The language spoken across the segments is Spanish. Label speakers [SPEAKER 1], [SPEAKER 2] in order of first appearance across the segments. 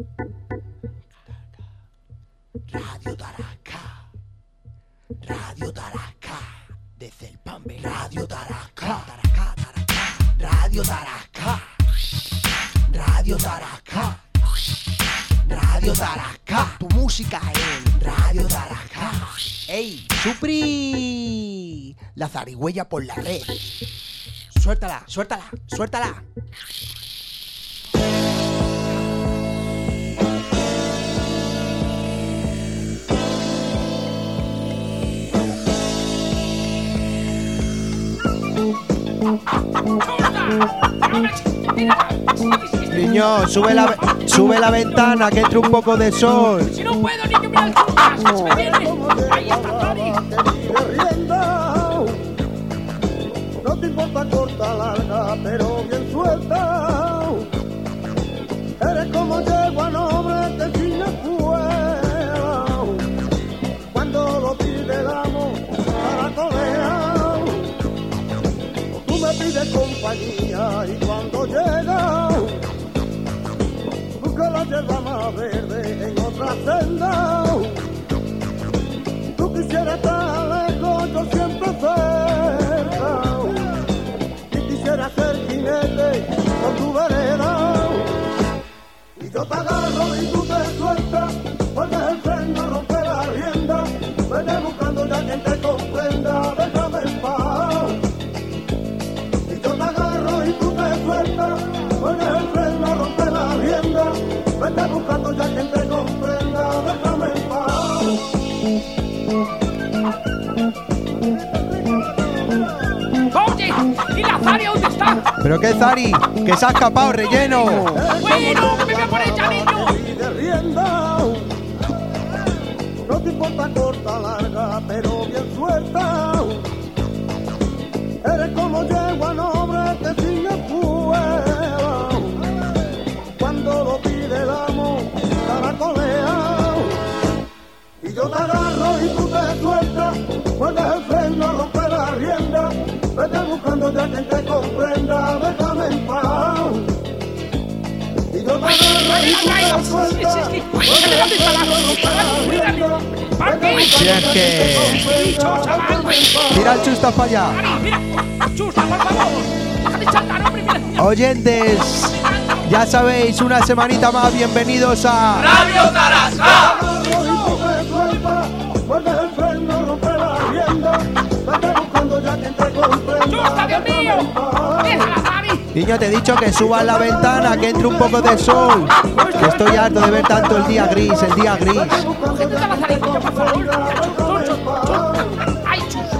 [SPEAKER 1] Radio Tarasca. Radio Tarasca. Desde el Pambe. Radio Tarasca. Radio Tarasca. Radio Tarasca. Radio Tarasca. Tu música en Radio Tarasca. ¡Ey, Supri! La zarigüeya por la red. Suéltala, suéltala, suéltala.
[SPEAKER 2] Niño, sube la ventana, que entre un poco de sol.
[SPEAKER 3] Si no puedo ni que me alcanzas, se me viene. Ahí está, Tony.
[SPEAKER 4] No te importa corta, larga, pero bien suelta. Eres como yegua noble que sin escuela. Cuando lo pide damos caracolea. Tú me pides compañía y cuando llega busca la yerba más verde en otra senda. Tú quisieras estar lejos, yo siempre cerca. Y quisiera ser jinete por tu vereda. Y yo te agarro y tú te sueltas, porque el freno rompe la rienda. Vete buscando ya quien te comprenda, déjame en paz. Y yo te agarro y tú te sueltas, porque el freno rompe la rienda. Vete buscando ya quien te comprenda, déjame en paz.
[SPEAKER 3] Oye, ¿y la Zari dónde está?
[SPEAKER 2] ¿Pero qué, Zari? ¡Que se ha escapado, relleno!
[SPEAKER 3] Bueno, que me voy a poner ya, niño.
[SPEAKER 4] No te importa corta, larga, pero bien suelta. Eres como yegua noble que sin escuela. Cuando lo pide damos caracolea. Y yo te agarro y tú te sueltas, puedes el freno romper la rienda. Vete buscando ya quien te comprenda, déjame en paz. Y yo te agarro y tú te sueltas, puedes el freno romper la rienda.
[SPEAKER 2] Si es que... Mira el chusta para allá.
[SPEAKER 3] Chusta, por favor. Déjame saltar, hombre, mira.
[SPEAKER 2] Oyentes, ya sabéis, una semanita más, bienvenidos a
[SPEAKER 1] Radio Tarasca.
[SPEAKER 3] ¡Chusta, Dios mío! ¡Déjala, Zari!
[SPEAKER 2] Niño, te he dicho que subas la ventana, que entre un poco de sol. Que estoy harto de ver tanto el día gris,
[SPEAKER 3] Cógete la zarigüeya, por favor. ¡Ay, chusta!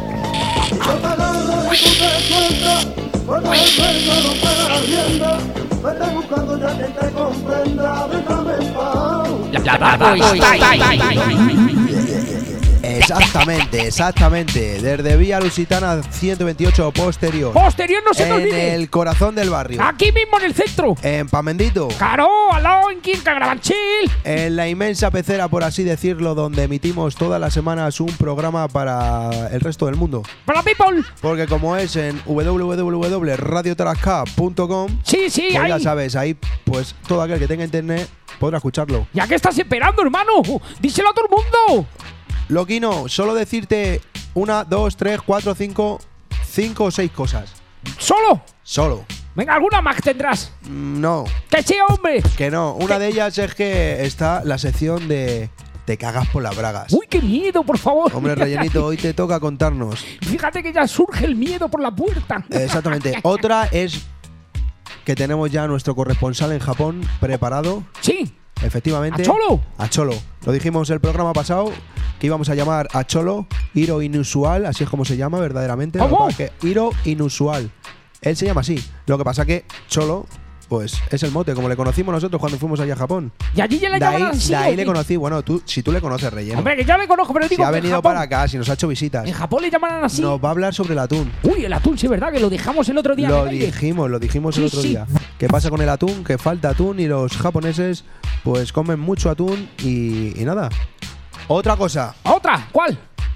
[SPEAKER 2] Exactamente. Desde Vía Lusitana 128 posterior.
[SPEAKER 3] Posterior, no se te
[SPEAKER 2] En
[SPEAKER 3] olvide.
[SPEAKER 2] el corazón del barrio.
[SPEAKER 3] Aquí mismo en el centro.
[SPEAKER 2] En Pamendito.
[SPEAKER 3] Caro, al lado en Quinca Grabanchil.
[SPEAKER 2] En la inmensa pecera, por así decirlo, donde emitimos todas las semanas un programa para el resto del mundo.
[SPEAKER 3] Para people.
[SPEAKER 2] Porque como es en www.radiotarasca.com,
[SPEAKER 3] Sí,
[SPEAKER 2] pues ya
[SPEAKER 3] ahí.
[SPEAKER 2] sabes, ahí pues todo aquel que tenga internet podrá escucharlo.
[SPEAKER 3] ¿Ya qué estás esperando, hermano? Díselo a todo el mundo.
[SPEAKER 2] Loquino, solo decirte 1, 2, 3, 4, 5 o 6 cosas.
[SPEAKER 3] ¿Solo?
[SPEAKER 2] Solo.
[SPEAKER 3] Venga, alguna más tendrás.
[SPEAKER 2] No,
[SPEAKER 3] ¡Que sí, hombre!
[SPEAKER 2] que no. Una de ellas es que está la sección de Te cagas por las bragas.
[SPEAKER 3] ¡Uy, qué miedo, por favor!
[SPEAKER 2] Hombre, rellenito, hoy te toca contarnos.
[SPEAKER 3] Fíjate que ya surge el miedo por la puerta.
[SPEAKER 2] Exactamente. Otra es que tenemos ya a nuestro corresponsal en Japón preparado.
[SPEAKER 3] Sí.
[SPEAKER 2] Efectivamente.
[SPEAKER 3] ¿A Cholo?
[SPEAKER 2] A Cholo. Lo dijimos el programa pasado, que íbamos a llamar a Cholo Hiro Inusual, así es como se llama verdaderamente.
[SPEAKER 3] ¿Cómo?
[SPEAKER 2] Hiro Inusual. Él se llama así. Lo que pasa que Cholo, pues es el mote, como le conocimos nosotros cuando fuimos allá a Japón.
[SPEAKER 3] Y allí ya le
[SPEAKER 2] De
[SPEAKER 3] llaman
[SPEAKER 2] ahí,
[SPEAKER 3] así.
[SPEAKER 2] de ahí
[SPEAKER 3] ¿o
[SPEAKER 2] le
[SPEAKER 3] qué?
[SPEAKER 2] conocí. Bueno, si tú le conoces, relleno.
[SPEAKER 3] Hombre, que ya le conozco, pero
[SPEAKER 2] Si
[SPEAKER 3] digo
[SPEAKER 2] ha
[SPEAKER 3] que en
[SPEAKER 2] venido
[SPEAKER 3] Japón-
[SPEAKER 2] para acá, si nos ha hecho visitas.
[SPEAKER 3] En Japón le llaman así.
[SPEAKER 2] Nos va a hablar sobre el atún.
[SPEAKER 3] Uy, el atún, sí, ¿verdad? Que lo dejamos el otro día.
[SPEAKER 2] Lo
[SPEAKER 3] en el aire.
[SPEAKER 2] dijimos
[SPEAKER 3] Sí,
[SPEAKER 2] el otro
[SPEAKER 3] sí.
[SPEAKER 2] día. ¿Qué pasa con el atún? Que falta atún y los japoneses pues comen mucho atún y nada. Otra cosa.
[SPEAKER 3] ¿Otra? ¿Cuál?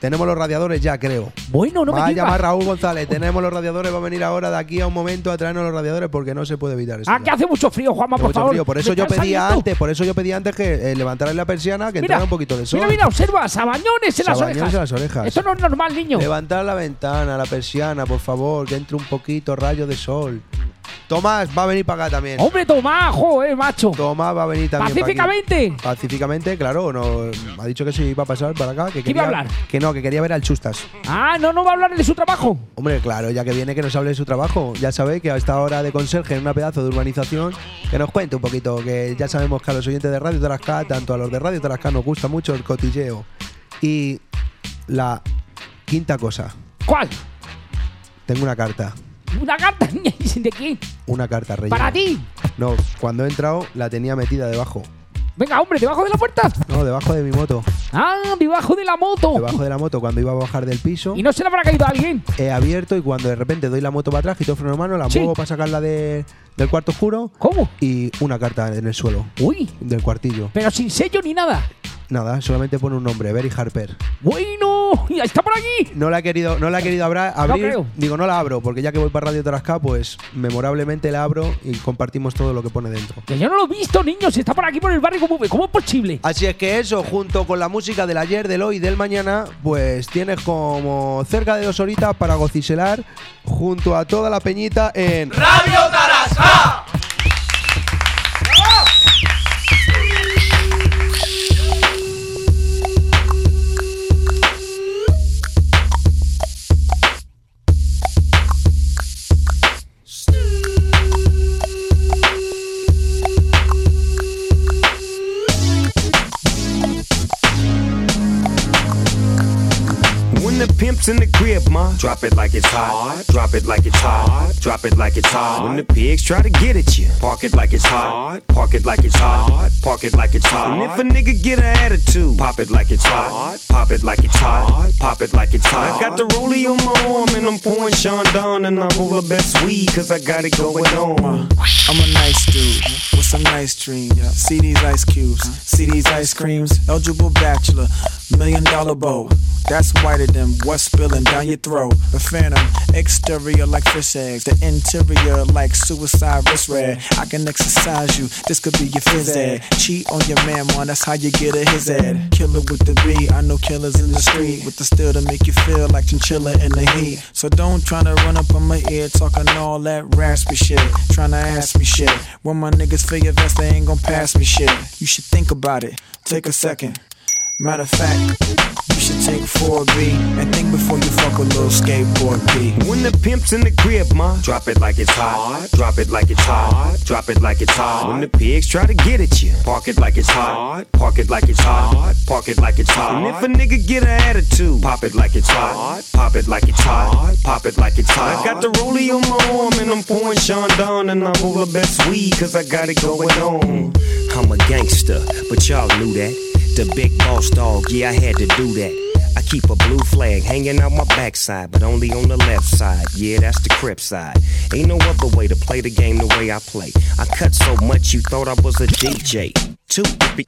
[SPEAKER 2] tenemos los radiadores ya, creo.
[SPEAKER 5] Bueno, no me
[SPEAKER 2] Va a
[SPEAKER 5] digas.
[SPEAKER 2] llamar Raúl González, tenemos los radiadores, va a venir ahora de aquí a un momento a traernos los radiadores porque no se puede evitar eso.
[SPEAKER 5] Que hace mucho frío, Juanma, por
[SPEAKER 2] Mucho
[SPEAKER 5] favor.
[SPEAKER 2] frío. Por eso
[SPEAKER 5] ¿Me
[SPEAKER 2] yo
[SPEAKER 5] estás
[SPEAKER 2] pedía saliendo? antes que levantarais la persiana, que entrara un poquito de sol.
[SPEAKER 5] Mira, observa, sabañones en las
[SPEAKER 2] Sabañones
[SPEAKER 5] orejas.
[SPEAKER 2] en las orejas.
[SPEAKER 5] Esto no es normal, niño.
[SPEAKER 2] Levantar la ventana, la persiana, por favor, que entre un poquito rayo de sol. Tomás va a venir para acá también.
[SPEAKER 5] Hombre, Tomás, macho.
[SPEAKER 2] Tomás va a venir también.
[SPEAKER 5] Pacíficamente.
[SPEAKER 2] Pacíficamente, claro. No, ha dicho que sí iba a pasar para acá. Que
[SPEAKER 5] ¿Qué iba a hablar?
[SPEAKER 2] Que no, que quería ver al Chustas.
[SPEAKER 5] No va a hablar de su trabajo.
[SPEAKER 2] Hombre, claro, ya que viene que nos hable de su trabajo. Ya sabéis que a esta hora de conserje en una pedazo de urbanización, que nos cuente un poquito, que ya sabemos que a los oyentes de Radio Tarascá, tanto a los de Radio Tarascá, nos gusta mucho el cotilleo. Y la quinta cosa.
[SPEAKER 5] ¿Cuál?
[SPEAKER 2] Tengo una carta.
[SPEAKER 5] ¿Una carta? ¿De quién?
[SPEAKER 2] Una carta rellena.
[SPEAKER 5] ¿Para ti?
[SPEAKER 2] No, cuando he entrado la tenía metida debajo.
[SPEAKER 5] Venga, hombre, ¿debajo de la puerta?
[SPEAKER 2] No, debajo de mi moto.
[SPEAKER 5] Debajo de la moto.
[SPEAKER 2] Debajo de la moto, cuando iba a bajar del piso.
[SPEAKER 5] ¿Y no se le habrá caído a alguien?
[SPEAKER 2] He abierto y cuando de repente doy la moto para atrás, quito el freno de mano, la muevo para sacarla del cuarto oscuro.
[SPEAKER 5] ¿Cómo?
[SPEAKER 2] Y una carta en el suelo.
[SPEAKER 5] Uy.
[SPEAKER 2] Del cuartillo.
[SPEAKER 5] Pero sin sello ni nada.
[SPEAKER 2] Nada, solamente pone un nombre, Berry Harper.
[SPEAKER 5] Bueno, ya está por aquí.
[SPEAKER 2] No la he querido abrir.
[SPEAKER 5] No creo.
[SPEAKER 2] Digo, no la abro, porque ya que voy para Radio Tarascá, pues memorablemente la abro y compartimos todo lo que pone dentro.
[SPEAKER 5] Que yo no lo he visto, niños. Está por aquí por el barrio. ¿Cómo es posible?
[SPEAKER 2] Así es que eso, junto con la música del ayer, del hoy y del mañana, pues tienes como cerca de 2 horitas para gociselar junto a toda la peñita en
[SPEAKER 1] Radio Tarascá.
[SPEAKER 6] When the pimp's in the crib, ma, drop it like it's hot. Drop it like it's hot. Drop it like it's hot. When the pigs try to get at you, park it like it's hot. Park it like it's hot. Park it like it's hot. And if a nigga get an attitude, pop it like it's hot. Pop it like it's hot. Pop it like it's hot. I got the rollie on my arm and I'm pouring Sean Don and I roll the best weed cause I got it going on.
[SPEAKER 7] I'm a nice dude with some nice dreams. See these ice cubes, see these ice creams. Eligible bachelor, $1 million bow. That's whiter than what's spilling down your throat. The phantom, exterior like fish eggs. The interior like suicide wrist red. I can exercise you, this could be your phys ed. Cheat on your man, man, that's how you get a his ed. Killer with the B, I know killers in the street. With the steel to make you feel like chinchilla in the heat. So don't try to run up on my ear talking all that raspy shit. Tryna ask me shit. When my niggas feel your vest, they ain't gon' pass me shit. You should think about it, take a second. Matter of fact, you should take 4B and think before you fuck with little skateboard B.
[SPEAKER 6] When the pimp's in the crib, ma, drop it like it's hot. Drop it like it's hot. Drop it like it's hot. When the pigs try to get at you, park it like it's hot. Park it like it's hot. Park it like it's hot. And if a nigga get an attitude, pop it like it's hot. Pop it like it's hot. Pop it like it's hot. I got the rollie on my arm and I'm pouring Sean Don and I roll the best weed cause I got it going on. I'm a gangster, but y'all knew that. The big boss dog, yeah, I had to do that. I keep a blue flag hanging out my backside, but only on the left side. Yeah, that's the Crip side. Ain't no other way to play the game the way I play. I cut so much you thought I was a DJ. 2,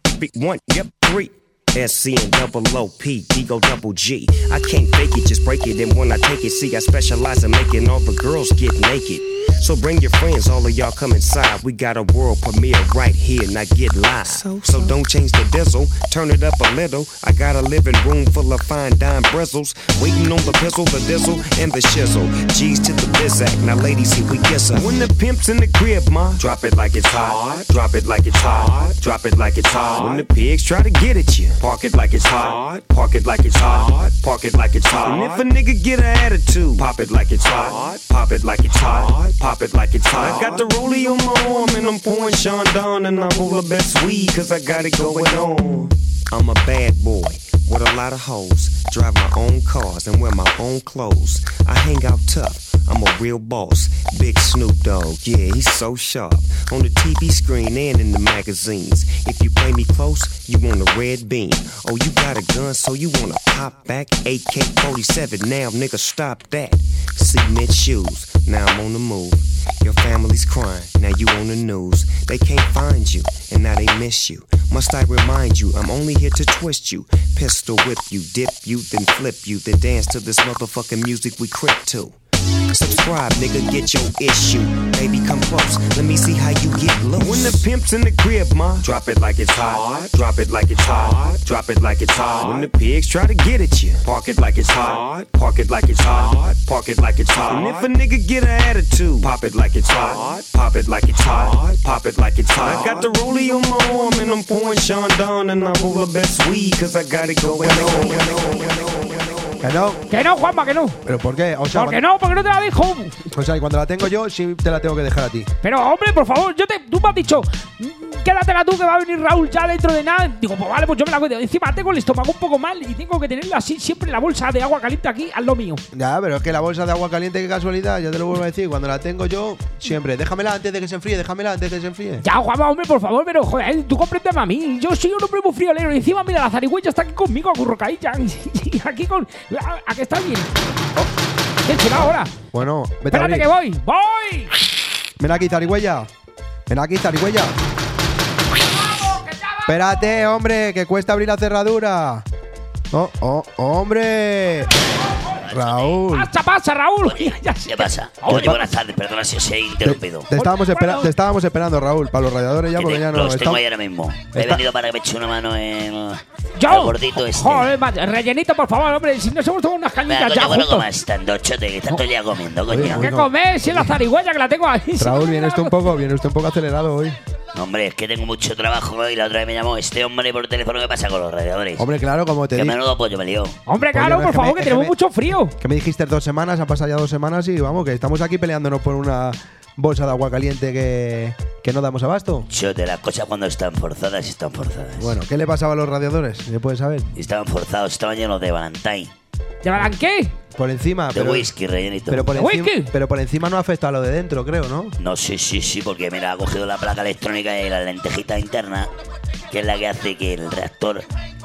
[SPEAKER 6] 1, yep, 3. SC and double OP, Digo double G. I can't fake it, just break it. And when I take it, see, I specialize in making all the girls get naked. So bring your friends, all of y'all come inside. We got a world premiere right here, now get live. So don't change the diesel, turn it up a little. I got a living room full of fine dime bristles. Waiting on the pistol, the dizzle, and the shizzle. G's to the bizac, now ladies, here we kiss her. When the pimp's in the crib, ma, drop it like it's hot. Drop it like it's hot. Drop it like it's hot. When the pigs try to get at you, park it like it's hot. Park it like it's hot. Park it like it's hot. And if a nigga get an attitude, pop it like it's hot. Pop it like it's hot. Pop it like it's hot. I got the rollie on my arm and I'm pouring Sean Don and I roll the best weed cause I got it going on. I'm a bad boy with a lot of hoes. Drive my own cars and wear my own clothes. I hang out tough. I'm a real boss. Big Snoop Dogg, yeah, he's so sharp. On the TV screen and in the magazines. If you play me close, you want a red beam. Oh, you got a gun, so you wanna pop back? AK-47, now nigga, stop that. Cement shoes, now I'm on the move. Your family's crying, now you on the news. They can't find you, and now they miss you. Must I remind you, I'm only here to twist you, pistol whip you, dip you, then flip you, then dance to this motherfucking music we crip to. Subscribe, nigga, get your issue. Baby, come close, let me see how you get low. When the pimp's in the crib, ma, drop it like it's hot. Drop it like it's hot. Drop it like it's hot. When the pigs try to get at you, park it like it's hot. Park it like it's hot. Park it like it's hot. And if a nigga get an attitude, pop it like it's hot. Pop it like it's hot. Pop it like it's hot. I got the rollie on my arm and I'm pouring Sean down and I roll the best weed cause I got it going on.
[SPEAKER 2] Que no.
[SPEAKER 5] Que no, Juanma, que no.
[SPEAKER 2] ¿Pero por qué? O sea,
[SPEAKER 5] Porque no te la dejo.
[SPEAKER 2] O sea, y cuando la tengo yo, sí te la tengo que dejar a ti.
[SPEAKER 5] Pero, hombre, por favor, tú me has dicho, quédatela tú que va a venir Raúl ya dentro de nada. Digo, pues vale, pues yo me la cuento. Encima tengo el estómago un poco mal y tengo que tenerla así siempre la bolsa de agua caliente aquí al lo mío.
[SPEAKER 2] Ya, pero es que la bolsa de agua caliente, qué casualidad, ya te lo vuelvo a decir. Cuando la tengo yo, siempre, déjamela antes de que se enfríe, déjamela antes de que se enfríe.
[SPEAKER 5] Ya, Juanma, hombre, por favor, pero joder, tú compréndeme a mí. Yo soy un hombre muy friolero. Y encima, mira, la zarigüeya está aquí conmigo, acurrucadilla. Y aquí con. ¿A que está bien? Oh. ¿Qué será ahora?
[SPEAKER 2] Bueno, vete.
[SPEAKER 5] Espérate que voy. ¡Voy!
[SPEAKER 2] Ven aquí, zarigüeya. Ven aquí, zarigüeya. Espérate, hombre, que cuesta abrir la cerradura. Hombre. Raúl.
[SPEAKER 5] Pasa, Raúl.
[SPEAKER 8] ¿Qué pasa? Oye, buenas tardes, perdona si os he interrumpido.
[SPEAKER 2] Te estábamos esperando, Raúl, para los radiadores ya, porque ya no.
[SPEAKER 8] Los tengo ahí ahora mismo. He venido para que me eche una mano en
[SPEAKER 5] ¿Yo?
[SPEAKER 8] el gordito este.
[SPEAKER 5] Joder, rellenito, por favor, hombre. Si nos hemos tomado unas cañitas ya
[SPEAKER 8] coño,
[SPEAKER 5] justo.
[SPEAKER 8] Más tanto chote que tanto ya comiendo, coño.
[SPEAKER 5] ¿Qué comer? Si es la zarigüeya que la tengo ahí.
[SPEAKER 2] Raúl, viene usted un poco acelerado hoy.
[SPEAKER 8] Hombre, es que tengo mucho trabajo y la otra vez me llamó este hombre por teléfono. ¿Qué pasa con los radiadores?
[SPEAKER 2] Hombre, claro, como te
[SPEAKER 8] Que
[SPEAKER 2] dije.
[SPEAKER 8] menudo pollo me lió.
[SPEAKER 5] Hombre, claro, por favor, que tenemos mucho frío.
[SPEAKER 2] Que me dijiste 2 semanas, han pasado ya 2 semanas y vamos, que estamos aquí peleándonos por una bolsa de agua caliente que no damos abasto.
[SPEAKER 8] Chote, las cosas cuando están forzadas, están forzadas.
[SPEAKER 2] Bueno, ¿qué le pasaba a los radiadores? ¿Se puede saber?
[SPEAKER 8] Estaban forzados, estaban llenos de Valentine.
[SPEAKER 5] ¿Llevarán qué?
[SPEAKER 2] Por encima.
[SPEAKER 8] De whisky rellenito.
[SPEAKER 2] Pero por encima no afecta a lo de dentro, creo, ¿no?
[SPEAKER 8] No, sí, porque mira, ha cogido la placa electrónica y la lentejita interna, que es la que hace que el reactor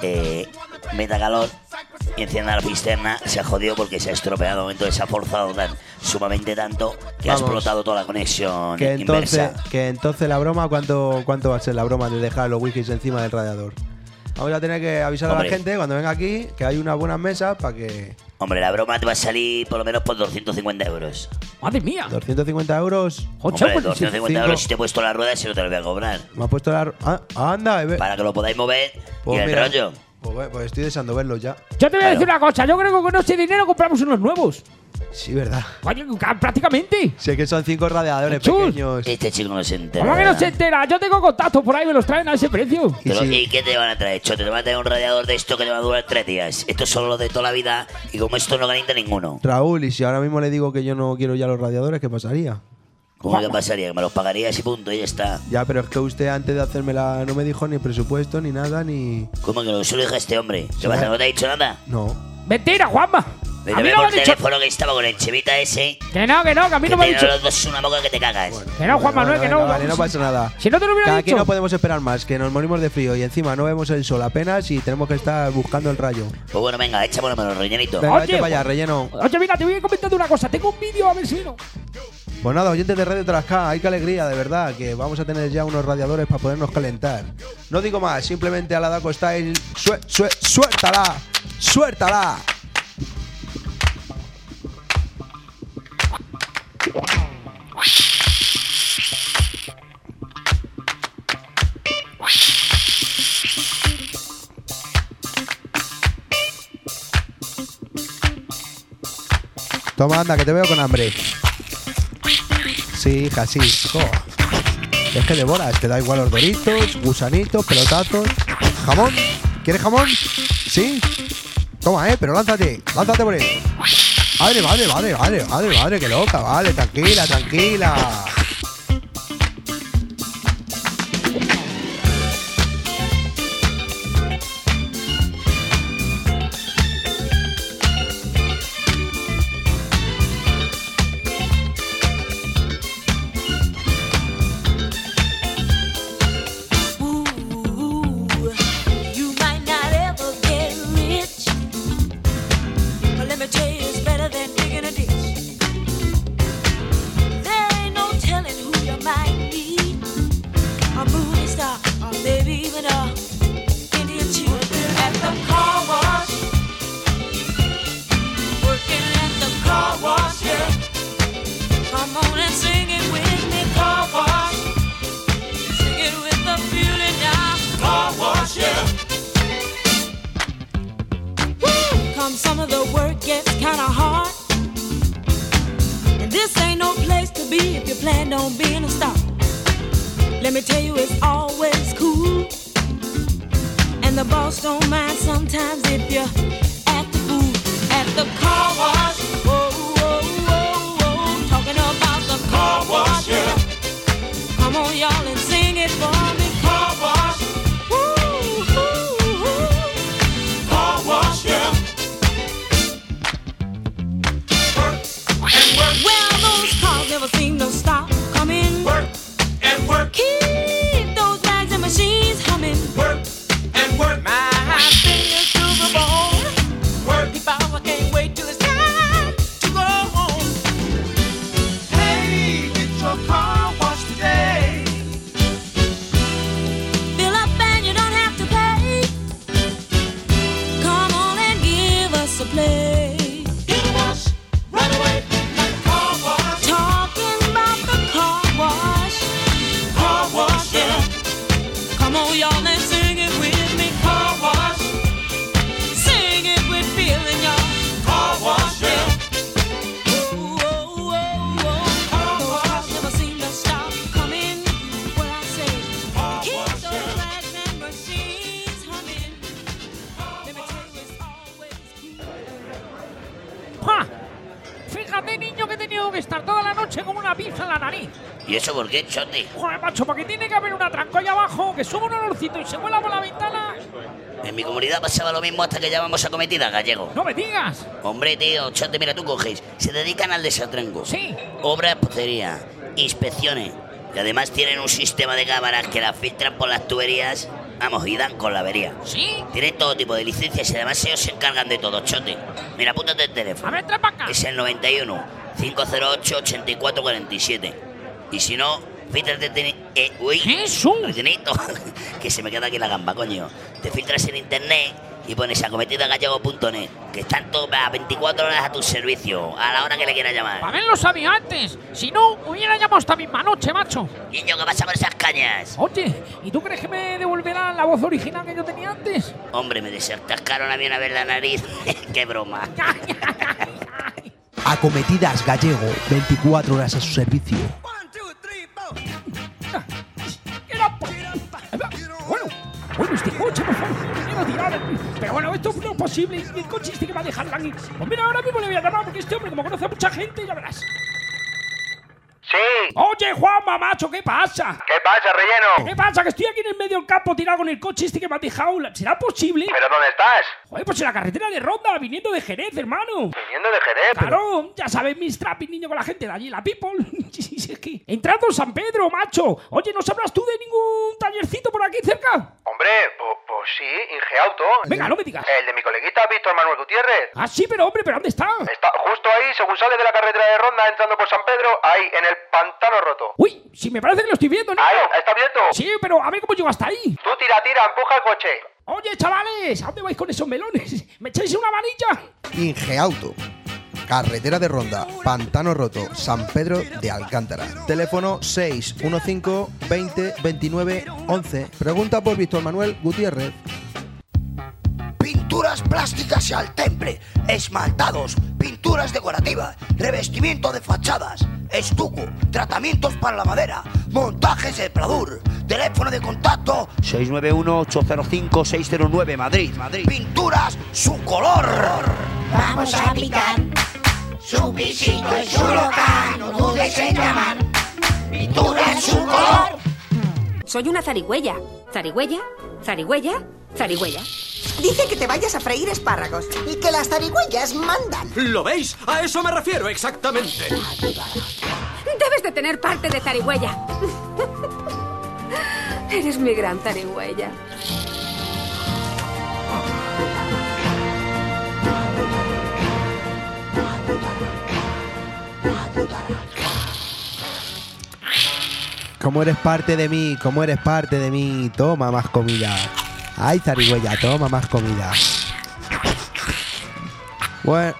[SPEAKER 8] meta calor y encienda la cisterna. Se ha jodido porque se ha estropeado, entonces se ha forzado sumamente tanto que ha explotado toda la conexión inversa.
[SPEAKER 2] Que entonces la broma, ¿cuánto va a ser la broma de dejar los whiskies encima del radiador? Vamos a tener que avisar a la gente cuando venga aquí que hay unas buenas mesas para que...
[SPEAKER 8] Hombre, la broma te va a salir por lo menos por 250 euros.
[SPEAKER 5] ¡Madre mía!
[SPEAKER 2] 250 euros.
[SPEAKER 8] Hombre, 250 euros si te he puesto la rueda, si no te lo voy a cobrar.
[SPEAKER 2] Me ha puesto la... anda.
[SPEAKER 8] Para que lo podáis mover
[SPEAKER 2] pues
[SPEAKER 8] y el
[SPEAKER 2] mira,
[SPEAKER 8] rollo.
[SPEAKER 2] Pues estoy deseando verlos ya.
[SPEAKER 5] Yo te voy a decir una cosa. Yo creo que con ese dinero compramos unos nuevos.
[SPEAKER 2] Sí, ¿verdad?
[SPEAKER 5] Oye, prácticamente.
[SPEAKER 2] Sé que son 5 radiadores pequeños.
[SPEAKER 8] Este chico no se entera.
[SPEAKER 5] ¿Cómo que no se entera? Yo tengo contactos por ahí, me los traen a ese precio.
[SPEAKER 8] ¿Y qué te van a traer, Chote? Te van a traer un radiador de esto que te va a durar 3 días. Esto es solo lo de toda la vida y como esto no calienta ninguno.
[SPEAKER 2] Raúl, y si ahora mismo le digo que yo no quiero ya los radiadores, ¿qué pasaría?
[SPEAKER 8] ¿Cómo que pasaría? Que me los pagarías y punto, y ya está.
[SPEAKER 2] Ya, pero es que usted antes de hacérmela no me dijo ni presupuesto, ni nada, ni...
[SPEAKER 8] ¿Cómo que no? Solo dije a este hombre. ¿Qué pasa? ¿No te ha dicho nada?
[SPEAKER 2] No.
[SPEAKER 5] ¡Mentira, Juanma!
[SPEAKER 8] A mí por teléfono que estaba con el chivita ese.
[SPEAKER 5] Que no, que a mí no me ha dicho.
[SPEAKER 8] Los dos una boca que te cagas.
[SPEAKER 2] Bueno,
[SPEAKER 5] que no, Juan Manuel, que no.
[SPEAKER 2] Vale, no pasa nada.
[SPEAKER 5] Si no te lo hubiera
[SPEAKER 2] Aquí
[SPEAKER 5] dicho.
[SPEAKER 2] no podemos esperar más, que nos morimos de frío y encima no vemos el sol apenas y tenemos que estar buscando el rayo.
[SPEAKER 8] Pues bueno, venga, échame los rellenitos.
[SPEAKER 2] Venga, vete para allá, relleno.
[SPEAKER 5] Oye, mira, te voy a comentar una cosa. Tengo un vídeo, a ver si no.
[SPEAKER 2] Pues nada, oyentes de Radio Tarasca, hay que alegría, de verdad, que vamos a tener ya unos radiadores para podernos calentar. No digo más, simplemente a la Daco Style, suéltala, suéltala. Toma, anda, que te veo con hambre. Sí, hija, sí. Oh. Es que devoras, te da igual los doritos, gusanitos, pelotazos. ¿Jamón? ¿Quieres jamón? ¿Sí? Toma, pero lánzate por él. Madre, qué loca, vale, tranquila.
[SPEAKER 9] Let me tell you, it's better than digging a ditch. There ain't no be if you plan on being a star. Let me tell you, it's always cool. And the boss don't mind sometimes if you act the fool at the car wash. Whoa, whoa, whoa, whoa. Talking about the car wash, yeah. Come on, y'all, and sing it for me. Car wash. Woo, woo, woo. Car wash, yeah. Work and work. Well, those cars never seem to stop coming. Work and work. Keep those bags and machines humming. Work and work. My fingers to the bone. Work. People, I can't wait till it's time to go home. Hey, get your car washed today. Fill up and you don't have to pay. Come on and give us a play. Get a wash right away. Like a car wash. Talking about the car wash. Car wash, yeah. Come on, y'all, and sing it with me. Car wash. Sing it with feeling, y'all. Car wash, yeah. Whoa, whoa, whoa, whoa. Those cars never seem to stop coming. What I say, keep those bags and machines humming. Let me tell you, it's always cool.
[SPEAKER 5] ¡Ja! Fíjate, niño, que he tenido que estar toda la noche con una pizza en la nariz.
[SPEAKER 8] ¿Y eso por qué, Choti?
[SPEAKER 5] Joder, macho, porque tiene que haber un atranco ahí abajo, que sube un olorcito y se vuela por la ventana.
[SPEAKER 8] En mi comunidad pasaba lo mismo hasta que llamamos a Cometida, gallego.
[SPEAKER 5] ¡No me digas!
[SPEAKER 8] Hombre, tío, Choti, mira, tú coges. Se dedican al desatranco.
[SPEAKER 5] Sí.
[SPEAKER 8] Obras, pocería, inspecciones. Y además tienen un sistema de cámaras que las filtran por las tuberías. Vamos, y dan con la avería.
[SPEAKER 5] ¿Sí?
[SPEAKER 8] Tienen todo tipo de licencias y además ellos se encargan de todo, Choti. Mira, apúntate el teléfono.
[SPEAKER 5] A ver, trae para acá.
[SPEAKER 8] Es el 91 508 8447. Y si no, fíjate, uy,
[SPEAKER 5] ¡Jesús!
[SPEAKER 8] retenito, que se me queda aquí la gamba, coño. Te filtras en internet y pones acometidagallego.net, que están todas las 24 horas a tu servicio, a la hora que le quieras llamar.
[SPEAKER 5] Haberlo sabía antes. Si no, hubiera llamado esta misma noche, macho.
[SPEAKER 8] Niño, ¿qué pasa con esas cañas?
[SPEAKER 5] Oye, ¿y tú crees que me devolverán la voz original que yo tenía antes?
[SPEAKER 8] Hombre, me desatascaron a mí una vez la nariz. ¡Qué broma!
[SPEAKER 2] Acometidas Gallego, 24 horas a su servicio.
[SPEAKER 5] Bueno, este coche, por favor, me quiero tirar. Pero bueno, esto no es posible. El coche este que va a dejar aquí. Pues mira, ahora mismo le voy a llamar porque este hombre, como conoce a mucha gente, ya verás.
[SPEAKER 1] Sí.
[SPEAKER 5] Oye, Juanma, macho, ¿qué pasa?
[SPEAKER 1] ¿Qué pasa, relleno?
[SPEAKER 5] ¿Qué pasa? Que estoy aquí en el medio del campo tirado con el coche este que me ha dejado. ¿Será posible?
[SPEAKER 1] ¿Pero dónde estás?
[SPEAKER 5] Joder, pues en la carretera de Ronda, viniendo de Jerez, hermano.
[SPEAKER 1] Viniendo de Jerez.
[SPEAKER 5] Claro, ya sabes, mis trapping, niño, con la gente de allí, la people. Sí, es que... Entrando en San Pedro, macho. Oye, ¿no sabrás tú de ningún tallercito por aquí cerca?
[SPEAKER 1] Hombre, pues sí, Ingeauto.
[SPEAKER 5] Venga, no me digas.
[SPEAKER 1] El de mi coleguita Víctor Manuel Gutiérrez.
[SPEAKER 5] Ah, sí, pero hombre, ¿pero dónde está?
[SPEAKER 1] Está justo ahí, según sales de la carretera de Ronda, entrando por San Pedro, ahí, en el pantano roto.
[SPEAKER 5] Uy, sí, me parece que lo estoy viendo, ¿no?
[SPEAKER 1] Ahí, ¿está abierto?
[SPEAKER 5] Sí, pero a ver cómo llego hasta ahí.
[SPEAKER 1] Tú tira, empuja el coche.
[SPEAKER 5] Oye, chavales, ¿a dónde vais con esos melones? ¿Me echáis una manilla?
[SPEAKER 2] Ingeauto. Carretera de Ronda, Pantano Roto, San Pedro de Alcántara. Teléfono 615 20 29 11. Pregunta por Víctor Manuel Gutiérrez.
[SPEAKER 10] Pinturas plásticas y al temple, esmaltados, pinturas decorativas, revestimiento de fachadas, estuco, tratamientos para la madera, montajes de pladur, teléfono de contacto
[SPEAKER 11] 691-805-609 Madrid.
[SPEAKER 10] Pinturas su color.
[SPEAKER 12] Vamos a picar, su pisito es su local, no dudes en llamar. Pinturas su color.
[SPEAKER 13] Soy una zarigüeya. ¿Zarigüeya? ¿Zarigüeya? ¿Zarigüeya?
[SPEAKER 14] Dice que te vayas a freír espárragos y que las zarigüeyas mandan.
[SPEAKER 15] ¿Lo veis? A eso me refiero exactamente.
[SPEAKER 13] Debes de tener parte de zarigüeya. Eres mi gran zarigüeya.
[SPEAKER 2] Como eres parte de mí, como eres parte de mí, toma más comida. Ay, zarigüeya, toma más comida. Bueno.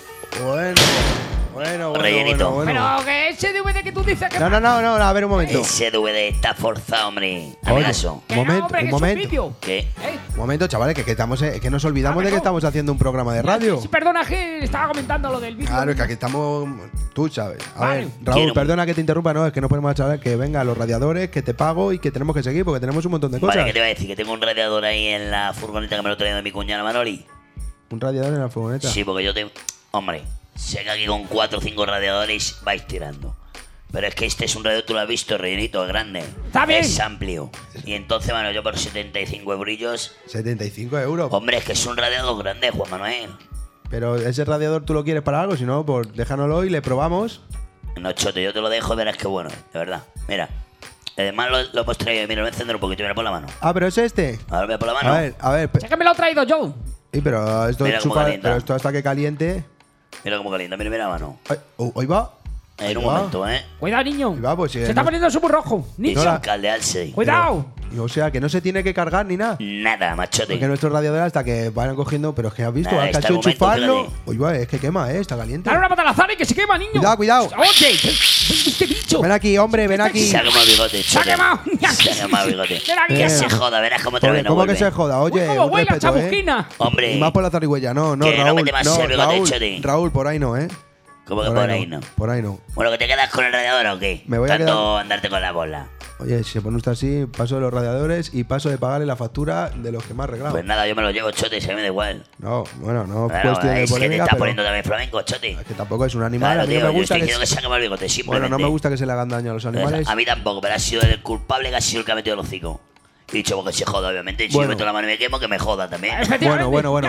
[SPEAKER 8] Rellenito.
[SPEAKER 5] Pero que ese DVD que tú dices que...
[SPEAKER 2] No, a ver un momento.
[SPEAKER 8] Ese DVD está forzado, hombre.
[SPEAKER 2] Oye,
[SPEAKER 8] Caso.
[SPEAKER 2] un momento.
[SPEAKER 5] ¿Qué?
[SPEAKER 8] ¿Qué?
[SPEAKER 2] Un momento, chavales, que estamos, que nos olvidamos de que estamos haciendo un programa de radio.
[SPEAKER 5] Sí, perdona, que estaba comentando lo del vídeo.
[SPEAKER 2] Claro, es que aquí estamos. Tú sabes. A
[SPEAKER 5] Vale.
[SPEAKER 2] ver, Raúl, perdona que te interrumpa, no, es que no podemos chaval que venga los radiadores, que te pago y que tenemos que seguir porque tenemos un montón de cosas.
[SPEAKER 8] Vale, ¿qué te iba a decir? Que tengo un radiador ahí en la furgoneta que me lo traído de mi cuñada Manoli.
[SPEAKER 2] ¿Un radiador en la furgoneta?
[SPEAKER 8] Sí, porque yo te... Hombre, sé que aquí con 4 o 5 radiadores vais tirando. Pero es que este es un radiador, tú lo has visto, rellenito, es grande.
[SPEAKER 5] Está bien.
[SPEAKER 8] Es amplio. Y entonces, bueno, yo por 75 eurillos...
[SPEAKER 2] 75 euros.
[SPEAKER 8] Hombre, es que es un radiador grande, Juan Manuel.
[SPEAKER 2] Pero ese radiador tú lo quieres para algo, si no, pues déjanoslo y le probamos.
[SPEAKER 8] No, chote, yo te lo dejo y verás qué bueno, de verdad. Mira. Además lo hemos traído. Mira, lo voy a encender un poquito, mira por la mano.
[SPEAKER 2] Ah, pero es este.
[SPEAKER 8] Ahora voy por la mano.
[SPEAKER 2] A ver.
[SPEAKER 5] Sé que me lo he traído yo.
[SPEAKER 2] Sí, pero esto
[SPEAKER 8] Mira
[SPEAKER 2] es
[SPEAKER 8] cómo
[SPEAKER 2] chupa,
[SPEAKER 8] calienta.
[SPEAKER 2] pero esto hasta que caliente.
[SPEAKER 8] Mira cómo calienta, mira la mano.
[SPEAKER 2] Ahí va.
[SPEAKER 8] En un
[SPEAKER 2] Ahí va.
[SPEAKER 8] momento, ¿eh?
[SPEAKER 5] Cuidado, niño.
[SPEAKER 2] Ahí va, pues, sí,
[SPEAKER 5] Se está
[SPEAKER 2] no-
[SPEAKER 5] poniendo súper rojo. Niño.
[SPEAKER 8] Sin caldearse.
[SPEAKER 5] Cuidado.
[SPEAKER 2] O sea, que no se tiene que cargar ni nada.
[SPEAKER 8] Nada, machote.
[SPEAKER 2] Porque nuestros radiadores hasta que vayan cogiendo, pero es que has visto,
[SPEAKER 8] Nada,
[SPEAKER 2] al
[SPEAKER 8] está
[SPEAKER 2] cacho
[SPEAKER 8] el momento,
[SPEAKER 2] enchufarlo.
[SPEAKER 8] fíjate.
[SPEAKER 2] Oye, va, es que quema, está caliente.
[SPEAKER 5] Dale una pata al azar y que se quema, niño.
[SPEAKER 2] Cuidado.
[SPEAKER 5] Oye, este bicho.
[SPEAKER 2] Ven aquí, hombre, ven aquí.
[SPEAKER 8] Se ha quemado el bigote,
[SPEAKER 5] Se ha
[SPEAKER 8] chote.
[SPEAKER 5] quemado.
[SPEAKER 8] Se ha quemado el bigote.
[SPEAKER 5] Ven aquí.
[SPEAKER 8] Que se joda, verás cómo te
[SPEAKER 2] Oye,
[SPEAKER 8] ven, no
[SPEAKER 2] ¿cómo
[SPEAKER 8] vuelve.
[SPEAKER 2] que se joda? Oye,
[SPEAKER 5] ¿Cómo
[SPEAKER 2] un
[SPEAKER 5] huele a
[SPEAKER 2] respeto,
[SPEAKER 5] chamusquina?
[SPEAKER 8] Hombre.
[SPEAKER 2] Y más por la zarigüeya, no,
[SPEAKER 8] Que no
[SPEAKER 2] Raúl.
[SPEAKER 8] mete más el bigote, chote.
[SPEAKER 2] Raúl, por ahí no, ¿eh?
[SPEAKER 8] ¿Cómo que por ahí no?
[SPEAKER 2] Por ahí no.
[SPEAKER 8] Bueno, ¿que te quedas con el radiador o qué?
[SPEAKER 2] Me voy a
[SPEAKER 8] Tanto andarte con la bola.
[SPEAKER 2] Oye, si se pone usted así, paso de los radiadores y paso de pagarle la factura de los que me ha arreglado.
[SPEAKER 8] Pues nada, yo me lo llevo, chote, se me da igual.
[SPEAKER 2] No, bueno, no
[SPEAKER 8] Claro,
[SPEAKER 2] cuestión de
[SPEAKER 8] es que te
[SPEAKER 2] polémica,
[SPEAKER 8] estás
[SPEAKER 2] pero
[SPEAKER 8] poniendo también flamenco, chote.
[SPEAKER 2] que tampoco es un animal.
[SPEAKER 8] Claro,
[SPEAKER 2] a mí
[SPEAKER 8] tío,
[SPEAKER 2] no me
[SPEAKER 8] yo
[SPEAKER 2] gusta
[SPEAKER 8] estoy diciendo
[SPEAKER 2] que
[SPEAKER 8] que se ha quemado el bigote,
[SPEAKER 2] Bueno,
[SPEAKER 8] simplemente.
[SPEAKER 2] no me gusta que se le hagan daño a los animales.
[SPEAKER 8] A mí tampoco, pero ha sido el culpable que ha sido el que ha metido el hocico. He dicho porque se joda, obviamente. Y si
[SPEAKER 2] Bueno.
[SPEAKER 8] yo meto la mano y me quemo, que me joda también.
[SPEAKER 2] Bueno,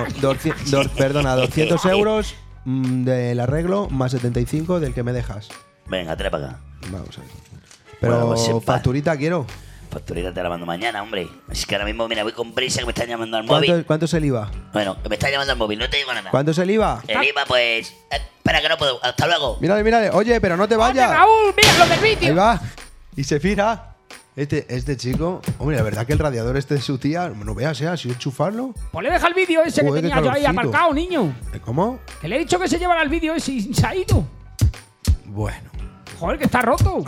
[SPEAKER 2] 200 euros del arreglo más 75 del que me dejas.
[SPEAKER 8] Venga, trae para acá.
[SPEAKER 2] Vamos a ver. Pero
[SPEAKER 8] Bueno, pues sin paz.
[SPEAKER 2] facturita quiero.
[SPEAKER 8] Facturita te la mando mañana, hombre. Es que ahora mismo, mira, voy con prisa que me están llamando al móvil.
[SPEAKER 2] ¿Cuánto es el IVA?
[SPEAKER 8] Bueno, que me está llamando al móvil, no te digo nada.
[SPEAKER 2] ¿Cuánto es el IVA?
[SPEAKER 8] El IVA, pues... espera, que no puedo. Hasta luego.
[SPEAKER 2] Mírale. Oye, pero no te vayas.
[SPEAKER 5] Raúl, mira lo del vídeo.
[SPEAKER 2] Ahí va. Y se fira. Este chico, hombre, la verdad que el radiador este de su tía, no veas, ha sido enchufarlo.
[SPEAKER 5] Pues le deja el vídeo ese
[SPEAKER 2] Joder,
[SPEAKER 5] que
[SPEAKER 2] qué
[SPEAKER 5] tenía yo ahí
[SPEAKER 2] calorcito.
[SPEAKER 5] aparcado, niño.
[SPEAKER 2] ¿Cómo?
[SPEAKER 5] Que le he dicho que se llevara el vídeo ese y se ha ido.
[SPEAKER 2] Bueno.
[SPEAKER 5] Joder, que está roto.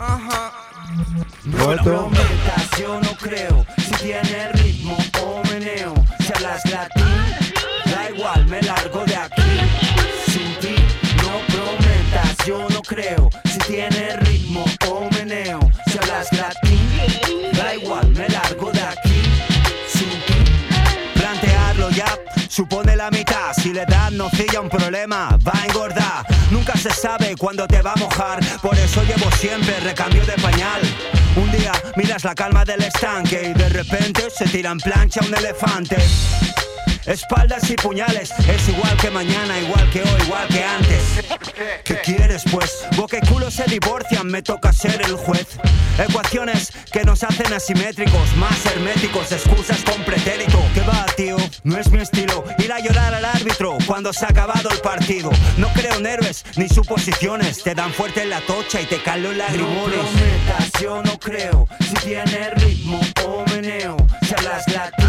[SPEAKER 11] No lo prometas, yo no creo. Si tiene ritmo o meneo, si hablas latín, da igual, me largo de aquí. Sin ti, no prometas, yo no creo. Si tiene ritmo o meneo, si hablas latín, da igual, me largo de aquí. Sin ti, plantearlo ya supone la mitad. Si le das nocilla un problema, va a engordar. Nunca se sabe cuándo te va a mojar. Por eso llevo siempre recambio de pañal. Un día miras la calma del estanque y de repente se tira en plancha un elefante. Espaldas y puñales, es igual que mañana, igual que hoy, igual que antes. ¿Qué quieres pues? Boca y culo se divorcian, me toca ser el juez. Ecuaciones que nos hacen asimétricos, más herméticos, excusas con pretérito. ¿Qué va, tío? No es mi estilo. Ir a llorar al árbitro cuando se ha acabado el partido. No creo en héroes ni suposiciones. Te dan fuerte en la tocha y te caen los lagrimones. No prometas, yo no creo. Si tiene ritmo o meneo, si hablas latín,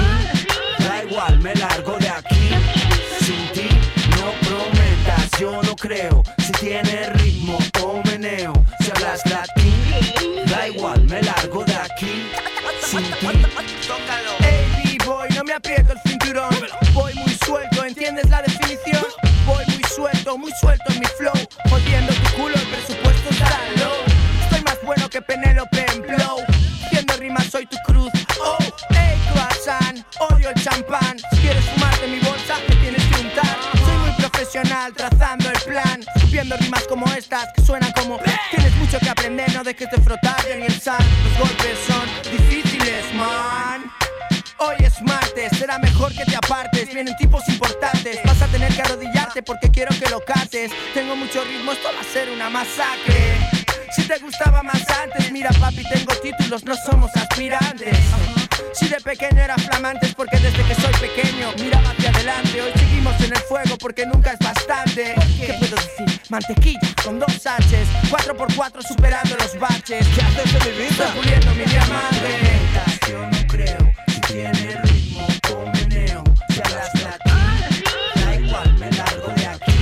[SPEAKER 11] da igual, me largo de aquí. Sin ti, no prometas, yo no creo. Si tiene ritmo o meneo, si hablas latín, da igual, me largo de aquí. Sin ti, tócalo.
[SPEAKER 16] Hey, B-boy, no me aprieto el cinturón. Voy muy suelto, ¿entiendes la definición? Voy muy suelto en mi flow. Jodiendo tu culo, el presupuesto está low. Estoy más bueno que Penélope en blow. Haciendo rimas, soy tu cruz. Oh, hey, croissant, odio el champán. Si quieres fumar de mi bolsa, me tienes que untar. Soy muy profesional, trazando el plan. Subiendo rimas como estas, que suenan como tienes mucho que aprender, no dejes de frotar ni el sal. Los golpes son difíciles, man. Hoy es martes, será mejor que te apartes. Vienen tipos importantes, vas a tener que arrodillarte porque quiero que lo cates. Tengo mucho ritmo, esto va a ser una masacre. Si te gustaba más antes, mira papi, tengo títulos, no somos aspirantes. Si de pequeño era flamante es porque desde que soy pequeño miraba hacia adelante. Hoy seguimos en el fuego porque nunca es bastante. ¿Qué puedo decir? Mantequilla con 2 H's, 4x4 superando los baches. ¿Qué haces de mi vida? Estoy puliendo mi diamante.
[SPEAKER 11] Yo no creo. Si tiene ritmo o meneo, si hablas latín, da igual, me largo de aquí.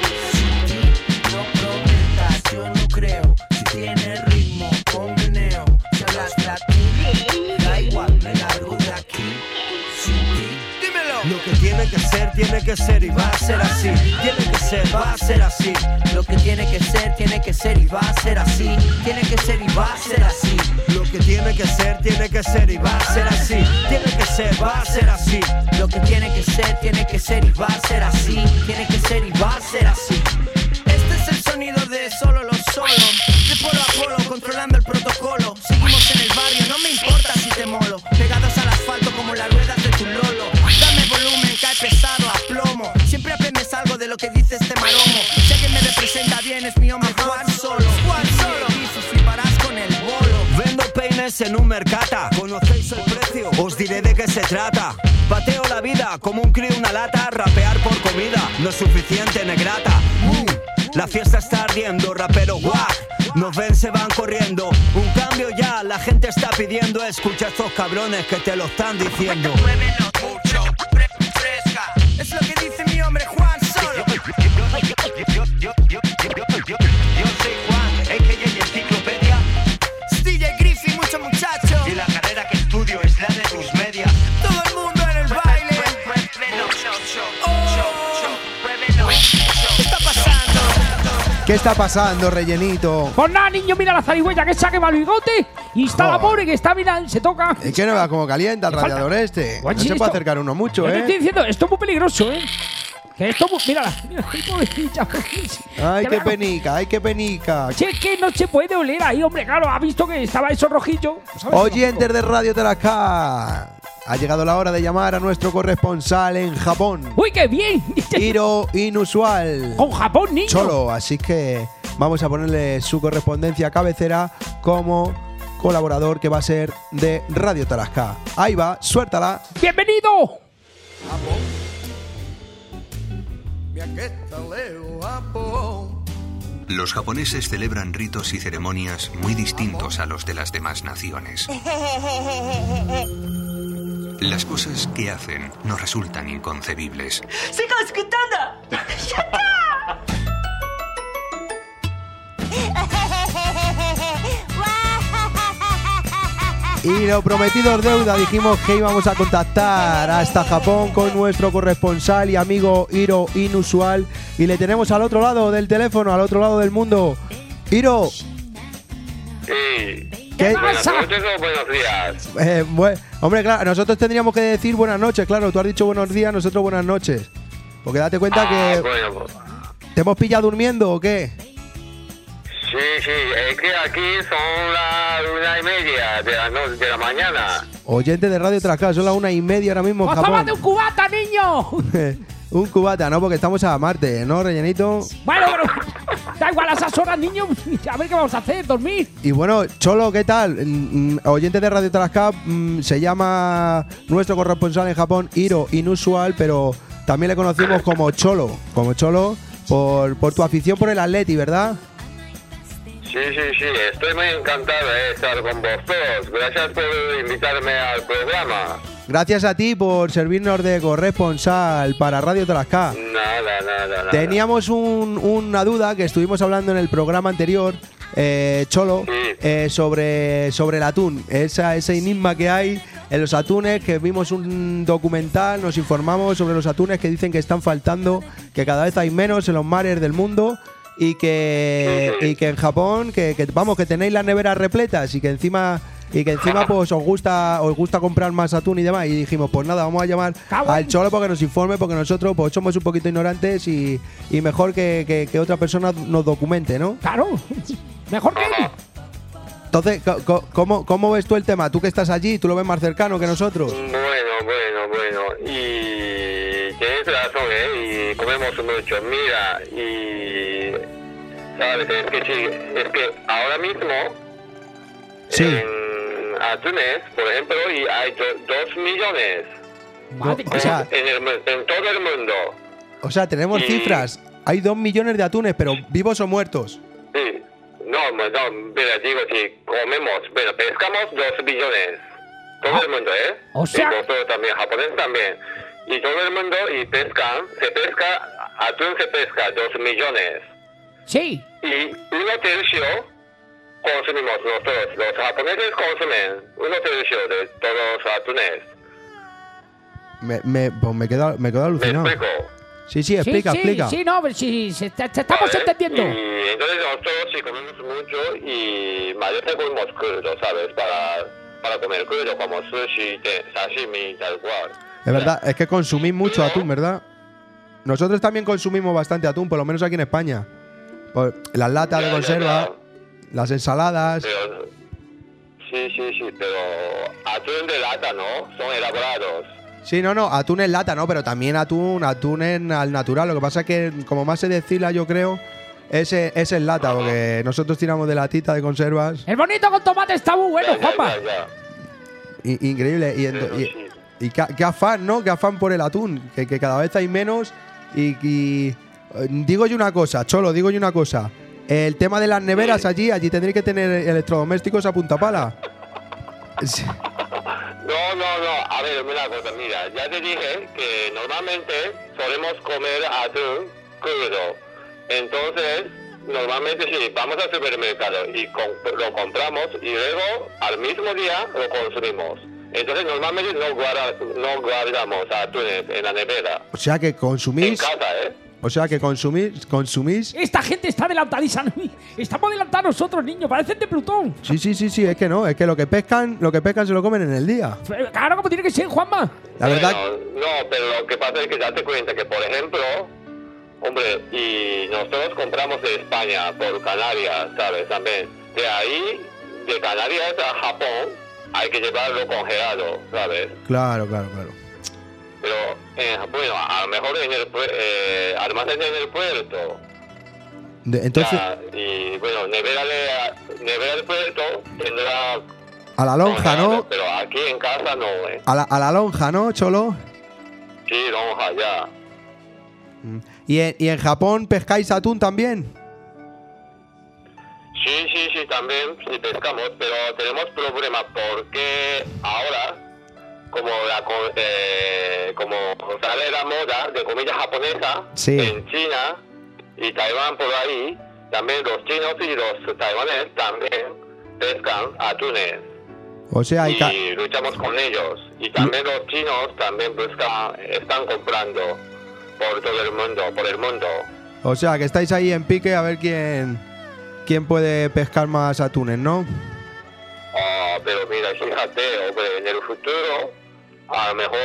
[SPEAKER 11] Sin ti, no prometas, yo no creo. Si tiene ritmo o meneo, si hablas latín, da igual, me largo de aquí. Sin ti. Lo que tiene que ser y va a ser así. Tiene que ser, va a ser así.
[SPEAKER 16] Lo que tiene que ser y va a ser así. Tiene que ser y va a ser así.
[SPEAKER 11] Lo que tiene que ser y va a ser así. Tiene que ser, va a ser así.
[SPEAKER 16] Lo que tiene que ser y va a ser así. Tiene que ser y va a ser así. Este es el sonido de solo los solos. De polo a polo, controlando el protocolo. Seguimos en el barrio, no me importa si te molo. Pegados al asfalto como las ruedas de tu lolo. Dame volumen, cae pesado a plomo. Siempre aprendes algo de lo que dice este maromo. Si alguien me representa bien es mi hombre Juan Solo. Juan Solo. Y si fliparás con el bolo.
[SPEAKER 11] Vendo peines en un mercata. ¿Conocéis el precio? Os diré de qué se trata. Pateo la vida como un crío una lata. Rapear por comida no es suficiente, negrata. La fiesta está ardiendo, rapero guac. Nos ven, se van corriendo. Un cambio ya, la gente está pidiendo. Escucha a estos cabrones que te lo están diciendo.
[SPEAKER 16] Muévelo mucho, fresca. Es lo que dice mi hombre Juan Solo.
[SPEAKER 11] Yo soy Juan, a.k.a. Enciclopedia.
[SPEAKER 16] DJ Griffy, mucho muchacho.
[SPEAKER 11] Y la carrera que estudio es la de tus medias.
[SPEAKER 16] Todo el mundo en el baile. ¿Qué está pasando?
[SPEAKER 2] ¿Qué está pasando, rellenito?
[SPEAKER 5] Pues nada, niño, mira la zarigüeya que saque mal bigote. Y está la pobre que está, mira, se toca.
[SPEAKER 2] Es que no va como calienta el
[SPEAKER 5] Me falta.
[SPEAKER 2] radiador este.
[SPEAKER 5] Oye,
[SPEAKER 2] No se
[SPEAKER 5] esto-
[SPEAKER 2] puede acercar uno mucho,
[SPEAKER 5] Yo te estoy
[SPEAKER 2] ¿eh?
[SPEAKER 5] diciendo, esto es muy peligroso, ¿eh? Que esto, mírala, mira, qué pobrecilla.
[SPEAKER 2] Ay,
[SPEAKER 5] Que
[SPEAKER 2] qué
[SPEAKER 5] vea-
[SPEAKER 2] penica, ay, qué penica.
[SPEAKER 5] Che, que no se puede oler ahí, hombre, claro, ha visto que estaba eso rojillo. ¿Sabes?
[SPEAKER 2] Oyentes de Radio Tarasca, ha llegado la hora de llamar a nuestro corresponsal en Japón.
[SPEAKER 5] ¡Uy, qué bien!
[SPEAKER 2] Hiro Inusual.
[SPEAKER 5] Con Japón, niño.
[SPEAKER 2] Cholo, así que vamos a ponerle su correspondencia cabecera como colaborador que va a ser de Radio Tarasca. Ahí va, suéltala.
[SPEAKER 5] ¡Bienvenido!
[SPEAKER 17] Los japoneses celebran ritos y ceremonias muy distintos a los de las demás naciones. Las cosas que hacen nos resultan inconcebibles.
[SPEAKER 9] ¡Sigo escuchando!
[SPEAKER 2] Y lo prometido es deuda, dijimos que íbamos a contactar hasta Japón con nuestro corresponsal y amigo Hiro Inusual. Y le tenemos al otro lado del teléfono, al otro lado del mundo. Hiro,
[SPEAKER 18] Sí.
[SPEAKER 2] ¿qué
[SPEAKER 18] Buenas noches o buenos días.
[SPEAKER 2] hombre, claro, nosotros tendríamos que decir buenas noches, claro. Tú has dicho buenos días, nosotros buenas noches. Porque date cuenta que
[SPEAKER 18] Bueno, pues,
[SPEAKER 2] te hemos pillado durmiendo o qué.
[SPEAKER 18] sí, es que aquí son las 1:30 de la mañana.
[SPEAKER 2] Oyente de Radio Trasca, son las 1:30 ahora mismo en
[SPEAKER 5] ¡Pues tómate
[SPEAKER 2] Japón.
[SPEAKER 5] un cubata, niño!
[SPEAKER 2] Un cubata, ¿no? Porque estamos a Marte, ¿no, rellenito?
[SPEAKER 5] Bueno, pero da igual a esas horas, niño. A ver qué vamos a hacer, dormir.
[SPEAKER 2] Y bueno, Cholo, ¿qué tal? Oyente de Radio Tarasca, se llama nuestro corresponsal en Japón, Hiro Inusual, pero también le conocimos como Cholo. Como Cholo por tu afición por el Atleti, ¿verdad?
[SPEAKER 18] Sí, estoy muy encantado de estar con vosotros. Gracias por invitarme al programa.
[SPEAKER 2] Gracias a ti por servirnos de corresponsal para Radio Tarasca.
[SPEAKER 18] Nada.
[SPEAKER 2] Teníamos una duda que estuvimos hablando en el programa anterior, Cholo, sobre el atún. Ese enigma que hay en los atunes, que vimos un documental, nos informamos sobre los atunes que dicen que están faltando, que cada vez hay menos en los mares del mundo y que en Japón, que tenéis las neveras repletas y que encima pues os gusta comprar más atún y demás. Y dijimos, pues nada, vamos a llamar al Cholo para que nos informe, porque nosotros pues somos un poquito ignorantes y mejor que otra persona nos documente, ¿no?
[SPEAKER 5] Claro, mejor que él.
[SPEAKER 2] Entonces, ¿cómo ves tú el tema? Tú que estás allí, tú lo ves más cercano que nosotros.
[SPEAKER 18] Bueno. Y tienes razón, ¿eh? Y comemos mucho. Mira, y... ¿sabes? Es que ahora mismo...
[SPEAKER 2] Sí.
[SPEAKER 18] En atunes, por ejemplo, y hay 2 millones.
[SPEAKER 2] O sea,
[SPEAKER 18] En todo el mundo.
[SPEAKER 2] o sea, tenemos cifras. Hay 2 millones de atunes, pero vivos o muertos.
[SPEAKER 18] Sí. No, mira, digo, si comemos, bueno, pescamos 2 billones. Todo el mundo, ¿eh?
[SPEAKER 5] O sea-
[SPEAKER 18] Y nosotros también, japoneses también. Y todo el mundo, y atún se pesca 2 millones.
[SPEAKER 5] Sí.
[SPEAKER 18] Y 1/3 consumimos nosotros. Los japoneses consumen 1/3 de todos los atunes.
[SPEAKER 2] Pues me quedo alucinado.
[SPEAKER 18] ¿Me explico?
[SPEAKER 2] Sí, explica.
[SPEAKER 5] Sí, no, pero sí, estamos entendiendo.
[SPEAKER 18] Y entonces nosotros sí comemos mucho y mayormente comemos crudo, ¿sabes? Para comer crudo, como sushi, sashimi, tal cual.
[SPEAKER 2] Es verdad, es que consumís mucho atún, ¿verdad? Nosotros también consumimos bastante atún, por lo menos aquí en España. Por las latas de conserva, las ensaladas.
[SPEAKER 18] Pero, sí, pero atún de lata, ¿no? Son elaborados.
[SPEAKER 2] Sí, no, atún en lata, ¿no? Pero también atún al natural. Lo que pasa es que, como más se destila, yo creo, es en lata, porque nosotros tiramos de latita de conservas.
[SPEAKER 5] El bonito con tomate está muy bueno, Juanma.
[SPEAKER 2] Increíble. Y qué afán, ¿no? Qué afán por el atún, que cada vez hay menos. Y digo yo una cosa, Cholo, el tema de las neveras allí tendréis que tener electrodomésticos a punta pala. Sí.
[SPEAKER 18] No. A ver, mira, ya te dije que normalmente solemos comer atún crudo. Entonces, normalmente sí, vamos al supermercado y lo compramos y luego al mismo día lo consumimos. Entonces, normalmente no guardamos atunes en la nevera.
[SPEAKER 2] O sea que consumís.
[SPEAKER 18] En casa, ¿eh?
[SPEAKER 2] O sea que consumís.
[SPEAKER 5] Esta gente está adelantadísima. Estamos adelantados nosotros, niños. Parecen de Plutón.
[SPEAKER 2] Sí. Es que no. Es que lo que pescan se lo comen en el día.
[SPEAKER 5] Claro, como tiene que ser, Juanma.
[SPEAKER 2] La verdad.
[SPEAKER 18] No, pero lo que pasa es que date cuenta que, por ejemplo, hombre, y nosotros compramos de España por Canarias, ¿sabes? También. De ahí, de Canarias a Japón, hay que llevarlo congelado, ¿sabes?
[SPEAKER 2] Claro.
[SPEAKER 18] Pero, bueno, a lo mejor en el almacén en el puerto.
[SPEAKER 2] Entonces.
[SPEAKER 18] Y bueno, nevera del puerto tendrá.
[SPEAKER 2] A la lonja, ¿no?
[SPEAKER 18] Pero aquí en casa no, ¿eh?
[SPEAKER 2] A la lonja, ¿no, Cholo?
[SPEAKER 18] Sí, lonja, ya.
[SPEAKER 2] ¿Y en Japón pescáis atún también?
[SPEAKER 18] Sí, también, sí pescamos, pero tenemos problemas porque ahora, como sale la moda de comida japonesa en China y Taiwán por ahí, también los chinos y los taiwaneses también pescan atunes.
[SPEAKER 2] O sea,
[SPEAKER 18] y luchamos con ellos. Y también los chinos también están comprando por el mundo.
[SPEAKER 2] O sea, que estáis ahí en pique a ver quién puede pescar más atunes, ¿no?
[SPEAKER 18] Pero mira, fíjate, hombre, en el futuro, a lo mejor,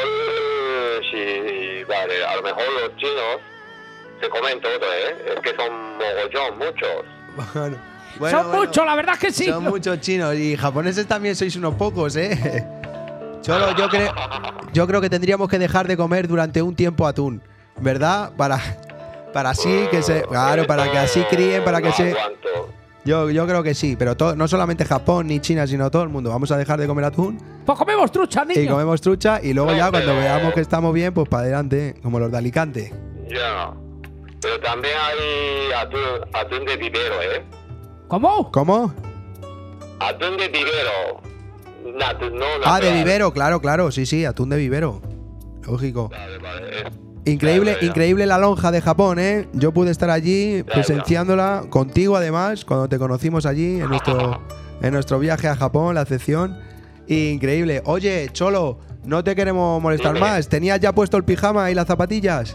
[SPEAKER 18] a lo mejor los chinos se comen todo, ¿eh? Es que son mogollón, muchos.
[SPEAKER 5] Son muchos, la verdad es que sí.
[SPEAKER 2] Son muchos chinos y japoneses también sois unos pocos, ¿eh? Cholo, yo creo que tendríamos que dejar de comer durante un tiempo atún, ¿verdad? Para así que se... Claro, para que así críen, para que se... Yo creo que sí, pero no solamente Japón ni China, sino todo el mundo. Vamos a dejar de comer atún.
[SPEAKER 5] Pues comemos trucha, niño.
[SPEAKER 2] Y comemos trucha y luego ya cuando veamos que estamos bien, pues para adelante, como los de Alicante.
[SPEAKER 18] Ya. Pero también hay atún de vivero, ¿eh?
[SPEAKER 5] ¿Cómo?
[SPEAKER 18] Atún de vivero.
[SPEAKER 2] De vivero, claro. Sí, atún de vivero. Lógico.
[SPEAKER 18] Vale.
[SPEAKER 2] Increíble la lonja de Japón, ¿eh? Yo pude estar allí presenciándola contigo, además, cuando te conocimos allí en nuestro viaje a Japón, la excepción. Increíble. Oye, Cholo, no te queremos molestar más. ¿Tenías ya puesto el pijama y las zapatillas?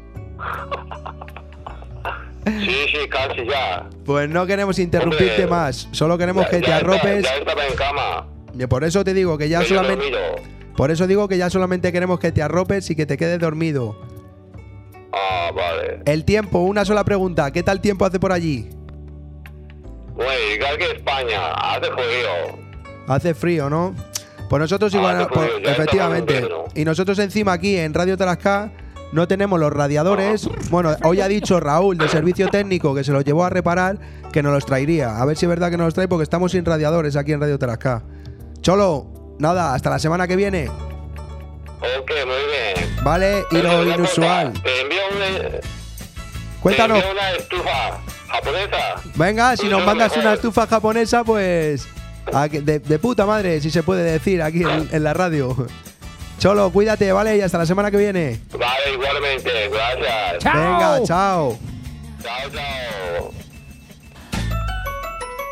[SPEAKER 18] Sí, casi ya.
[SPEAKER 2] Pues no queremos interrumpirte más. Solo queremos que te arropes.
[SPEAKER 18] Ya estaba en cama.
[SPEAKER 2] Por eso te digo que ya solamente... Por eso digo que ya solamente queremos que te arropes y que te quedes dormido.
[SPEAKER 18] Vale.
[SPEAKER 2] El tiempo, una sola pregunta. ¿Qué tal tiempo hace por allí?
[SPEAKER 18] Bueno, igual que España, hace frío.
[SPEAKER 2] Hace frío, ¿no? Pues nosotros igual, efectivamente. Y nosotros encima aquí en Radio Tarascá no tenemos los radiadores. Bueno, hoy ha dicho Raúl de servicio técnico que se los llevó a reparar, que nos los traería. A ver si es verdad que nos los trae, porque estamos sin radiadores aquí en Radio Tarascá. Cholo, nada, hasta la semana que viene.
[SPEAKER 18] Ok, muy bien.
[SPEAKER 2] Vale, y lo inusual.
[SPEAKER 18] Te envío
[SPEAKER 2] Cuéntanos.
[SPEAKER 18] una estufa japonesa.
[SPEAKER 2] Venga, si nos mandas una estufa japonesa, pues de puta madre, si se puede decir aquí en la radio. Cholo, cuídate, ¿vale? Y hasta la semana que viene.
[SPEAKER 18] Vale, igualmente, gracias.
[SPEAKER 5] ¡Chao!
[SPEAKER 2] Venga, chao.
[SPEAKER 18] Chao.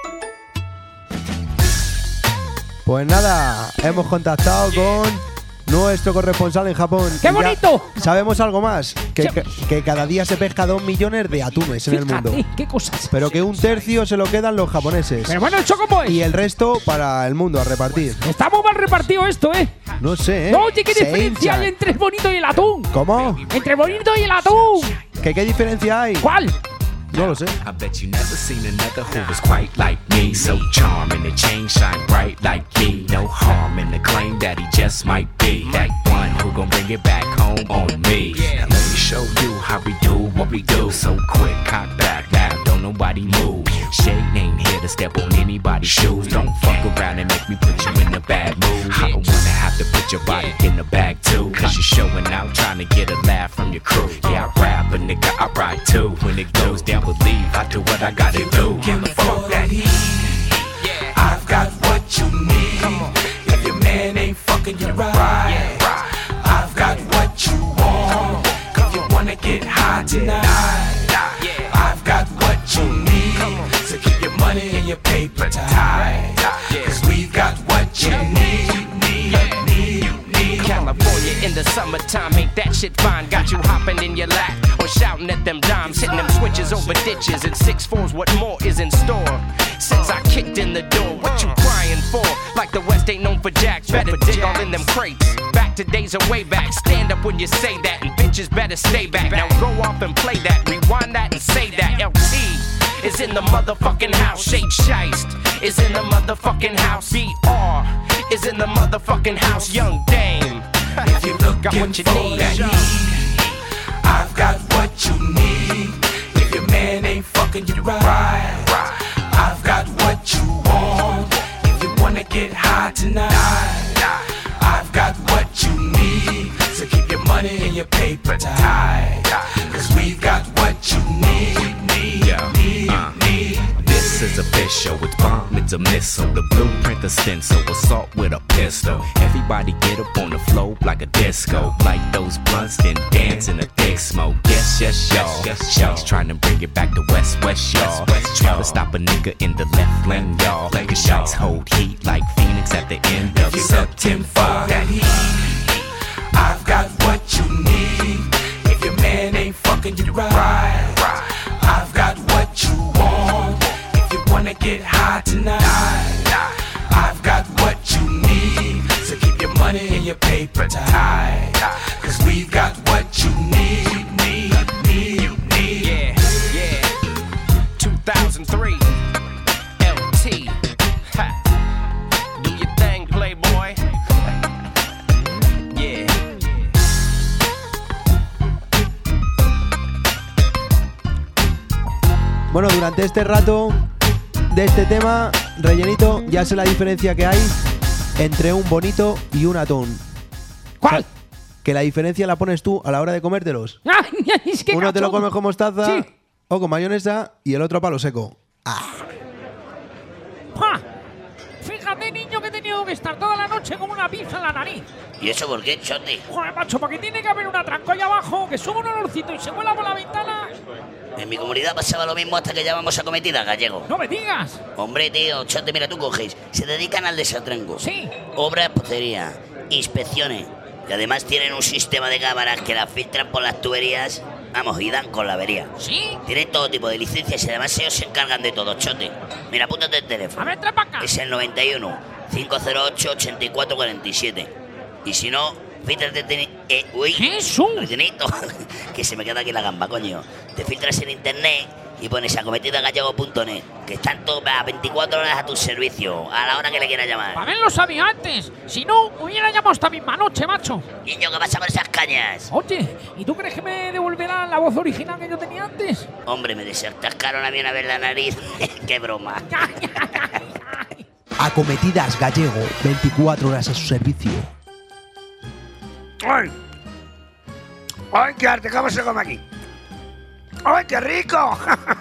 [SPEAKER 2] Pues nada, hemos contactado con nuestro corresponsal en Japón.
[SPEAKER 5] ¡Qué
[SPEAKER 2] Y ya
[SPEAKER 5] bonito!
[SPEAKER 2] Sabemos algo más, que cada día se pesca 2 millones de atunes en el mundo.
[SPEAKER 5] ¿Qué cosas?
[SPEAKER 2] Pero que un tercio se lo quedan los japoneses.
[SPEAKER 5] Pero bueno, ¿eso cómo es?
[SPEAKER 2] Y el resto para el mundo a repartir.
[SPEAKER 5] Está muy mal repartido esto, ¿eh?
[SPEAKER 2] No sé, ¿eh?
[SPEAKER 5] No, oye, ¿qué
[SPEAKER 2] Se
[SPEAKER 5] diferencia
[SPEAKER 2] hinchan.
[SPEAKER 5] hay entre el bonito y el atún?
[SPEAKER 2] ¿Cómo?
[SPEAKER 5] Entre el bonito y el atún.
[SPEAKER 2] ¿Qué diferencia hay?
[SPEAKER 5] ¿Cuál?
[SPEAKER 2] No lo sé.
[SPEAKER 19] I bet you never seen another who was quite like me. So charming, the chain shine bright like me. No harm in the claim that he just might be that one who gon' bring it back home on me. Now let me show you how we do what we do. So quick, cock back now, don't nobody move. Shade ain't here to step on anybody's shoes. Don't fuck around and make me put you in a bad mood. I don't wanna have to put your body in the bag too. Cause you're showing out, trying to get a laugh from your crew. Yeah, I rap, but nigga, I ride too. When it goes down, believe I do what I gotta do. Fuck that heat. I've got what you need. If your man ain't fucking you right, I've got what you want. If you wanna get high tonight, I've got what you need. So keep your money and your paper tight. Cause we've got what you need.
[SPEAKER 20] California in the summertime, ain't that shit fine? Got you hopping in your lap or shouting at them dimes, hitting them switches over ditches and 6-4s. What more is in store? Since I kicked in the door, what you crying for? Like the West ain't known for jacks, better dig all in them crates. Back to days of way back, stand up when you say that, and bitches better stay back. Now go off and play that, rewind that and say that. LT is in the motherfucking house, Shade Shiest is in the motherfucking house, BR is in the motherfucking house, Young Dame.
[SPEAKER 19] If you look
[SPEAKER 20] got what you
[SPEAKER 19] for
[SPEAKER 20] need,
[SPEAKER 19] that heat, I've got what you need. If your man ain't fucking you right, I've got what you want. If you wanna get high tonight, I've got what you need. So keep your money and your paper tight, cause we've got what you need. This is official, it's bomb, it's a missile. The blueprint, the stencil, assault with a pistol. Everybody get up on the floor like a disco. Light those blunts, then dance in a thick smoke. Yes, yes, y'all. She's trying to bring it back to West, y'all. Try to stop a nigga in the left lane, y'all. Cause shots hold heat like Phoenix at the end of September. That heat, I've got what you need. If your man ain't fucking you right, I've got what you want. If you wanna get high tonight, I've got what you need. So keep your money and your paper tight, cause we've got what you need.
[SPEAKER 20] Yeah, 2003, LT. Ha. Do your thing, Playboy. Yeah.
[SPEAKER 2] Bueno, durante este rato de este tema, rellenito, ya sé la diferencia que hay entre un bonito y un atún.
[SPEAKER 5] ¿Cuál?
[SPEAKER 2] O sea, que la diferencia la pones tú a la hora de comértelos.
[SPEAKER 5] Ay, es que
[SPEAKER 2] Uno te lo
[SPEAKER 5] cacho.
[SPEAKER 2] comes con mostaza
[SPEAKER 5] Sí.
[SPEAKER 2] o con mayonesa y el otro a palo seco.
[SPEAKER 5] ¡Ja! Fíjate, niño, que he tenido que estar toda la noche con una pizza en la nariz.
[SPEAKER 8] ¿Y eso por qué, Chote?
[SPEAKER 5] Joder, macho, porque tiene que haber un atranco allá abajo, que sube un olorcito y se vuela por la ventana.
[SPEAKER 8] En mi comunidad pasaba lo mismo hasta que llamamos a cometida, gallego.
[SPEAKER 5] ¡No me digas!
[SPEAKER 8] Hombre, tío, Chote, mira, tú coges. Se dedican al desatranco.
[SPEAKER 5] Sí.
[SPEAKER 8] Obras, pocería, inspecciones. Y además tienen un sistema de cámaras que las filtran por las tuberías. Vamos, y dan con la avería.
[SPEAKER 5] ¿Sí?
[SPEAKER 8] Tienen todo tipo de licencias y además ellos se encargan de todo, Chote. Mira, apúntate el teléfono.
[SPEAKER 5] A ver, trae para acá.
[SPEAKER 8] Es el 91 508 8447. Y si no, fíjate, uy,
[SPEAKER 5] ¡Jesús!
[SPEAKER 8] retenito, que se me queda aquí la gamba, coño. Te filtras en internet y pones acometidagallego.net, que están todas las 24 horas a tu servicio, a la hora que le quieras llamar.
[SPEAKER 5] Haberlo sabía antes. Si no, hubiera llamado esta misma noche, macho.
[SPEAKER 8] Niño, ¿qué pasa con esas cañas?
[SPEAKER 5] Oye, ¿y tú crees que me devolverán la voz original que yo tenía antes?
[SPEAKER 8] Hombre, me desatascaron a mí una vez la nariz. ¡Qué broma!
[SPEAKER 2] Acometidas Gallego, 24 horas a su servicio.
[SPEAKER 10] ¡Ay! ¡Ay, qué arte! ¿Cómo se come aquí? ¡Ay, qué rico!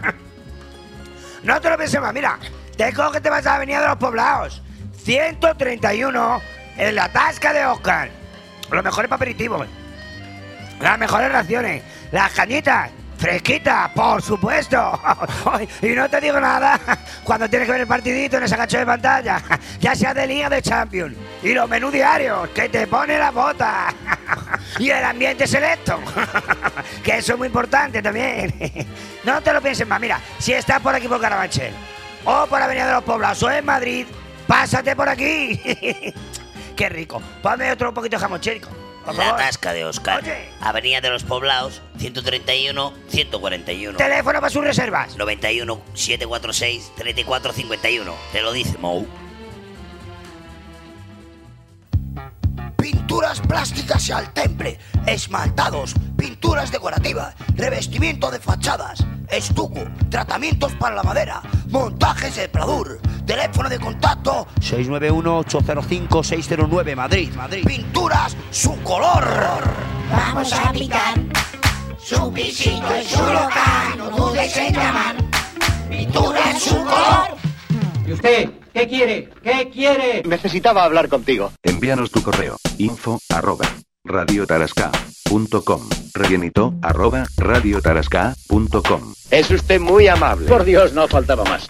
[SPEAKER 10] No te lo pienses más, mira. Te cojo que te vas a venir de los poblados. 131 en la tasca de Oscar. Los mejores aperitivos. Las mejores raciones. Las cañitas. Fresquita, por supuesto. Y no te digo nada cuando tienes que ver el partidito en ese gacho de pantalla, ya sea de Liga de Champions. Y los menús diarios, que te pone la bota. Y el ambiente selecto, que eso es muy importante también. No te lo pienses más, mira, si estás por aquí por Carabanchel, o por Avenida de los Poblados, o en Madrid, pásate por aquí. Qué rico. Ponme otro poquito de jamón ibérico.
[SPEAKER 8] La Tasca de Oscar. Oye. Avenida de los Poblados, 131-141.
[SPEAKER 10] Teléfono para sus reservas.
[SPEAKER 8] 91-746-3451. Te lo dice Mou.
[SPEAKER 10] Pinturas plásticas y al temple, esmaltados, pinturas decorativas, revestimiento de fachadas, estuco, tratamientos para la madera, montajes de pladur. Teléfono de contacto 691-805-609 Madrid. Pinturas su color.
[SPEAKER 12] Vamos a pintar su pisito y su local, no dudes en llamar. Pinturas su color.
[SPEAKER 21] ¿Y usted qué quiere? ¿Qué quiere?
[SPEAKER 22] Necesitaba hablar contigo.
[SPEAKER 17] Envíanos tu correo, info@radiotarasca.com, rellenito@radiotarasca.com.
[SPEAKER 22] Es usted muy amable. Por Dios, no faltaba más.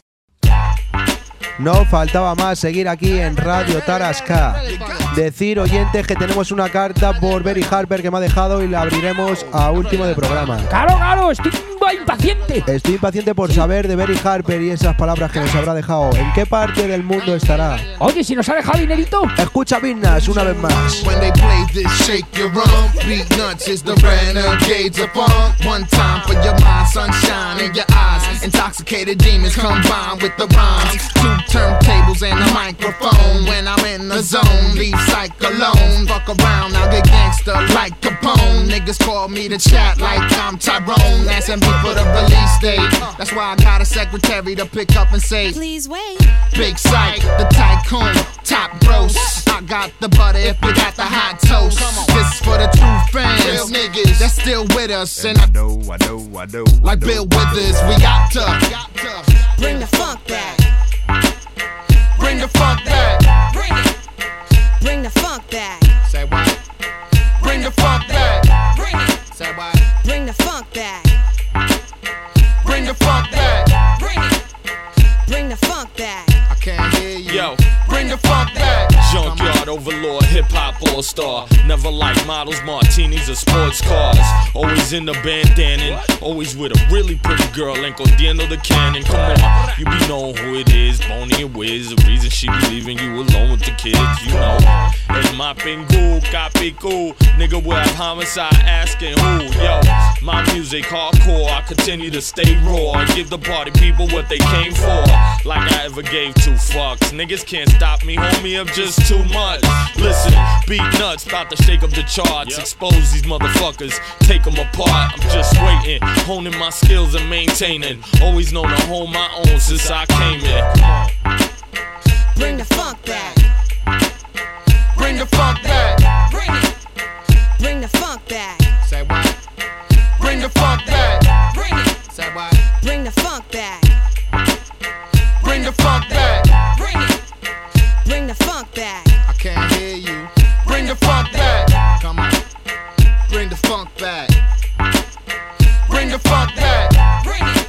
[SPEAKER 2] No faltaba más seguir aquí en Radio Tarasca. Decir, oyentes, que tenemos una carta por Berry Harper que me ha dejado y la abriremos a último de programa.
[SPEAKER 5] Claro, estoy impaciente.
[SPEAKER 2] Estoy impaciente por saber de Berry Harper y esas palabras que nos habrá dejado. ¿En qué parte del mundo estará?
[SPEAKER 5] Oye, si nos ha dejado dinerito.
[SPEAKER 2] Escucha Business una vez más.
[SPEAKER 23] When they play this, shake your rump. Beat nuts is the renegades of funk. One time for your mind, sunshine in your eyes. Intoxicated demons combined with the rhymes. Two turntables and a microphone. When I'm in the zone, leave psych alone. Fuck around, I'll get gangster like Capone. Niggas call me to chat like I'm Tyrone. Asking me for the release date. That's why I got a secretary to pick up and say, please wait. Big Psych, the tycoon, top gross. I got the butter if you got the hot toast. This is for the true fans, real niggas that's still with us. And I know. Like Bill Withers, we got to bring the funk back. Bring the funk back.
[SPEAKER 9] Bring the funk back.
[SPEAKER 23] Say what? Bring the funk back.
[SPEAKER 9] Bring it.
[SPEAKER 23] Say what?
[SPEAKER 9] Bring the funk back.
[SPEAKER 23] Bring the funk back.
[SPEAKER 9] Bring it. Bring the funk back.
[SPEAKER 23] I can't hear you.
[SPEAKER 24] Yo,
[SPEAKER 23] bring the funk back.
[SPEAKER 24] Junkyard overlord, hip hop all star. Never like models, martinis, or sports cars. Always in the bandana, always with a really pretty girl. Encodiendo the cannon. Come on, you be knowing who it is. Boney and Wiz, the reason she be leaving you alone with the kids, you know. Es my pingu, copy cool. Nigga will have homicide asking who. Yo, my music hardcore. I continue to stay raw and give the party people what they came for. Like I ever gave two fucks. Niggas can't stop me, homie, I'm just too much. Listen, beat nuts, about to shake up the charts. Expose these motherfuckers, take them apart. I'm just waiting, honing my skills and maintaining. Always known to hold my own since I came in.
[SPEAKER 9] Bring the funk back.
[SPEAKER 23] Bring the funk back.
[SPEAKER 9] Bring it. Bring the funk back.
[SPEAKER 23] Say what? Bring the funk back.
[SPEAKER 9] Bring it.
[SPEAKER 23] Say what?
[SPEAKER 9] Bring the funk back.
[SPEAKER 23] Bring the funk back.
[SPEAKER 9] Bring it. Bring the funk back.
[SPEAKER 23] I can't hear you. Bring the funk back. Come on. Bring the funk back. Bring the funk back.
[SPEAKER 9] Bring it.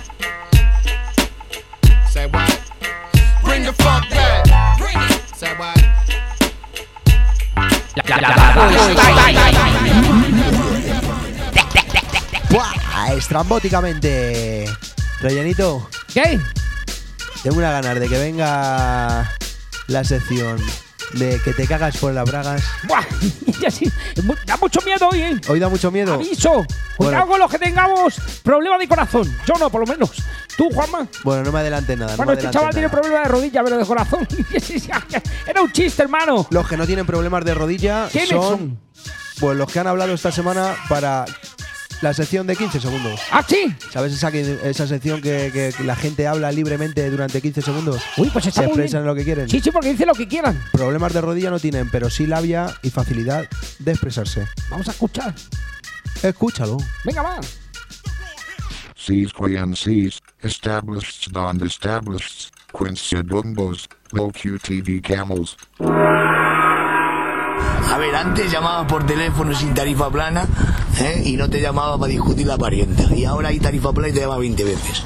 [SPEAKER 23] Say what? Bring the funk back.
[SPEAKER 9] Bring it.
[SPEAKER 23] Say what?
[SPEAKER 2] ¡Buah! Estrambóticamente. Rellenito.
[SPEAKER 5] ¿Qué?
[SPEAKER 2] Tengo una ganas de que venga la sección de que te cagas por las bragas.
[SPEAKER 5] ¡Buah! Ya sí, da mucho miedo hoy, ¿eh?
[SPEAKER 2] ¿Hoy da mucho miedo?
[SPEAKER 5] Aviso. Cuidado con los que tengamos problemas de corazón. Yo no, por lo menos. ¿Tú, Juanma?
[SPEAKER 2] Bueno, no me adelante nada.
[SPEAKER 5] Bueno, este chaval tiene problemas de rodilla, pero de corazón. Era un chiste, hermano.
[SPEAKER 2] Los que no tienen problemas de rodilla son pues los que han hablado esta semana para la sección de 15 segundos.
[SPEAKER 5] ¿Ah, sí?
[SPEAKER 2] ¿Sabes esa sección que la gente habla libremente durante 15 segundos?
[SPEAKER 5] Uy, pues está
[SPEAKER 2] se
[SPEAKER 5] muy
[SPEAKER 2] expresan
[SPEAKER 5] bien.
[SPEAKER 2] lo que quieren.
[SPEAKER 5] Sí, porque dicen lo que quieran.
[SPEAKER 2] Problemas de rodilla no tienen, pero sí labia y facilidad de expresarse.
[SPEAKER 5] Vamos a escuchar.
[SPEAKER 2] Escúchalo.
[SPEAKER 5] Venga, va.
[SPEAKER 25] Seas Seas, established non-established, Quincy Dumbos, low QTV camels.
[SPEAKER 1] A ver, antes llamaba por teléfono sin tarifa plana, y no te llamaba para discutir la parienta. Y ahora hay tarifa plana y te llama 20 veces.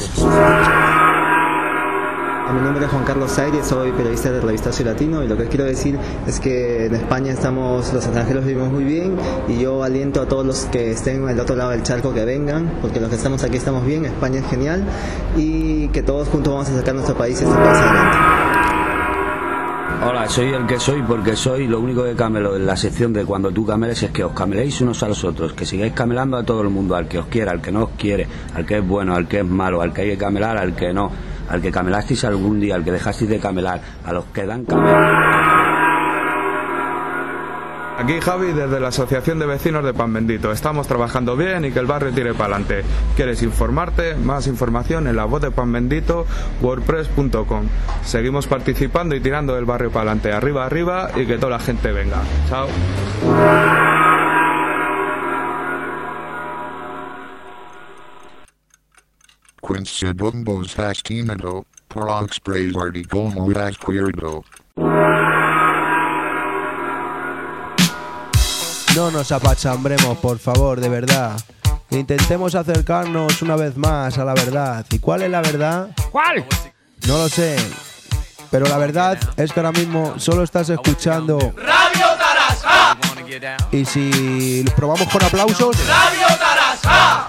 [SPEAKER 3] Mi nombre es Juan Carlos Aire, soy periodista de Revista Soy Latino y lo que quiero decir es que en España los extranjeros vivimos muy bien y yo aliento a todos los que estén al otro lado del charco que vengan, porque los que estamos aquí estamos bien, España es genial y que todos juntos vamos a sacar nuestro país y este país adelante.
[SPEAKER 4] Hola, soy el que soy porque soy. Lo único que camelo en la sección de cuando tú cameles es que os cameléis unos a los otros, que sigáis camelando a todo el mundo, al que os quiera, al que no os quiere, al que es bueno, al que es malo, al que hay que camelar, al que no, al que camelasteis algún día, al que dejasteis de camelar, a los que dan camelar.
[SPEAKER 6] Aquí Javi desde la Asociación de Vecinos de Pan Bendito. Estamos trabajando bien y que el barrio tire para adelante. ¿Quieres informarte? Más información en La Voz de Pan Bendito, wordpress.com. Seguimos participando y tirando del barrio para adelante. Arriba, arriba y que toda la gente venga. Chao.
[SPEAKER 25] Quince bombos hastinado, prox praise artigomo asquirdo.
[SPEAKER 2] No nos apachambremos, por favor, de verdad. Intentemos acercarnos una vez más a la verdad. ¿Y cuál es la verdad?
[SPEAKER 5] ¿Cuál?
[SPEAKER 2] No lo sé. Pero la verdad es que ahora mismo solo estás escuchando
[SPEAKER 7] Radio Tarasca.
[SPEAKER 2] Y si probamos con aplausos,
[SPEAKER 7] Radio Tarasca.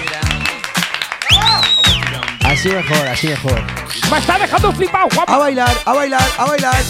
[SPEAKER 2] así mejor, así mejor.
[SPEAKER 5] Me está dejando flipado, guapo.
[SPEAKER 2] A bailar, a bailar, a bailar.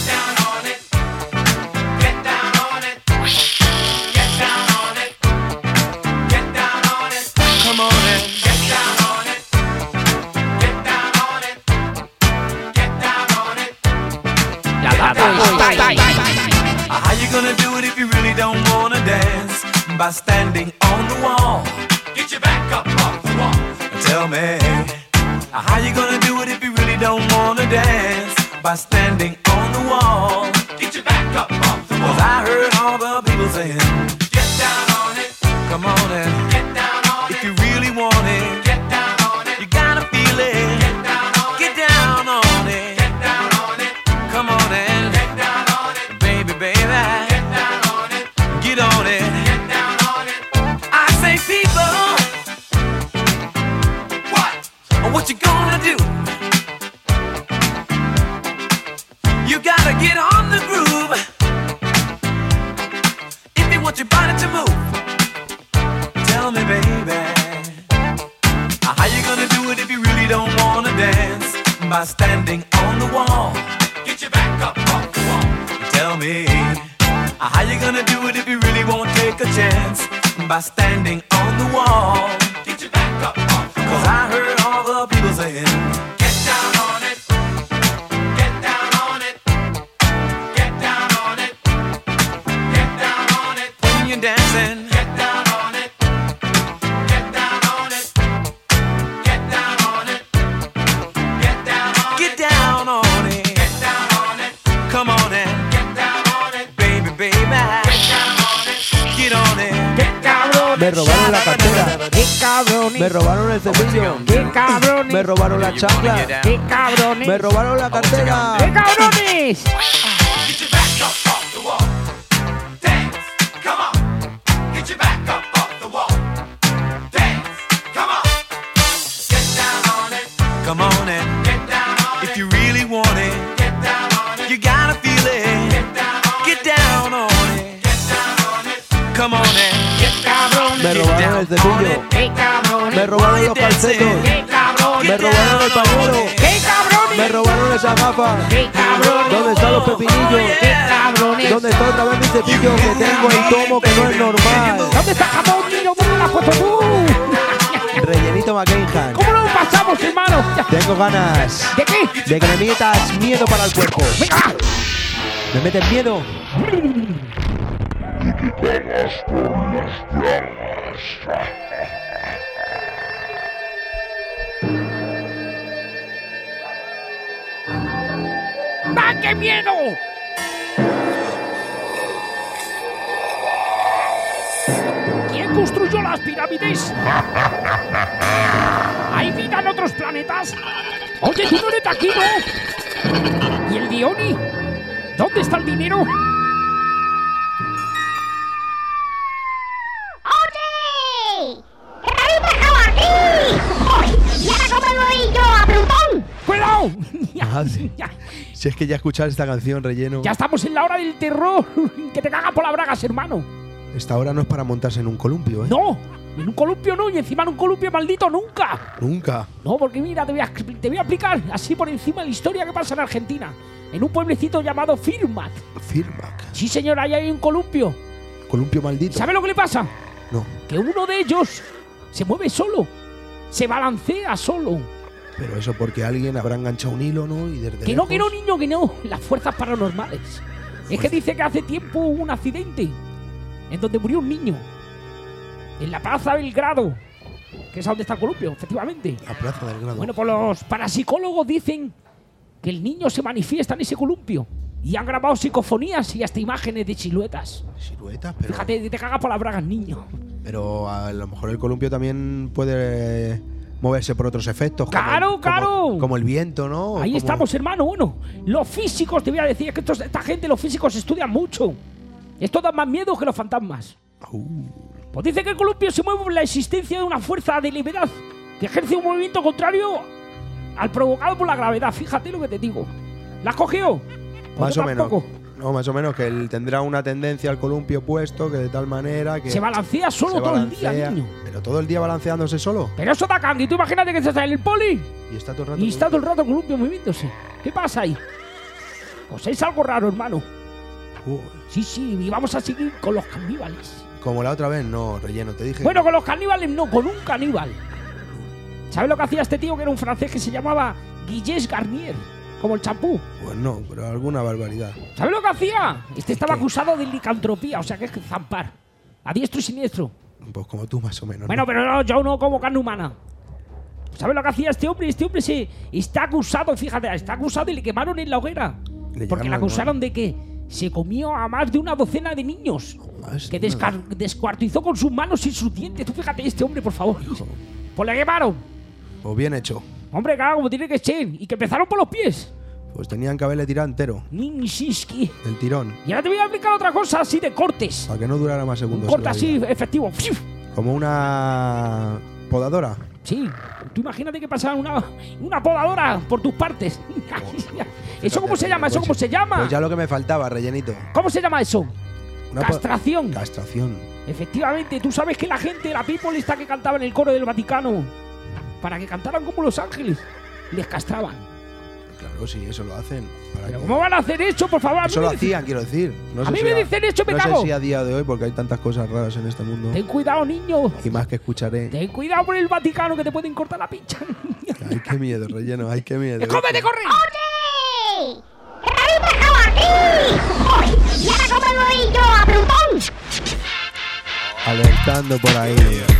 [SPEAKER 11] How you gonna do it if you really don't wanna dance? By standing on the wall. Get your back up off the wall. Tell me, how you gonna do it if you really don't wanna dance? By standing on the wall. Get your back up off the wall. 'Cause I heard all the people saying, get down on it. Come on and get down on it. If you really want it, get down on it. You gotta feel it. Get down on it. Get down on it. Get down on it. Come on and get down on it. Baby, baby. Get down on it. Get on it. Get down on it. I say people, what you gonna do? You gotta get on the groove if you want your body to move. Tell me, baby, how you gonna do it if you really don't wanna dance? By standing on the wall. Get your back up off the wall. Tell me, how you gonna do it if you really won't take a chance? By standing on the wall. Get your back up off the wall. 'Cause I heard all the people saying, get down on it. Get down on it. Get down on it. Get down on it. When you're dancing, get down on it. Get down on it. Get down on it. Get down on it. Get down on it. Get down on it. Come on and get down on it. Baby, baby. Get down on it. Get on it. Get down.
[SPEAKER 2] Me robaron la cartera.
[SPEAKER 5] ¡Qué cabrones!
[SPEAKER 2] Me robaron el cepillo.
[SPEAKER 5] ¡Qué cabrones!
[SPEAKER 2] Me robaron la chancla.
[SPEAKER 5] ¡Qué cabrones!
[SPEAKER 2] Me robaron la cartera.
[SPEAKER 5] ¡Qué cabrones!
[SPEAKER 11] Get your back up off the wall. Dance, come on. Get your back up off the wall. Dance, come on. Get down on it. Come on and get down on it. If you really want it, get down on it. You gotta feel it. Get down on it. Get down on it. Get down on it. Come on and get cabrones.
[SPEAKER 2] Me robaron el cepillo.
[SPEAKER 5] ¡Qué cabrones!
[SPEAKER 2] Me robaron los calcetos.
[SPEAKER 5] ¡Qué cabrones!
[SPEAKER 2] Me robaron el pañuelo.
[SPEAKER 5] ¡Qué cabrones!
[SPEAKER 2] Me robaron esa gafa.
[SPEAKER 5] ¡Qué cabrones!
[SPEAKER 2] ¿Dónde están los pepinillos?
[SPEAKER 5] ¡Qué cabrones!
[SPEAKER 2] ¿Dónde está otra vez mi cepillo? Que tengo el tomo que no es normal.
[SPEAKER 5] ¿Dónde está jamón, niño? ¿Dónde lo has puesto tú?
[SPEAKER 2] Rellenito McCain.
[SPEAKER 5] ¿Cómo lo pasamos, hermano?
[SPEAKER 2] Tengo ganas.
[SPEAKER 5] ¿De qué?
[SPEAKER 2] De que me metas miedo para el cuerpo.
[SPEAKER 5] ¡Venga!
[SPEAKER 2] ¿Me metes miedo?
[SPEAKER 5] ¡Ah, qué miedo! ¿Quién construyó las pirámides? ¿Hay vida en otros planetas? Oye, tú no eres de aquí, ¿no? ¿Y el Dioni? ¿Dónde está el dinero? ¡Cuidado!
[SPEAKER 2] Si es que ya escuchar esta canción, Relleno.
[SPEAKER 5] Ya estamos en la hora del terror. Que te cagas por las bragas, hermano.
[SPEAKER 2] Esta hora no es para montarse en un columpio, ¿eh?
[SPEAKER 5] No, en un columpio no, y encima en un columpio maldito nunca.
[SPEAKER 2] Nunca.
[SPEAKER 5] No, porque mira, te voy a explicar así por encima la historia que pasa en Argentina. En un pueblecito llamado Firmat.
[SPEAKER 2] Firmat.
[SPEAKER 5] Sí, señor, ahí hay un columpio.
[SPEAKER 2] Columpio maldito.
[SPEAKER 5] ¿Sabe lo que le pasa?
[SPEAKER 2] No.
[SPEAKER 5] Que uno de ellos se mueve solo. Se balancea solo.
[SPEAKER 2] Pero eso porque alguien habrá enganchado un hilo, ¿no? Y desde
[SPEAKER 5] que
[SPEAKER 2] lejos...
[SPEAKER 5] no, niño, que no. Las fuerzas paranormales. Es que dice que hace tiempo hubo un accidente en donde murió un niño. En la Plaza Belgrado. Que es donde está el columpio, efectivamente.
[SPEAKER 2] La Plaza Belgrado.
[SPEAKER 5] Bueno, pues los parapsicólogos dicen que el niño se manifiesta en ese columpio. Y han grabado psicofonías y hasta imágenes de siluetas.
[SPEAKER 2] ¿Siluetas? Pero...
[SPEAKER 5] Fíjate, te cagas por las bragas, niño.
[SPEAKER 2] Pero a lo mejor el columpio también puede moverse por otros efectos.
[SPEAKER 5] ¡Claro!
[SPEAKER 2] Como el viento, ¿no?
[SPEAKER 5] Ahí estamos, hermano. Bueno, los físicos, te voy a decir, es que esta gente, los físicos, estudian mucho. Esto da más miedo que los fantasmas. Pues dice que el columpio se mueve por la existencia de una fuerza de levedad que ejerce un movimiento contrario al provocado por la gravedad. Fíjate lo que te digo. ¿La has cogido?
[SPEAKER 2] Más o menos. No, más o menos que él tendrá una tendencia al columpio opuesto, que de tal manera que...
[SPEAKER 5] Se balancea solo todo el día, niño.
[SPEAKER 2] ¿Pero todo el día balanceándose solo?
[SPEAKER 5] Pero eso da cangui. Tú imagínate que se está en el poli.
[SPEAKER 2] Y está todo el rato...
[SPEAKER 5] Y está todo el rato el columpio moviéndose. ¿Qué pasa ahí? Pues es algo raro, hermano. Sí, y vamos a seguir con los caníbales.
[SPEAKER 2] Como la otra vez, no, Relleno, te dije...
[SPEAKER 5] Bueno, con los caníbales no, con un caníbal. ¿Sabes lo que hacía este tío? Que era un francés que se llamaba Guillés Garnier. Como el champú.
[SPEAKER 2] Pues no, pero alguna barbaridad.
[SPEAKER 5] ¿Sabes lo que hacía? Este estaba acusado de licantropía, o sea que es zampar. A diestro y siniestro.
[SPEAKER 2] Pues como tú, más o menos.
[SPEAKER 5] Bueno,
[SPEAKER 2] ¿no?
[SPEAKER 5] pero no, yo no como carne humana. ¿Sabes lo que hacía este hombre? Este hombre está acusado, fíjate, está acusado y le quemaron en la hoguera. Porque le acusaron de que se comió a más de una docena de niños. Que descuartizó con sus manos y sus dientes. Tú fíjate este hombre, por favor. Pues le quemaron.
[SPEAKER 2] Pues bien hecho.
[SPEAKER 5] Hombre, claro, como tiene que ser. Y que empezaron por los pies.
[SPEAKER 2] Pues tenían que haberle tirado entero.
[SPEAKER 5] Ninsiski.
[SPEAKER 2] El tirón.
[SPEAKER 5] Y ahora te voy a explicar otra cosa así de cortes.
[SPEAKER 2] Para que no durara más segundos.
[SPEAKER 5] Un corte así, efectivo.
[SPEAKER 2] Como una podadora.
[SPEAKER 5] Sí. Tú imagínate que pasara una podadora por tus partes. ¿Eso cómo se llama? ¿Eso cómo se llama?
[SPEAKER 2] Pues ya lo que me faltaba, Rellenito.
[SPEAKER 5] ¿Cómo se llama eso? Castración.
[SPEAKER 2] Castración.
[SPEAKER 5] Efectivamente. Tú sabes que la gente, la people esta que cantaba en el coro del Vaticano, para que cantaran como Los Ángeles, les castraban.
[SPEAKER 2] Claro, sí, eso lo hacen.
[SPEAKER 5] ¿Pero cómo van a hacer eso, por favor?
[SPEAKER 2] Eso lo hacían, quiero decir. No
[SPEAKER 5] a mí me dicen eso, me cago.
[SPEAKER 2] No sé si a día de hoy, porque hay tantas cosas raras en este mundo.
[SPEAKER 5] Ten cuidado, niño.
[SPEAKER 2] Y más que escucharé.
[SPEAKER 5] Ten cuidado por el Vaticano, que te pueden cortar la pincha.
[SPEAKER 2] Ay, qué miedo, Relleno, ay, qué miedo.
[SPEAKER 5] ¡Escóndete, corre!
[SPEAKER 12] ¡Oye! ¡El pescado aquí! ¡Y ahora cómelo yo a Plutón!
[SPEAKER 2] Alertando por ahí.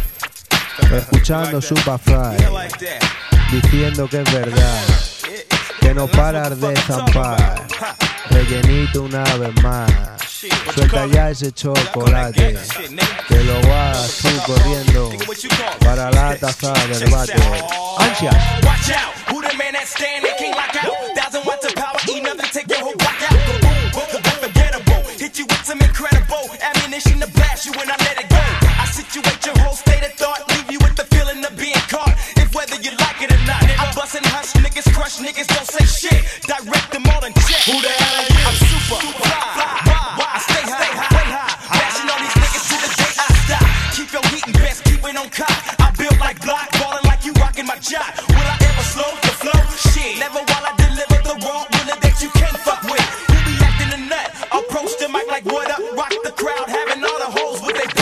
[SPEAKER 2] Escuchando Superfly. Diciendo que es verdad. Que no paras de zampar. Rellenito una vez más. Suelta ya ese chocolate. Que lo vas tú corriendo para la taza del bate. ¡Ansias!
[SPEAKER 13] Niggas don't say shit, direct them all and check. Who the hell are you? I'm super fly. I stay high, bashing all these niggas to the day I stop. Keep your heat and best, keep it on cock. I build like block, ballin' like you rockin' my job. Will I ever slow the flow? Shit, never while I deliver the raw winner that you can't fuck with. Who be acting a nut? Approach the mic like what up, rock the crowd, having all the hoes with they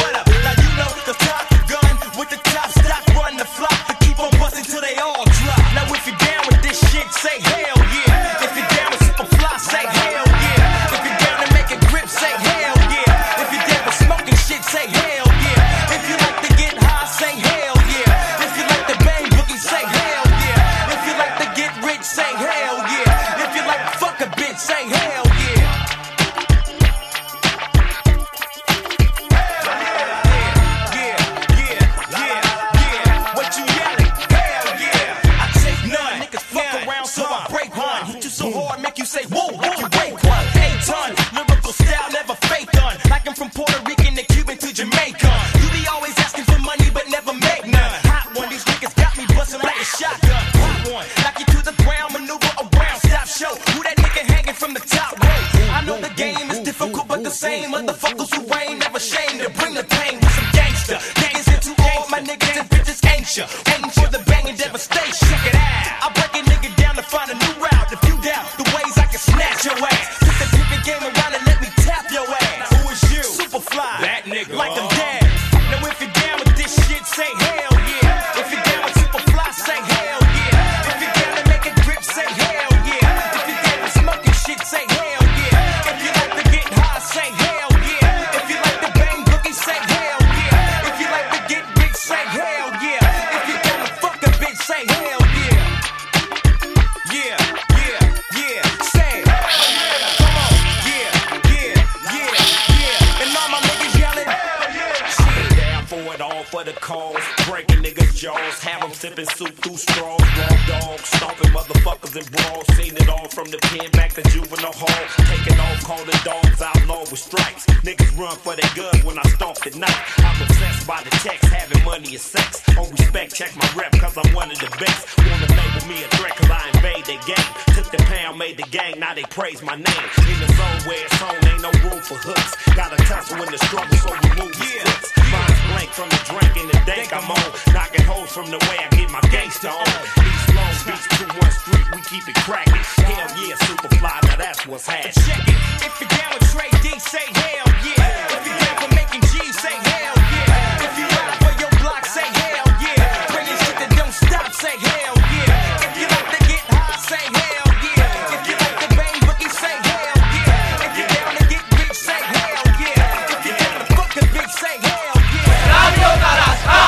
[SPEAKER 13] nature. Waiting for the bang and devastation. Check it out. I break a nigga down to find a new route. If you doubt the ways I can snatch your ass, put the pimpin' game around and let me tap your ass. Who is you? Superfly. That nigga. Like I'm dead. Now if you're down with this shit, say hell yeah. If you're down with Superfly, say hell yeah. If you're down to make a grip, say hell yeah. If you're down with smoking shit, say hell yeah. If you like to get high, say hell yeah. If you like to bang boogie, say hell yeah. If you like to get big, say hell yeah. If you down to fuck a bitch, say hell yeah. Yeah, yeah, yeah. Say, come on, yeah, yeah, yeah, yeah. And all my niggas yelling, hell yeah. Shit, down for it all for the cause. Breaking niggas' jaws, have them sipping soup through straws. Raw dogs, stomping motherfuckers in brawls. Seen it all from the pen back to juvenile hall. Taking off, calling dogs outlaw with stripes. Niggas run for their guns when I stomp at night. I'm obsessed by the text, having money is sex. On respect, check my rep, cause I'm one of the best. Wanna label me a threat, cause I invade their game. Took the pound, made the gang, now they praise my name. In the zone where it's on, ain't no room for hooks. Gotta tussle in the struggle, so remove the sticks. Mind's blank from the drink and the dank I'm on. Knocking holes from the way I get my gangsta on. East Long Beach, 21 Street, we keep it cracking. Hell yeah, Superfly, now that's what's happening. Check it, if you're down with Trey D, say hell yeah. If you're down for making G, say hell yeah. If you ride for your block, say hell yeah. Bringing shit that don't stop, say hell yeah. If you like to get high, say hell yeah. If you like to bang boogie, say hell yeah. If you're down to get big, say hell yeah. If you're down to fuck a bitch, say hell yeah.
[SPEAKER 7] Radio Tarasca.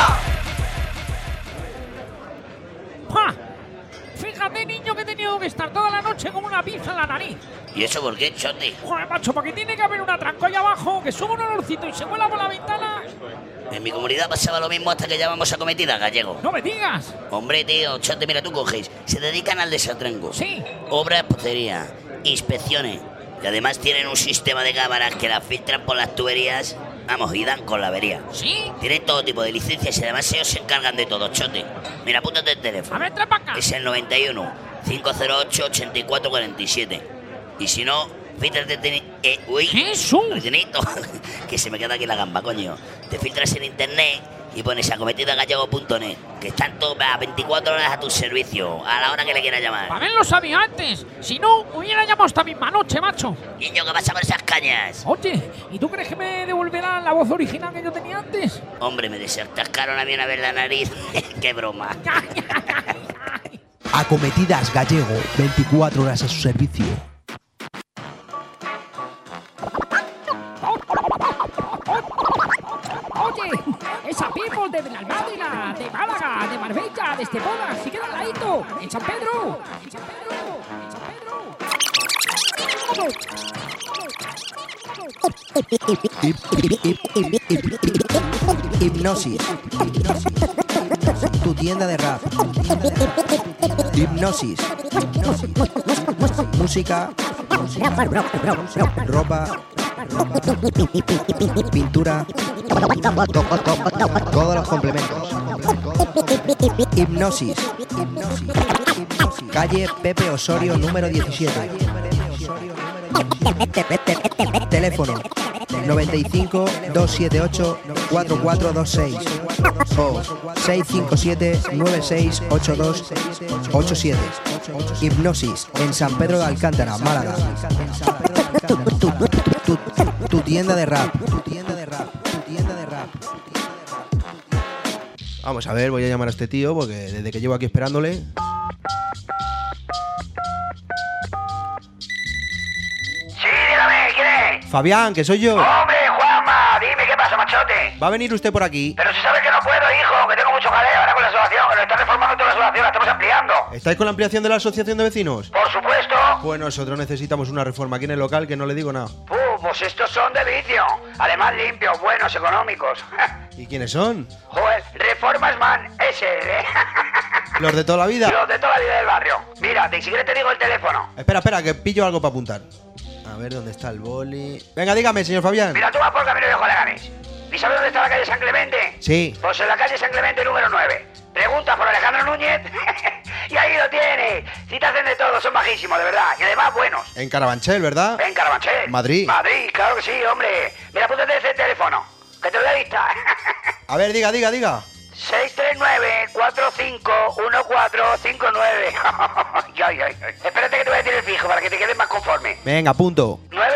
[SPEAKER 5] ¡Ja! Fíjate, niño, que he tenido que estar toda la noche con una pizza en la nariz.
[SPEAKER 8] ¿Y eso por qué, Choti?
[SPEAKER 5] Joder, macho, porque tiene que haber un atranco allá abajo, que sube un olorcito y se vuela por la ventana.
[SPEAKER 8] En mi comunidad pasaba lo mismo hasta que llamamos a cometida, gallego.
[SPEAKER 5] ¡No me digas!
[SPEAKER 8] Hombre, tío, Choti, mira, tú coges. Se dedican al desatranco.
[SPEAKER 5] Sí.
[SPEAKER 8] Obras, pocería, inspecciones. Y además tienen un sistema de cámaras que las filtran por las tuberías. Vamos, y dan con la avería.
[SPEAKER 5] ¿Sí?
[SPEAKER 8] Tienen todo tipo de licencias y además ellos se encargan de todo, Chote. Mira, apúntate el teléfono.
[SPEAKER 5] A ver, trae para acá.
[SPEAKER 8] Es el 91 508 8447. Y si no, fíjate, uy, retenito, que se me queda aquí la gamba, coño. Te filtras en internet y pones acometidagallego.net, que están todas las 24 horas a tu servicio, a la hora que le quieras llamar.
[SPEAKER 5] Haberlo sabido antes. Si no, hubiera llamado esta misma noche, macho.
[SPEAKER 8] Niño, ¿qué pasa con esas cañas?
[SPEAKER 5] Oye, ¿y tú crees que me devolverán la voz original que yo tenía antes?
[SPEAKER 8] Hombre, me desatascaron a mí una vez la nariz. ¡Qué broma!
[SPEAKER 2] Acometidas Gallego, 24 horas a su servicio.
[SPEAKER 5] Oye, esa people de Benalmádena, de Málaga, de Marbella, de Estepona, sí queda al ladito, en San Pedro, en San Pedro, en San
[SPEAKER 2] Pedro. Hipnosis. Tu tienda de rap. Hipnosis. Música. Ropa. Pintura. Todos los complementos. Hipnosis. Calle Pepe Osorio número 17. Teléfono 95 278 4426 o 657 968287. Hipnosis en San Pedro de Alcántara, Málaga. Tu tienda de rap. Vamos a ver, voy a llamar a este tío porque desde que llevo aquí esperándole.
[SPEAKER 10] Sí, dígame, ¿quién es?
[SPEAKER 2] Fabián, que soy yo.
[SPEAKER 10] Hombre, Juanma, dime qué pasa, machote.
[SPEAKER 2] ¿Va a venir usted por aquí?
[SPEAKER 10] Pero si sabes que no puedo, hijo, que tengo mucho jaleo ahora con la asociación, que lo están reformando toda la asociación, la estamos ampliando.
[SPEAKER 2] ¿Estáis con la ampliación de la asociación de vecinos?
[SPEAKER 10] Por supuesto.
[SPEAKER 2] Pues nosotros necesitamos una reforma aquí en el local que no le digo nada.
[SPEAKER 10] Pues estos son de vicio. Además limpios, buenos, económicos.
[SPEAKER 2] ¿Y quiénes son?
[SPEAKER 10] Joder, Reformas Man SL.
[SPEAKER 2] ¿Los de toda la vida?
[SPEAKER 10] Los de toda la vida del barrio. Mira, si quieres te digo el teléfono.
[SPEAKER 2] Espera, que pillo algo para apuntar. A ver, ¿dónde está el boli? Venga, dígame, señor Fabián.
[SPEAKER 10] Mira, tú vas por Camino Viejo Leganés. ¿Y sabes dónde está la calle San Clemente?
[SPEAKER 2] Sí.
[SPEAKER 10] Pues en la calle San Clemente número 9. Pregunta por Alejandro Núñez y ahí lo tienes. Si te hacen de todo, son bajísimos, de verdad. Y además buenos.
[SPEAKER 2] En Carabanchel, ¿verdad?
[SPEAKER 10] En Carabanchel.
[SPEAKER 2] Madrid.
[SPEAKER 10] Madrid, claro que sí, hombre. Mira, apúntate ese teléfono, que te lo doy a vista.
[SPEAKER 2] A ver, diga.
[SPEAKER 10] 639-4 91459. Espérate que te voy a decir el fijo para que te quedes más conforme.
[SPEAKER 2] Venga, punto.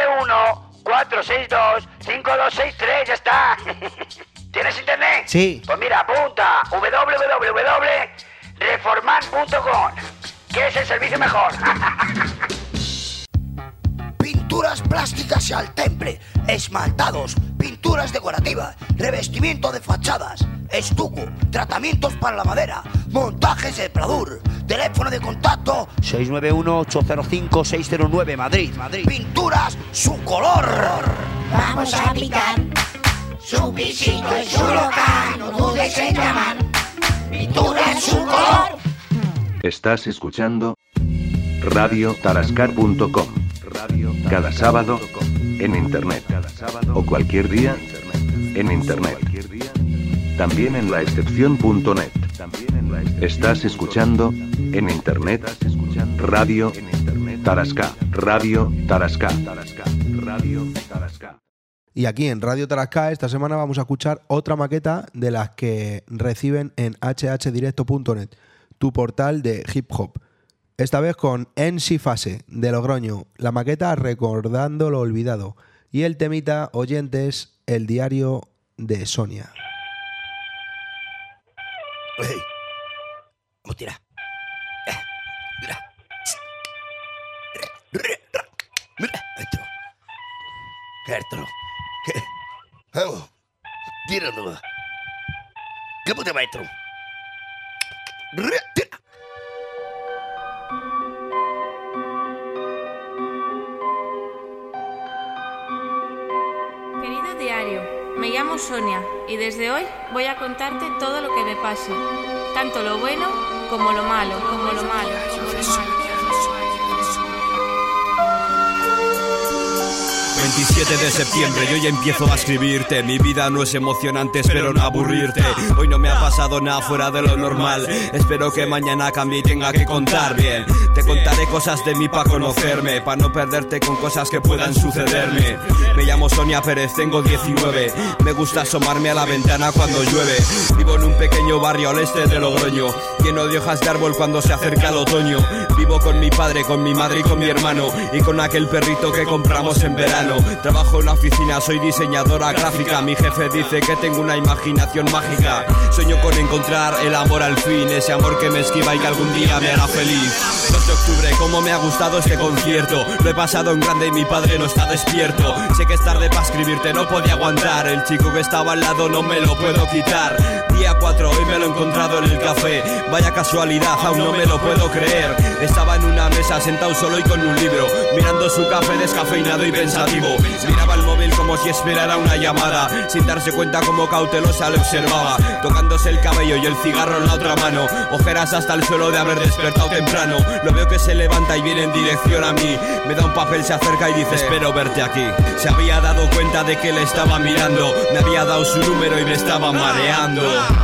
[SPEAKER 10] 914625263, ya está. ¿Tienes internet?
[SPEAKER 2] Sí.
[SPEAKER 10] Pues mira, apunta www.reforman.com, que es el servicio mejor. Pinturas plásticas y al temple, esmaltados, pinturas decorativas, revestimiento de fachadas, estuco, tratamientos para la madera, montajes de pladur, teléfono de contacto
[SPEAKER 14] 691-805-609, Madrid.
[SPEAKER 10] Pinturas su color.
[SPEAKER 12] Vamos a picar. Su pisito es su local, no dudes en llamar. Pinturas su color.
[SPEAKER 15] Estás escuchando radiotarascar.com. Cada sábado en internet o cualquier día en internet. También en laexcepción.net. Estás escuchando en internet Radio Tarasca. Radio Tarasca.
[SPEAKER 2] Y aquí en Radio Tarasca esta semana vamos a escuchar otra maqueta de las que reciben en hhdirecto.net, tu portal de hip hop. Esta vez con NC Fase de Logroño, la maqueta Recordando lo Olvidado y el temita Oyentes, el diario de Sonia.
[SPEAKER 10] Hey. Vamos, tira. Mira. Mira. Esto. ¿Qué? Vamos. Tíralo. ¿Qué puta maestro? Tira.
[SPEAKER 16] Querido diario, me llamo Sonia y desde hoy voy a contarte todo lo que me pase, tanto lo bueno como lo malo,
[SPEAKER 18] 27 de septiembre, yo ya empiezo a escribirte. Mi vida no es emocionante, espero no aburrirte. Hoy no me ha pasado nada fuera de lo normal. Espero que mañana cambie y tenga que contar bien. Te contaré cosas de mí para conocerme, para no perderte con cosas que puedan sucederme. Me llamo Sonia Pérez, tengo 19. Me gusta asomarme a la ventana cuando llueve. Vivo en un pequeño barrio al este de Logroño, lleno de hojas de árbol cuando se acerca el otoño. Vivo con mi padre, con mi madre y con mi hermano, y con aquel perrito que compramos en verano. Trabajo en la oficina, soy diseñadora gráfica. Mi jefe dice que tengo una imaginación mágica. Sueño con encontrar el amor al fin, ese amor que me esquiva y que algún día me hará feliz. 2 de octubre, cómo me ha gustado este concierto. Lo he pasado en grande y mi padre no está despierto. Sé que es tarde para escribirte, no podía aguantar. El chico que estaba al lado no me lo puedo quitar. Día 4, hoy me lo he encontrado en el café. Vaya casualidad, aún no me lo puedo creer. Estaba en una mesa sentado solo y con un libro, mirando su café descafeinado y pensativo. Miraba el móvil como si esperara una llamada, sin darse cuenta como cautelosa le observaba, tocándose el cabello y el cigarro en la otra mano. Ojeras hasta el suelo de haber despertado temprano. Lo veo que se levanta y viene en dirección a mí. Me da un papel, se acerca y dice: espero verte aquí. Se había dado cuenta de que le estaba mirando. Me había dado su número y me estaba mareando.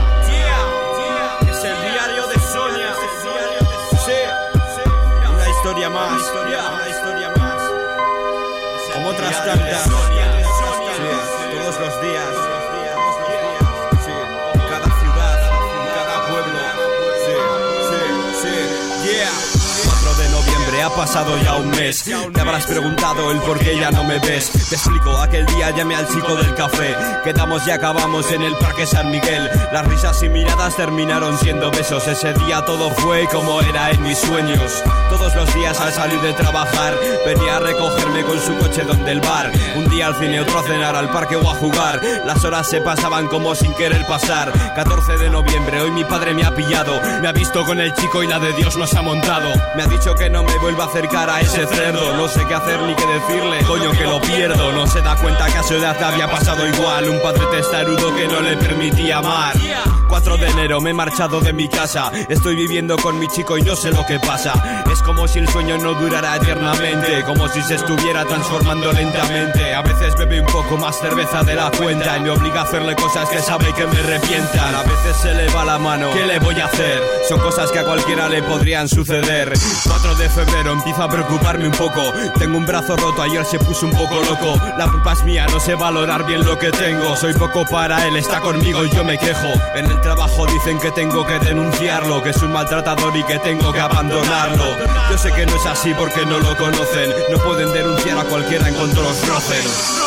[SPEAKER 18] Es el diario de Sonia. Sí. Una historia más. Una historia más. Como otras tantas. Sí. Todos los días. Sí. Cada ciudad. Cada pueblo. Sí. Yeah. 4 de noviembre, ha pasado ya un mes. Te habrás preguntado el por qué ya no me ves. Te explico, aquel día llamé al chico del café. Quedamos y acabamos en el Parque San Miguel. Las risas y miradas terminaron siendo besos. Ese día todo fue como era en mis sueños. Todos los días al salir de trabajar venía a recogerme con su coche donde el bar. Un día al cine, otro a cenar, al parque o a jugar. Las horas se pasaban como sin querer pasar. 14 de noviembre, hoy mi padre me ha pillado. Me ha visto con el chico y la de Dios nos ha montado. Me ha dicho que no me vuelva a acercar a ese cerdo. No sé qué hacer ni qué decirle, coño que lo pierdo. No se da cuenta que a su edad había pasado igual. Un padre testarudo que no le permitía amar. 4 de enero me he marchado de mi casa. Estoy viviendo con mi chico y no sé lo que pasa. Es como si el sueño no durara eternamente, como si se estuviera transformando lentamente. A veces bebe un poco más cerveza de la cuenta y me obliga a hacerle cosas que sabe que me arrepientan. A veces se le va la mano, ¿qué le voy a hacer? Son cosas que a cualquiera le podrían suceder. 4 de febrero empiezo a preocuparme un poco. Tengo un brazo roto, ayer se puso un poco loco. La culpa es mía, no sé valorar bien lo que tengo. Soy poco para él, está conmigo y yo me quejo. En el el trabajo dicen que tengo que denunciarlo, que soy un maltratador y que tengo que abandonarlo. Yo sé que no es así porque no lo conocen. No pueden denunciar a cualquiera en cuanto los rocen.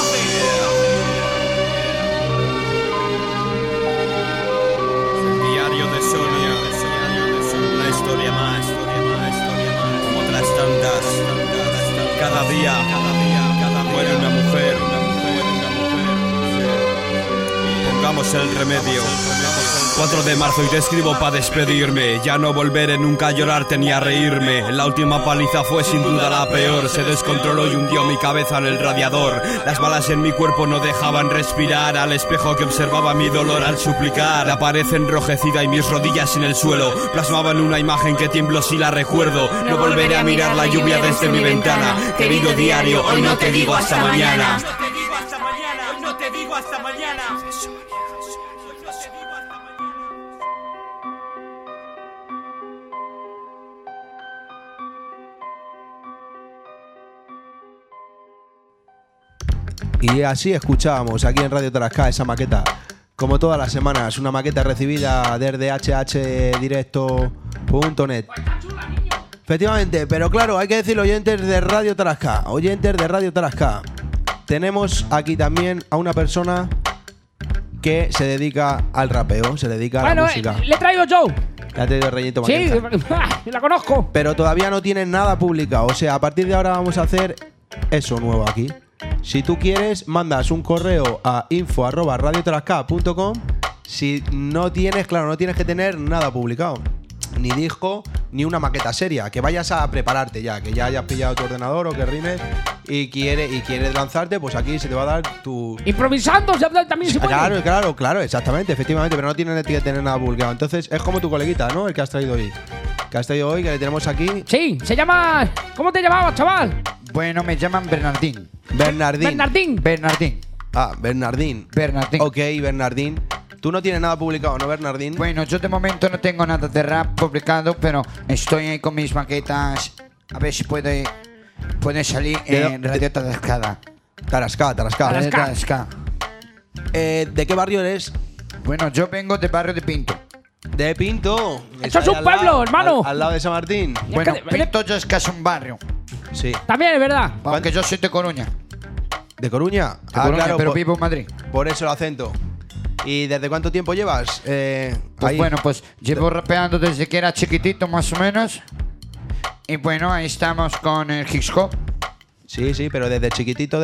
[SPEAKER 18] El diario de Sonia, una historia más, como otras tantas. Cada día muere una mujer. Pongamos el remedio. 4 de marzo y te escribo para despedirme. Ya no volveré nunca a llorarte ni a reírme. La última paliza fue sin duda la peor. Se descontroló y hundió mi cabeza en el radiador. Las balas en mi cuerpo no dejaban respirar. Al espejo que observaba mi dolor al suplicar. La pared enrojecida y mis rodillas en el suelo plasmaban una imagen que tiemblo si la recuerdo. No volveré a mirar la lluvia desde mi ventana. Querido diario, hoy no te digo hasta mañana.
[SPEAKER 13] No te digo hasta mañana.
[SPEAKER 2] Y así escuchábamos aquí en Radio Tarasca esa maqueta. Como todas las semanas, una maqueta recibida desde hhdirecto.net. Efectivamente, pero claro, hay que decir oyentes de Radio Tarasca. Oyentes de Radio Tarasca. Tenemos aquí también a una persona que se dedica al rapeo, se dedica a la música.
[SPEAKER 5] Le traigo yo.
[SPEAKER 2] Le ha traído el Reyito
[SPEAKER 5] Sí,
[SPEAKER 2] Maqueta.
[SPEAKER 5] la conozco.
[SPEAKER 2] Pero todavía no tiene nada publicado. O sea, a partir de ahora vamos a hacer eso nuevo aquí. Si tú quieres, mandas un correo a info@radiotarasca.com. Si no tienes, claro, no tienes que tener nada publicado. Ni disco, ni una maqueta seria. Que vayas a prepararte ya, que ya hayas pillado tu ordenador o que rimes y quieres lanzarte, pues aquí se te va a dar tu...
[SPEAKER 5] Improvisando también se puede.
[SPEAKER 2] Claro, exactamente, efectivamente, pero no tienes que tener nada publicado. Entonces es como tu coleguita, ¿no? El que has traído hoy. Que le tenemos aquí.
[SPEAKER 5] Sí, se llama... ¿Cómo te llamabas, chaval?
[SPEAKER 14] Bueno, me llaman Bernardín.
[SPEAKER 2] Bernardín. Ah, Bernardín.
[SPEAKER 14] Bernardín.
[SPEAKER 2] Ok, Bernardín. Tú no tienes nada publicado, ¿no, Bernardín?
[SPEAKER 14] Bueno, yo de momento no tengo nada de rap publicado, pero estoy ahí con mis maquetas. A ver si puede salir en Radio Tarasca.
[SPEAKER 2] Tarasca. ¿De qué barrio eres?
[SPEAKER 14] Bueno, yo vengo del barrio de Pinto.
[SPEAKER 2] ¿De Pinto?
[SPEAKER 5] ¡Eso es un pueblo, hermano!
[SPEAKER 2] Al lado de San Martín.
[SPEAKER 14] Bueno, Pinto ya es casi un barrio.
[SPEAKER 2] Sí.
[SPEAKER 5] También es verdad.
[SPEAKER 14] Aunque yo soy de Coruña.
[SPEAKER 2] ¿De Coruña?
[SPEAKER 14] Claro, pero vivo en Madrid.
[SPEAKER 2] Por eso el acento. ¿Y desde cuánto tiempo llevas?
[SPEAKER 14] Pues bueno, pues llevo rapeando desde que era chiquitito, más o menos. Y bueno, ahí estamos con el hip hop.
[SPEAKER 2] Sí, pero desde chiquitito,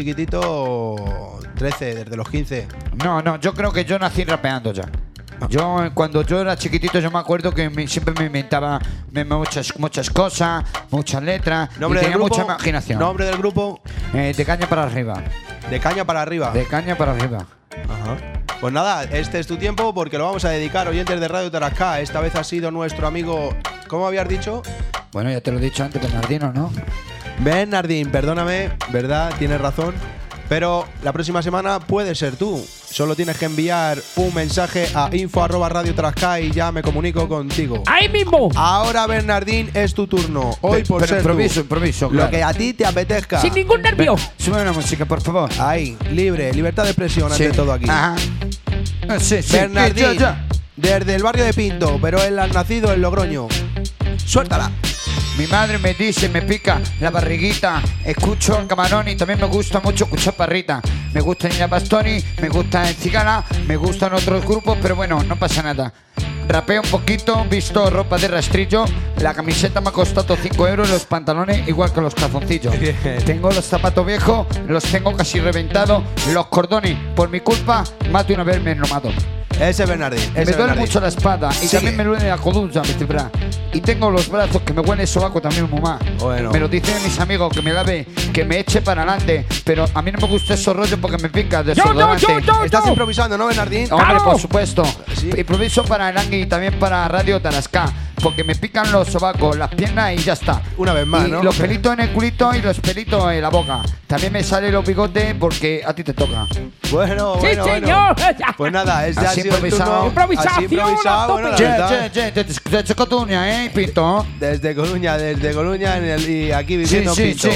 [SPEAKER 2] 13, desde los 15.
[SPEAKER 14] No, yo creo que yo nací rapeando ya. Cuando yo era chiquitito, yo me acuerdo que siempre me inventaba muchas cosas, muchas letras, y tenía mucha imaginación.
[SPEAKER 2] ¿Nombre del grupo?
[SPEAKER 14] De caña para arriba.
[SPEAKER 2] ¿De caña para arriba?
[SPEAKER 14] De caña para arriba.
[SPEAKER 2] Ajá. Pues nada, este es tu tiempo porque lo vamos a dedicar, oyentes de Radio Tarasca. Esta vez ha sido nuestro amigo, ¿cómo habías dicho?
[SPEAKER 14] Bueno, ya te lo he dicho antes, Bernardino, ¿no?
[SPEAKER 2] Bernardín, perdóname, ¿verdad? Tienes razón. Pero la próxima semana puede ser tú. Solo tienes que enviar un mensaje a info@radiotarasca y ya me comunico contigo.
[SPEAKER 5] ¡Ahí mismo!
[SPEAKER 2] Ahora, Bernardín, es tu turno. Hoy por ser
[SPEAKER 14] improviso,
[SPEAKER 2] Lo
[SPEAKER 14] claro.
[SPEAKER 2] que a ti te apetezca.
[SPEAKER 5] Sin ningún nervio.
[SPEAKER 14] Sube una música, por favor.
[SPEAKER 2] Ahí, libre, libertad de expresión ante todo aquí.
[SPEAKER 14] Ajá. Sí,
[SPEAKER 2] Bernardín, desde el barrio de Pinto, pero él ha nacido en Logroño. Suéltala.
[SPEAKER 14] Mi madre me dice, me pica la barriguita. Escucho el Camarón y también me gusta mucho escuchar Parrita. Me gusta Nina Bastoni, me gusta el Cigala, me gustan otros grupos, pero bueno, no pasa nada. Rapeo un poquito, visto ropa de rastrillo. La camiseta me ha costado 5 euros, los pantalones igual que los calzoncillos. Tengo los zapatos viejos, los tengo casi reventados. Los cordones, por mi culpa, más de una vez me he nomado.
[SPEAKER 2] Ese es Bernardín.
[SPEAKER 14] Me duele mucho la espalda y también me duele la columna vertebral. Y tengo los brazos que me huele el sobaco también, mamá.
[SPEAKER 2] Bueno.
[SPEAKER 14] Me lo dicen mis amigos, que me lave, que me eche para adelante. Pero a mí no me gusta esos rollos porque me pica desodorante.
[SPEAKER 2] Estás improvisando, ¿no, Bernardín?
[SPEAKER 14] Hombre, por supuesto. Sí. Improviso para el Angui y también para Radio Tarasca. Porque me pican los sobacos, las piernas y ya está.
[SPEAKER 2] Una vez más,
[SPEAKER 14] y
[SPEAKER 2] ¿no?
[SPEAKER 14] Los pelitos en el culito y los pelitos en la boca. También me salen los bigotes porque a ti te toca.
[SPEAKER 2] Bueno.
[SPEAKER 5] señor.
[SPEAKER 2] Pues nada, este
[SPEAKER 14] así
[SPEAKER 2] ha sido
[SPEAKER 14] improvisado.
[SPEAKER 2] el turno. Así improvisado. Bueno, la verdad.
[SPEAKER 14] Desde Coruña, Pinto.
[SPEAKER 2] Desde Coruña y aquí viviendo en Pinto.
[SPEAKER 14] Sí.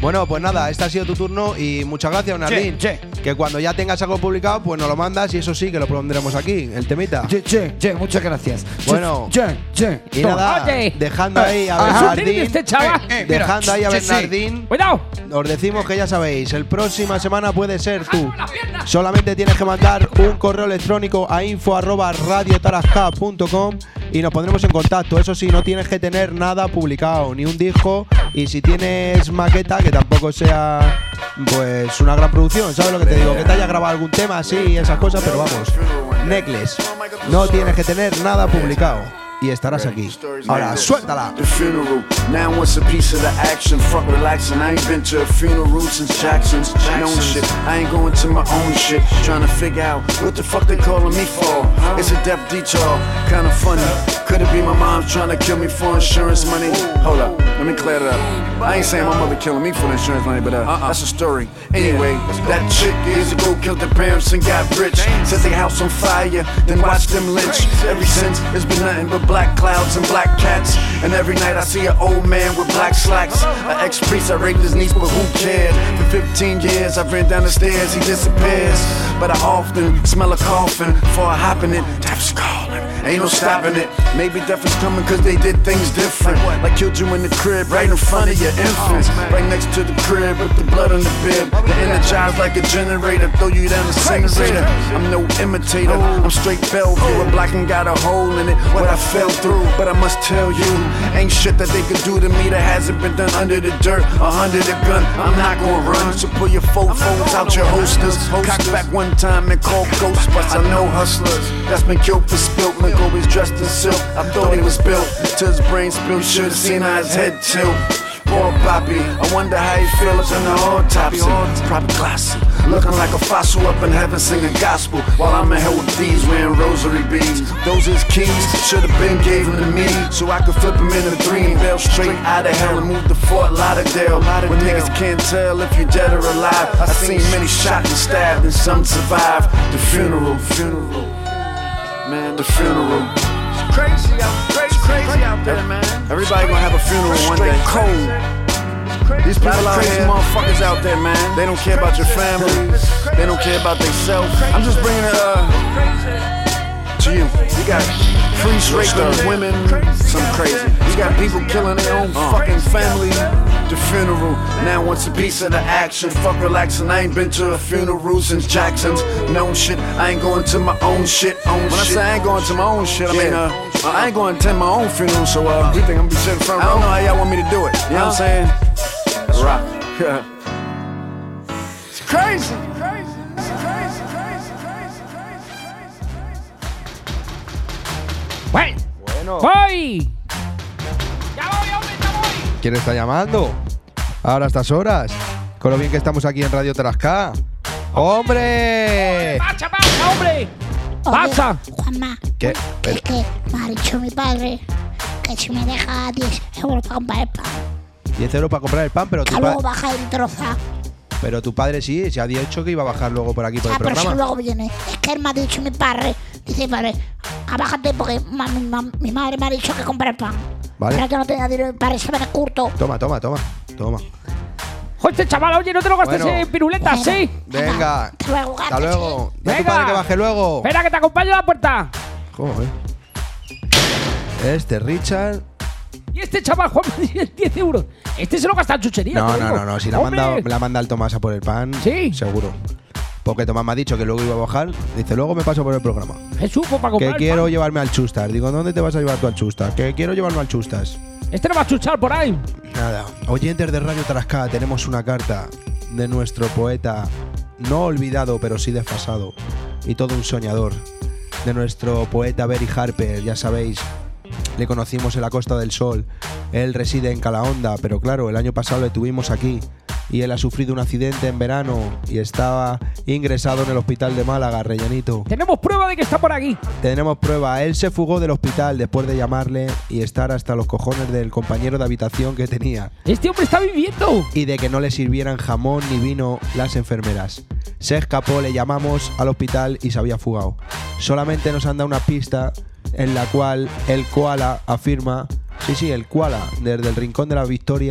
[SPEAKER 2] Bueno, pues nada, este ha sido tu turno y muchas gracias, Bernardín. Que cuando ya tengas algo publicado, pues nos lo mandas y eso sí, que lo pondremos aquí, el temita.
[SPEAKER 14] Muchas gracias.
[SPEAKER 2] Bueno, y nada, dejando ahí a Bernardín. Dejando ahí a Bernardín.
[SPEAKER 5] ¡Cuidado!
[SPEAKER 2] Os decimos que ya sabéis, el próxima semana puede ser tú. Solamente tienes que mandar un correo electrónico a info@radiotarasca.com y nos pondremos en contacto. Eso sí, no tienes que tener nada publicado, ni un disco. Y si tienes maqueta, que tampoco sea pues una gran producción, ¿sabes lo que te digo? Que te haya grabado algún tema así y esas cosas, pero vamos, Necklace, no tienes que tener nada publicado y estarás aquí. Ahora, suéltala.
[SPEAKER 17] The funeral. Now what's a piece of the action? Fuck relaxing. I ain't been to a funeral since Jackson's. Known shit. I ain't going to my own shit. Trying to figure out what the fuck they calling me for. It's a death detour. Kinda funny. Could it be my mom trying to kill me for insurance money? Hold up. Let me clear it up. I ain't saying my mother killing me for the insurance money, but that's a story. Anyway, that chick years ago killed their parents and got rich. Set their house on fire, then watched them lynch. Ever since, it's been nothing but black clouds and black cats. And every night I see an old man with black slacks. An ex-priest, I raped his niece, but who cared? For 15 years, I've ran down the stairs, he disappears. But I often smell a coffin before I hop in it. Death's calling, ain't no stopping it. Maybe death is coming cause they did things different. Like killed you in the crib, right in front of your infants. Right next to the crib with the blood on the bib. The energize like a generator, throw you down the incinerator. I'm no imitator, I'm straight Bellevue. A black and got a hole in it, what I fell through. But I must tell you, ain't shit that they could do to me that hasn't been done under the dirt or under the gun. I'm not gonna run, so pull your folds out your holsters. Cock back one time and call Ghostbusters. I know hustlers that's been killed for spilt. Look, always dressed in silk. I thought he was built till his brain spilled. Should've seen how his head tilt. Poor Poppy, I wonder how he feel up in the autopsy. Probably classy, looking like a fossil up in heaven singing gospel, while I'm in hell with these wearing rosary beads. Those his keys, should've been gave them to me, so I could flip him in a dream. Bail straight out of hell and move to Fort Lauderdale. When niggas can't tell if you're dead or alive. I seen many shot and stabbed and some survived. The funeral, man, the funeral. It's crazy out there, man. Everybody gonna have a funeral one day. Cold. These people out here, motherfuckers out there, man. They don't care about your family. They don't care about themselves. I'm just bringing it to you. You got priests raping women, some crazy. You got people killing their own fucking family. The funeral, now wants a piece of the action. Fuck relaxing, I ain't been to a funeral since Jackson's. Known shit, I ain't going to my own shit. When I say I ain't going to my own shit, I mean I ain't going to attend my own funeral. So you think I'm gonna be sitting front row? I don't know how y'all want me to do it. You know what I'm saying? Rock. It's crazy.
[SPEAKER 5] Bueno. ¡Voy!
[SPEAKER 2] ¿Quién está llamando? Ahora a estas horas. Con lo bien que estamos aquí en Radio Tarasca. ¡Hombre!
[SPEAKER 5] ¡Pasa, hombre! ¡Pasa!
[SPEAKER 12] Juanma,
[SPEAKER 2] ¿Qué?
[SPEAKER 12] es que me ha dicho mi padre que si me deja 10 euros para comprar el pan,
[SPEAKER 2] 10 euros para comprar el pan, pero
[SPEAKER 12] que luego baja el troza.
[SPEAKER 2] Pero tu padre sí, se ha dicho que iba a bajar luego por aquí por el
[SPEAKER 12] Pero
[SPEAKER 2] programa.
[SPEAKER 12] si luego viene. Es que él me ha dicho mi padre. Dice, padre, bájate porque mi madre me ha dicho que compre el pan.
[SPEAKER 2] Vale.
[SPEAKER 12] Mira que no tenía dinero, mi padre se me curto.
[SPEAKER 2] Toma.
[SPEAKER 5] ¡Joder, este chaval, oye, no te lo gastes en piruletas, ¿sí?
[SPEAKER 2] Venga. Hasta luego. Dile a tu
[SPEAKER 5] Venga.
[SPEAKER 2] padre que baje luego.
[SPEAKER 5] Espera, que te acompaño a la puerta.
[SPEAKER 2] Joder. Este Richard.
[SPEAKER 5] Y este chaval, Juan, 10 euros. Este se lo gasta en chuchería.
[SPEAKER 2] No. Si la
[SPEAKER 5] ¡Hombre!
[SPEAKER 2] manda el Tomás a por el pan, sí, seguro. Porque Tomás me ha dicho que luego iba a bajar. Dice, luego me paso por el programa.
[SPEAKER 5] Jesús, pues para comprar
[SPEAKER 2] Que quiero llevarme al Chustas. Digo, ¿dónde te vas a llevar tú al Chustas? Que quiero llevarme al Chustas.
[SPEAKER 5] Este no va a chuchar por ahí.
[SPEAKER 2] Nada. Oyentes de Radio Tarasca, tenemos una carta de nuestro poeta, no olvidado, pero sí desfasado, y todo un soñador, de nuestro poeta Berry Harper, ya sabéis. Le conocimos en la Costa del Sol. Él reside en Calahonda, pero claro, el año pasado le tuvimos aquí y él ha sufrido un accidente en verano y estaba ingresado en el hospital de Málaga, Rellenito.
[SPEAKER 5] Tenemos prueba de que está por aquí.
[SPEAKER 2] Tenemos prueba. Él se fugó del hospital después de llamarle y estar hasta los cojones del compañero de habitación que tenía.
[SPEAKER 5] Este hombre está viviendo.
[SPEAKER 2] Y de que no le sirvieran jamón ni vino las enfermeras. Se escapó, le llamamos al hospital y se había fugado. Solamente nos han dado una pista en la cual el koala afirma, el koala, desde el Rincón de la Victoria,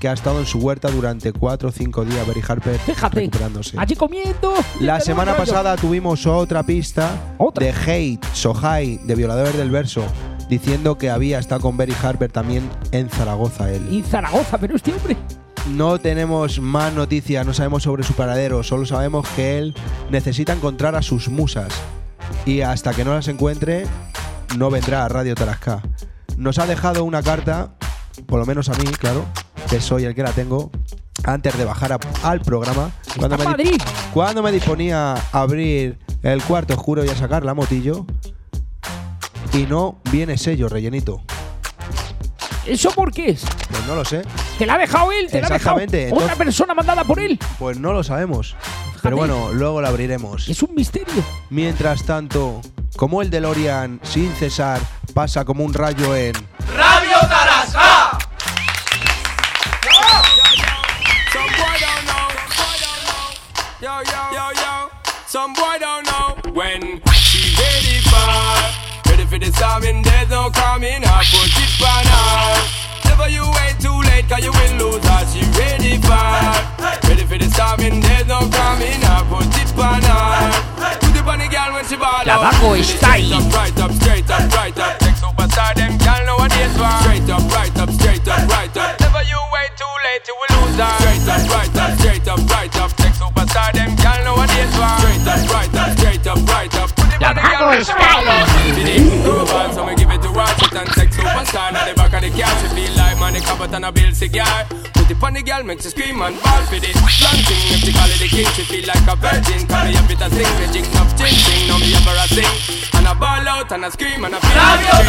[SPEAKER 2] que ha estado en su huerta durante 4 o 5 días. Berry Harper recuperándose.
[SPEAKER 5] Allí comiendo.
[SPEAKER 2] La semana pasada tuvimos otra pista de Hate, Sohai, de Violadores del Verso, diciendo que había estado con Berry Harper también en Zaragoza él.
[SPEAKER 5] Y Zaragoza, pero este hombre.
[SPEAKER 2] No tenemos más noticias, no sabemos sobre su paradero, solo sabemos que él necesita encontrar a sus musas. Y hasta que no las encuentre, no vendrá a Radio Tarasca. Nos ha dejado una carta, por lo menos a mí, claro, que soy el que la tengo, antes de bajar al programa, cuando me disponía a abrir el cuarto oscuro y a sacar la motillo, y no viene sello, rellenito.
[SPEAKER 5] ¿Eso por qué es?
[SPEAKER 2] Pues no lo sé.
[SPEAKER 5] ¿Te la ha dejado él? ¿Te la ha dejado otra persona mandada por él?
[SPEAKER 2] Pues no lo sabemos. Pero bueno, luego la abriremos.
[SPEAKER 5] Es un misterio.
[SPEAKER 2] Mientras tanto, como el DeLorean sin cesar pasa como un rayo en
[SPEAKER 7] Radio Tarasca.
[SPEAKER 19] Some boy don't know when she's ready for the storming, there's no coming up, put it on her. Never you wait too late, cause you will lose her, she ready for the storming, there's no coming up, put it on her. Put it on the girl when she ball
[SPEAKER 5] La Dago está ahí.
[SPEAKER 19] Right up, straight up, right up, take superstar, them girl know what it's for. Straight up, right up, straight up, right up. Never you wait too late, you will lose her. Straight up, right up, straight up, right up, take superstar, them girl know what it's for. Straight up, right up, straight up, right up.
[SPEAKER 5] La Dago está ahí.
[SPEAKER 19] So me give it to Ratchet and sex superstar. Now the back of the car, she feel like money covered on a bill cigar. Put it on the girl, makes her scream and ball for it. Long thing, if she call it the king, she feel like a virgin. Call me up with a sing, me jing up, ching, ching. Now me ever a sing. And I ball out and I scream and I feel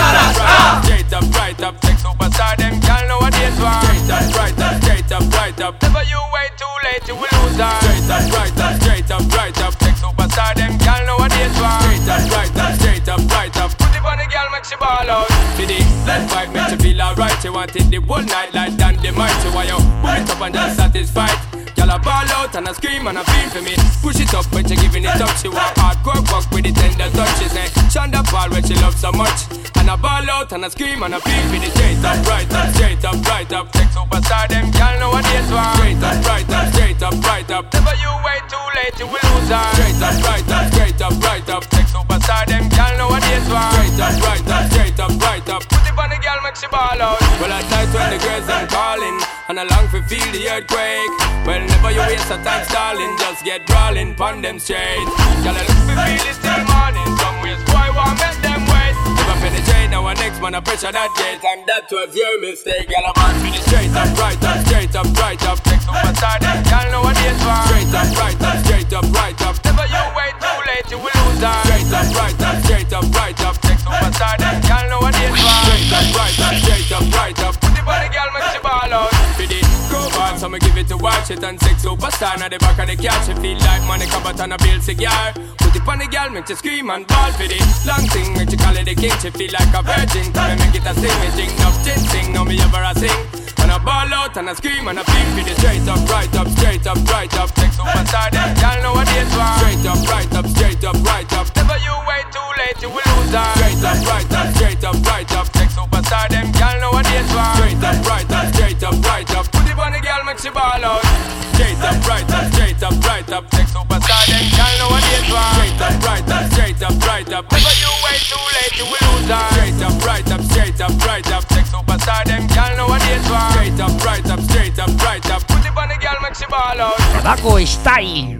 [SPEAKER 19] like straight up, right up, sex superstar. Them girl know what it's for. Straight up, right up, straight up, right up. Never you wait too late, you will lose her. Straight up, right up, straight up, right up. Sex superstar. Them girl know what it's for. Straight up, right up, straight up, right up. Put it on the girl, make she ball out. For the left vibe, make you feel alright. You want it the whole night like Dan the mighty. Why you put it up and just satisfied? Girl a ball out and a scream and a feel for me. Push it up when she giving it up. She want hardcore work with the tender touch. She say Shonda Paul when she loves so much. And a ball out and a scream and a feel for the straight up, right up, straight up, right up. Take superstar, them girl know what it's for. Straight up, right up, straight up, right up. Never you wait too late, you will lose her. Straight up, right up, straight up, right up. Take superstar, them girl know what it's for. Straight up, right up, straight up, right up. Put it on the girl, make she ball out. Well, I tight when the girls them calling, and I long for feel the earthquake. Well, never you waste a time stalling, just get brawling, pon them straight. Girl, I look for feel it till morning. Some ways boy want make them wait. Never penetrate, now our next man a pressure that gate, and that was your mistake. Girl, I'm on finish straight up, right up, straight up, right up. Take superstar, them girl know what it's for. Straight up, right up, straight up, right up. Never you wait too late, you will lose her. Straight up, right up, straight up, right up. Take superstar, them girl know what it's for. Straight up, right up, straight up, right up. Put it on the girl, make she ball out. For the go on, so me give it to watch it and sex superstar. Now the back of the car, she feel like money covered on a bill cigar. Put it on the girl, make she scream and ball for the long thing, make she call it the king. She feel like a virgin, come and make it a sing. Me jing up, chin sing, now me ever a sing. And I ball out and I scream and I feel for the straight up, right up, straight up, right up. Sex superstar, them y'all know what it's for. Straight up, right up, straight up, right up. Never you wait too late, you will lose her. Straight up, right up, straight up, right up. Sex superstar, them y'all know what it's for. Straight up, right up, straight up, right up. Put it on the girl, make she ball out. Straight up, right up, straight up, right up. Sex superstar, them y'all know what it's for. Straight up, right up, straight up, right up. Never you wait too late, you will lose her. Straight up, right up, straight up, right up. Sex superstar, them y'all know what it's for. Straight up, right up, straight up, right up. Put it on the girl, make she ball out.
[SPEAKER 5] Dago está ahí.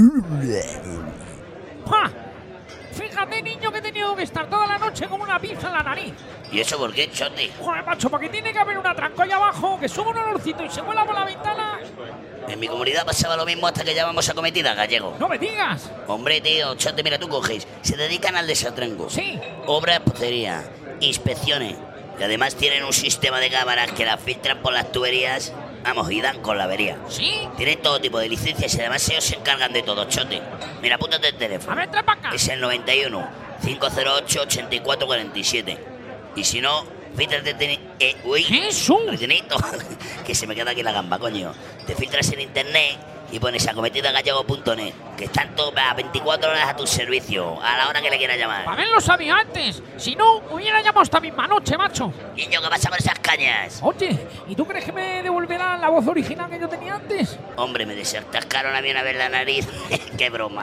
[SPEAKER 5] ¡Ja! Fíjate, niño, que he tenido que estar toda la noche con una pizza en la nariz.
[SPEAKER 8] ¿Y eso por qué, Choti?
[SPEAKER 5] Joder, macho, porque tiene que haber una tranco allá abajo, que sube un olorcito y se vuela por la ventana.
[SPEAKER 8] En mi comunidad pasaba lo mismo hasta que llamamos a cometida, gallego.
[SPEAKER 5] ¡No me digas!
[SPEAKER 8] Hombre, tío, Choti, mira, tú coges. Se dedican al desatranco.
[SPEAKER 5] Sí.
[SPEAKER 8] Obras, pocería, inspecciones. Y además tienen un sistema de cámaras que las filtran por las tuberías. Vamos, y dan con la avería.
[SPEAKER 5] ¿Sí?
[SPEAKER 8] Tienen todo tipo de licencias y además ellos se encargan de todo, Chote. Mira, apúntate el teléfono.
[SPEAKER 5] A ver, trae para acá.
[SPEAKER 8] Es el 91 508 8447. Y si no, fíjate... uy,
[SPEAKER 5] ¿qué es eso?
[SPEAKER 8] Rellenito, que se me queda aquí la gamba, coño. Te filtras en internet y pones acometidasgallego.net, que están todas las 24 horas a tu servicio, a la hora que le quieras llamar.
[SPEAKER 5] A ver, lo sabía antes. Si no, hubiera llamado esta misma noche, macho.
[SPEAKER 8] Niño, ¿qué pasa por esas cañas?
[SPEAKER 5] Oye, ¿y tú crees que me devolverán la voz original que yo tenía antes?
[SPEAKER 8] Hombre, me desatascaron a mí una vez la nariz. ¡Qué broma!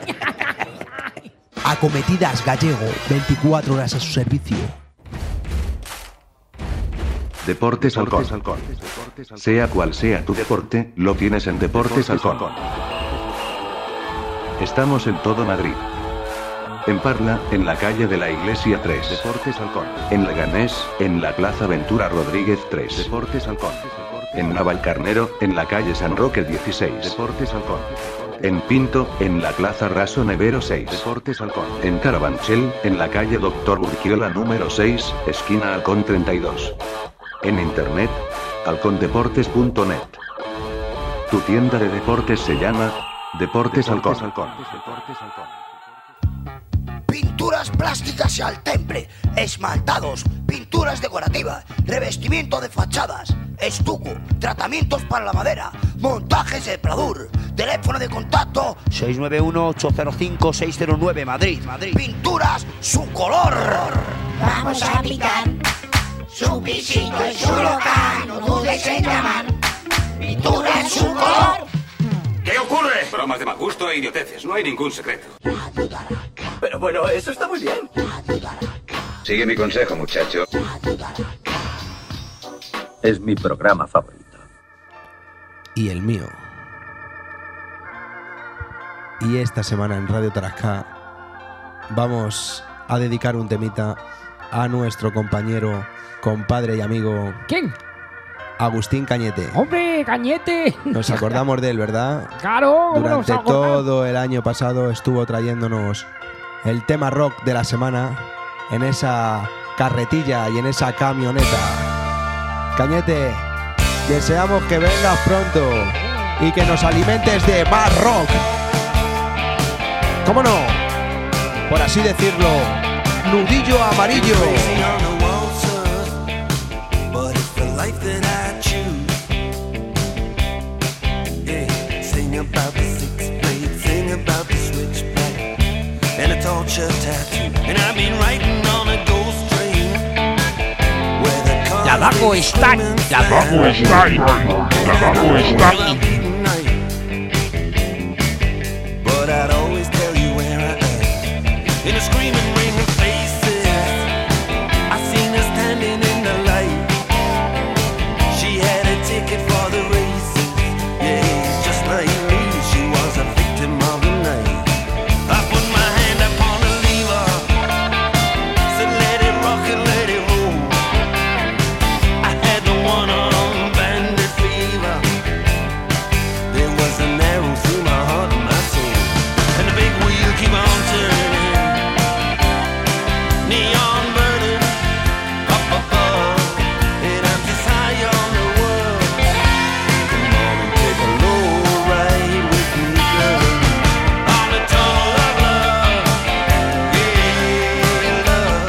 [SPEAKER 2] Acometidas Gallego, 24 horas a su servicio.
[SPEAKER 15] Deportes Halcón. Sea cual sea tu deporte, lo tienes en Deportes Halcón. Estamos en todo Madrid. En Parla, en la calle de la Iglesia 3. Deportes Halcón. En Leganés, en la Plaza Ventura Rodríguez 3. Deportes Halcón. En Navalcarnero, en la calle San Roque 16. Deportes Halcón. En Pinto, en la Plaza Raso Nevero 6. Deportes Halcón. En Carabanchel, en la calle Doctor Urquiola número 6, esquina Halcón 32. En internet, halcondeportes.net. Tu tienda de deportes se llama Deportes Halcón.
[SPEAKER 10] Pinturas plásticas y al temple, esmaltados, pinturas decorativas, revestimiento de fachadas, estuco, tratamientos para la madera, montajes de pladur, teléfono de contacto 691-805-609 Madrid. Pinturas su color.
[SPEAKER 12] Vamos a picar. Su pisito es su local, no dudes en llamar. Pinturas su color.
[SPEAKER 9] ¿Qué ocurre? Bromas de mal gusto e idioteces, no hay ningún secreto.
[SPEAKER 20] Pero bueno, eso está muy bien.
[SPEAKER 9] Sigue mi consejo, muchacho.
[SPEAKER 20] Es mi programa favorito.
[SPEAKER 2] Y el mío. Y esta semana en Radio Tarasca vamos a dedicar un temita a nuestro compañero, compadre y amigo...
[SPEAKER 5] ¿Quién?
[SPEAKER 2] Agustín Cañete.
[SPEAKER 5] ¡Hombre, Cañete!
[SPEAKER 2] Nos acordamos de él, ¿verdad?
[SPEAKER 5] Claro.
[SPEAKER 2] Durante todo el año pasado estuvo trayéndonos el tema rock de la semana en esa carretilla y en esa camioneta. Cañete, deseamos que vengas pronto y que nos alimentes de más rock. ¿Cómo no? Por así decirlo, nudillo amarillo.
[SPEAKER 5] La Dago está. La Dago está. La Dago está.
[SPEAKER 11] But I'd always tell you where I am. In a screaming ring of faces, I seen her standing in the light. She had a ticket for the races. Yeah, just like me, she was a victim of the night. I put my hand upon the lever, said let it rock and let it roll. I had the one-armed bandit fever. There was an arrow through my heart and my soul. And the big wheel keep on turning, neon burning up above, and I'm just high on the world. Come on and take a low ride with me, girl, on the tunnel of love. Yeah, love.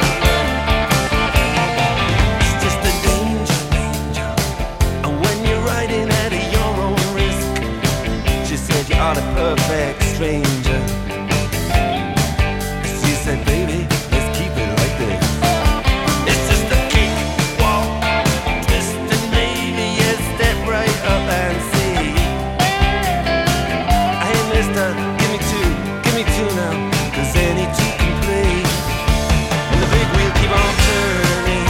[SPEAKER 11] It's just a danger, and when you're riding at your own risk, she said you are the perfect stranger. She said, baby, let's keep it like this. It's just a kick, walk, twist, and maybe a step right up and see. Hey, mister, give me two now, 'cause any two can play. And the big wheel keep on turning,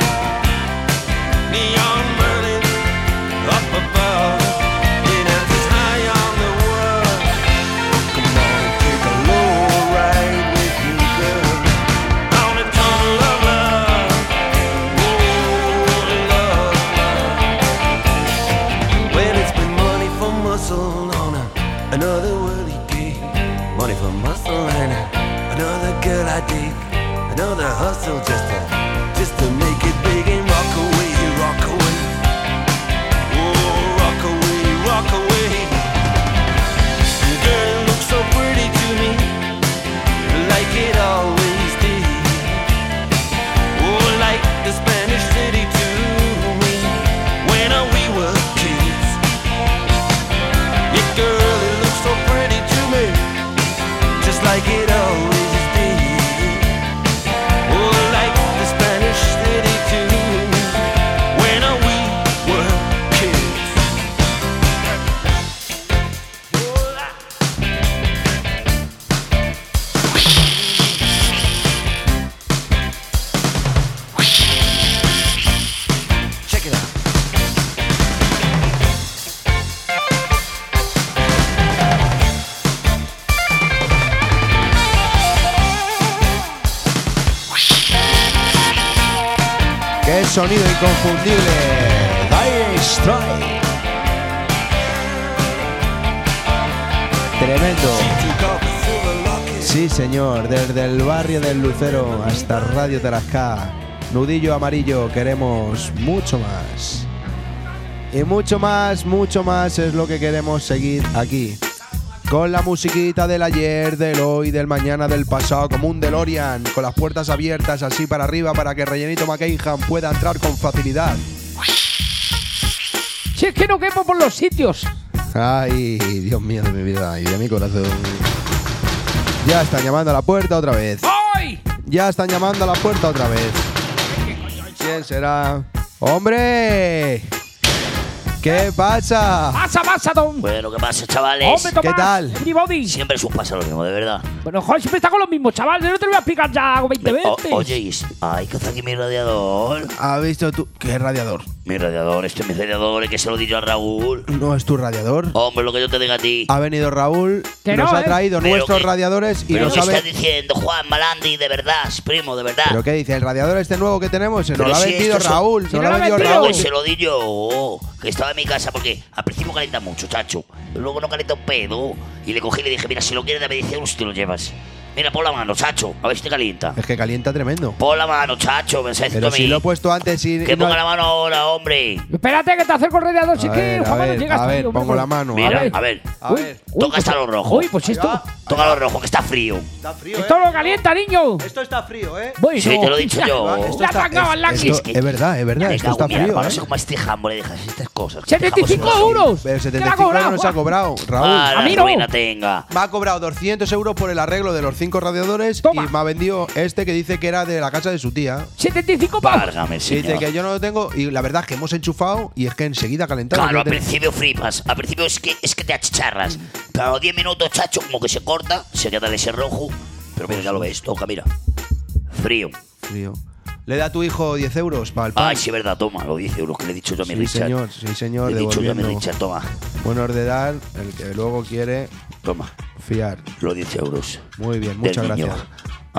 [SPEAKER 11] neon burning up above. And I'm just high on the world. Come on, take a low ride with me, girl, on a tunnel of love. Oh, love. When it's been money for muscle on another worldly gig, money for muscle and another girl I dig, another hustle just to make it big and rock away, rock away. Oh, rock away, rock away. Girl, it looks so pretty to me, like it always did. Oh, like the Spanish city to me, when we were kids. Yeah, girl,
[SPEAKER 2] ¡Qué sonido inconfundible! Dire Strike. Tremendo. Sí, señor, desde el barrio del Lucero hasta Radio Tarascá, Nudillo Amarillo, queremos mucho más. Y mucho más es lo que queremos seguir aquí. Con la musiquita del ayer, del hoy, del mañana, del pasado, como un DeLorean, con las puertas abiertas así para arriba para que Rellenito McCahan pueda entrar con facilidad.
[SPEAKER 5] Si es que no quepo por los sitios.
[SPEAKER 2] Ay, Dios mío de mi vida y de mi corazón. Ya están llamando a la puerta otra vez.
[SPEAKER 5] ¡Ay!
[SPEAKER 2] Ya están llamando a la puerta otra vez. ¿Quién será? ¡Hombre! ¿Qué pasa?
[SPEAKER 5] ¡Pasa, Tom!
[SPEAKER 8] Bueno, ¿qué pasa, chavales?
[SPEAKER 5] ¡Hombre, Tomás!
[SPEAKER 2] ¿Qué tal?
[SPEAKER 5] Everybody.
[SPEAKER 8] Siempre sus pasa lo mismo, de verdad.
[SPEAKER 5] Bueno, joder, siempre está con los mismos, chaval. Yo no te lo voy a explicar ya 20 veces.
[SPEAKER 8] Oye, ay, que está aquí mi radiador.
[SPEAKER 2] ¿Has visto tú? ¿Qué radiador?
[SPEAKER 8] Mi radiador, este es mi radiador, que se lo di yo a Raúl.
[SPEAKER 2] ¿No es tu radiador?
[SPEAKER 8] Hombre, lo que yo te diga a ti.
[SPEAKER 2] Ha venido Raúl,
[SPEAKER 5] que
[SPEAKER 2] nos
[SPEAKER 5] no,
[SPEAKER 2] ha traído
[SPEAKER 8] Pero
[SPEAKER 2] nuestros
[SPEAKER 8] que-
[SPEAKER 2] radiadores y
[SPEAKER 8] ¿Pero
[SPEAKER 2] nos
[SPEAKER 8] qué
[SPEAKER 2] sabe.
[SPEAKER 8] estás diciendo, Juan Malandi? De verdad, primo, de verdad.
[SPEAKER 2] ¿Pero qué dice? El radiador este nuevo que tenemos se nos
[SPEAKER 8] Pero
[SPEAKER 2] lo ha
[SPEAKER 8] si
[SPEAKER 2] vendido
[SPEAKER 8] estos son-
[SPEAKER 2] Raúl.
[SPEAKER 5] si
[SPEAKER 2] Nos
[SPEAKER 5] no
[SPEAKER 2] lo ha
[SPEAKER 5] lo ha
[SPEAKER 2] vendido
[SPEAKER 5] vendido,
[SPEAKER 2] Raúl.
[SPEAKER 8] Que se lo di yo, que estaba en mi casa porque al principio calienta mucho, chacho. Luego no calienta un pedo. Y le cogí y le dije, mira, si lo quieres dame 10 euros te lo llevas. Mira, pon la mano, chacho, a ver si te calienta.
[SPEAKER 2] Es que calienta tremendo.
[SPEAKER 8] Pon la mano, chacho, me sabes
[SPEAKER 2] Pero
[SPEAKER 8] a mí.
[SPEAKER 2] si lo he puesto antes y.
[SPEAKER 8] Que
[SPEAKER 2] no-
[SPEAKER 8] ponga la mano ahora, hombre.
[SPEAKER 5] Espérate que te acerco el radiador. Si
[SPEAKER 2] A
[SPEAKER 5] que
[SPEAKER 2] ver,
[SPEAKER 5] Juan Manuel
[SPEAKER 2] a
[SPEAKER 5] llega hasta
[SPEAKER 2] ver,
[SPEAKER 5] ahí, hombre,
[SPEAKER 2] pongo la
[SPEAKER 5] pues.
[SPEAKER 2] mano.
[SPEAKER 8] Mira,
[SPEAKER 5] ver.
[SPEAKER 8] a ver.
[SPEAKER 5] Uy,
[SPEAKER 8] Toca
[SPEAKER 5] pues-
[SPEAKER 8] hasta lo rojo.
[SPEAKER 5] Uy, pues esto.
[SPEAKER 8] Toca lo rojo, que está frío.
[SPEAKER 2] Está frío,
[SPEAKER 5] Esto lo calienta, niño.
[SPEAKER 2] Esto está frío, ¿eh?
[SPEAKER 5] Bueno,
[SPEAKER 8] Sí, te lo he dicho
[SPEAKER 5] ya-
[SPEAKER 8] yo.
[SPEAKER 5] Ya te acaban la
[SPEAKER 2] Esto- es verdad,
[SPEAKER 8] Me
[SPEAKER 2] esto
[SPEAKER 8] cago
[SPEAKER 2] está
[SPEAKER 8] en mi
[SPEAKER 2] frío,
[SPEAKER 8] arma,
[SPEAKER 2] ¿eh?
[SPEAKER 8] no sé cómo a este jambo le dejas estas cosas.
[SPEAKER 5] 75 euros.
[SPEAKER 2] Pero
[SPEAKER 5] ¿Qué
[SPEAKER 2] 75
[SPEAKER 5] le ha
[SPEAKER 2] euros nos ha cobrado, Raúl.
[SPEAKER 8] Ah,
[SPEAKER 5] A mí
[SPEAKER 8] la
[SPEAKER 5] no.
[SPEAKER 8] ruina tenga.
[SPEAKER 2] Me ha cobrado 200 euros por el arreglo de los 5 radiadores
[SPEAKER 5] Toma.
[SPEAKER 2] y me ha vendido este que dice que era de la casa de su tía.
[SPEAKER 5] 75 pavos.
[SPEAKER 8] Válgame,
[SPEAKER 2] Y
[SPEAKER 8] señor.
[SPEAKER 2] dice que yo no lo tengo y la verdad es que hemos enchufado y es que enseguida calentado.
[SPEAKER 8] Claro,
[SPEAKER 2] Yo
[SPEAKER 8] al
[SPEAKER 2] te-
[SPEAKER 8] principio flipas. Al principio es que te achicharras. Pero a los 10 minutos, chacho, como que se corta, se queda ese rojo. Pero mira, ya lo ves, toca, mira. Frío.
[SPEAKER 2] Frío. Le da a tu hijo 10 euros para el pan.
[SPEAKER 8] Ay, sí, verdad, toma, los 10 euros que le he dicho yo a mi
[SPEAKER 2] Sí,
[SPEAKER 8] Richard.
[SPEAKER 2] señor,
[SPEAKER 8] Le he dicho yo a mi
[SPEAKER 2] devolviendo.
[SPEAKER 8] Richard, toma,
[SPEAKER 2] Buenos de dar, el que luego quiere
[SPEAKER 8] toma,
[SPEAKER 2] fiar.
[SPEAKER 8] los 10 euros.
[SPEAKER 2] Muy bien,
[SPEAKER 8] Del
[SPEAKER 2] muchas
[SPEAKER 8] niño.
[SPEAKER 2] gracias.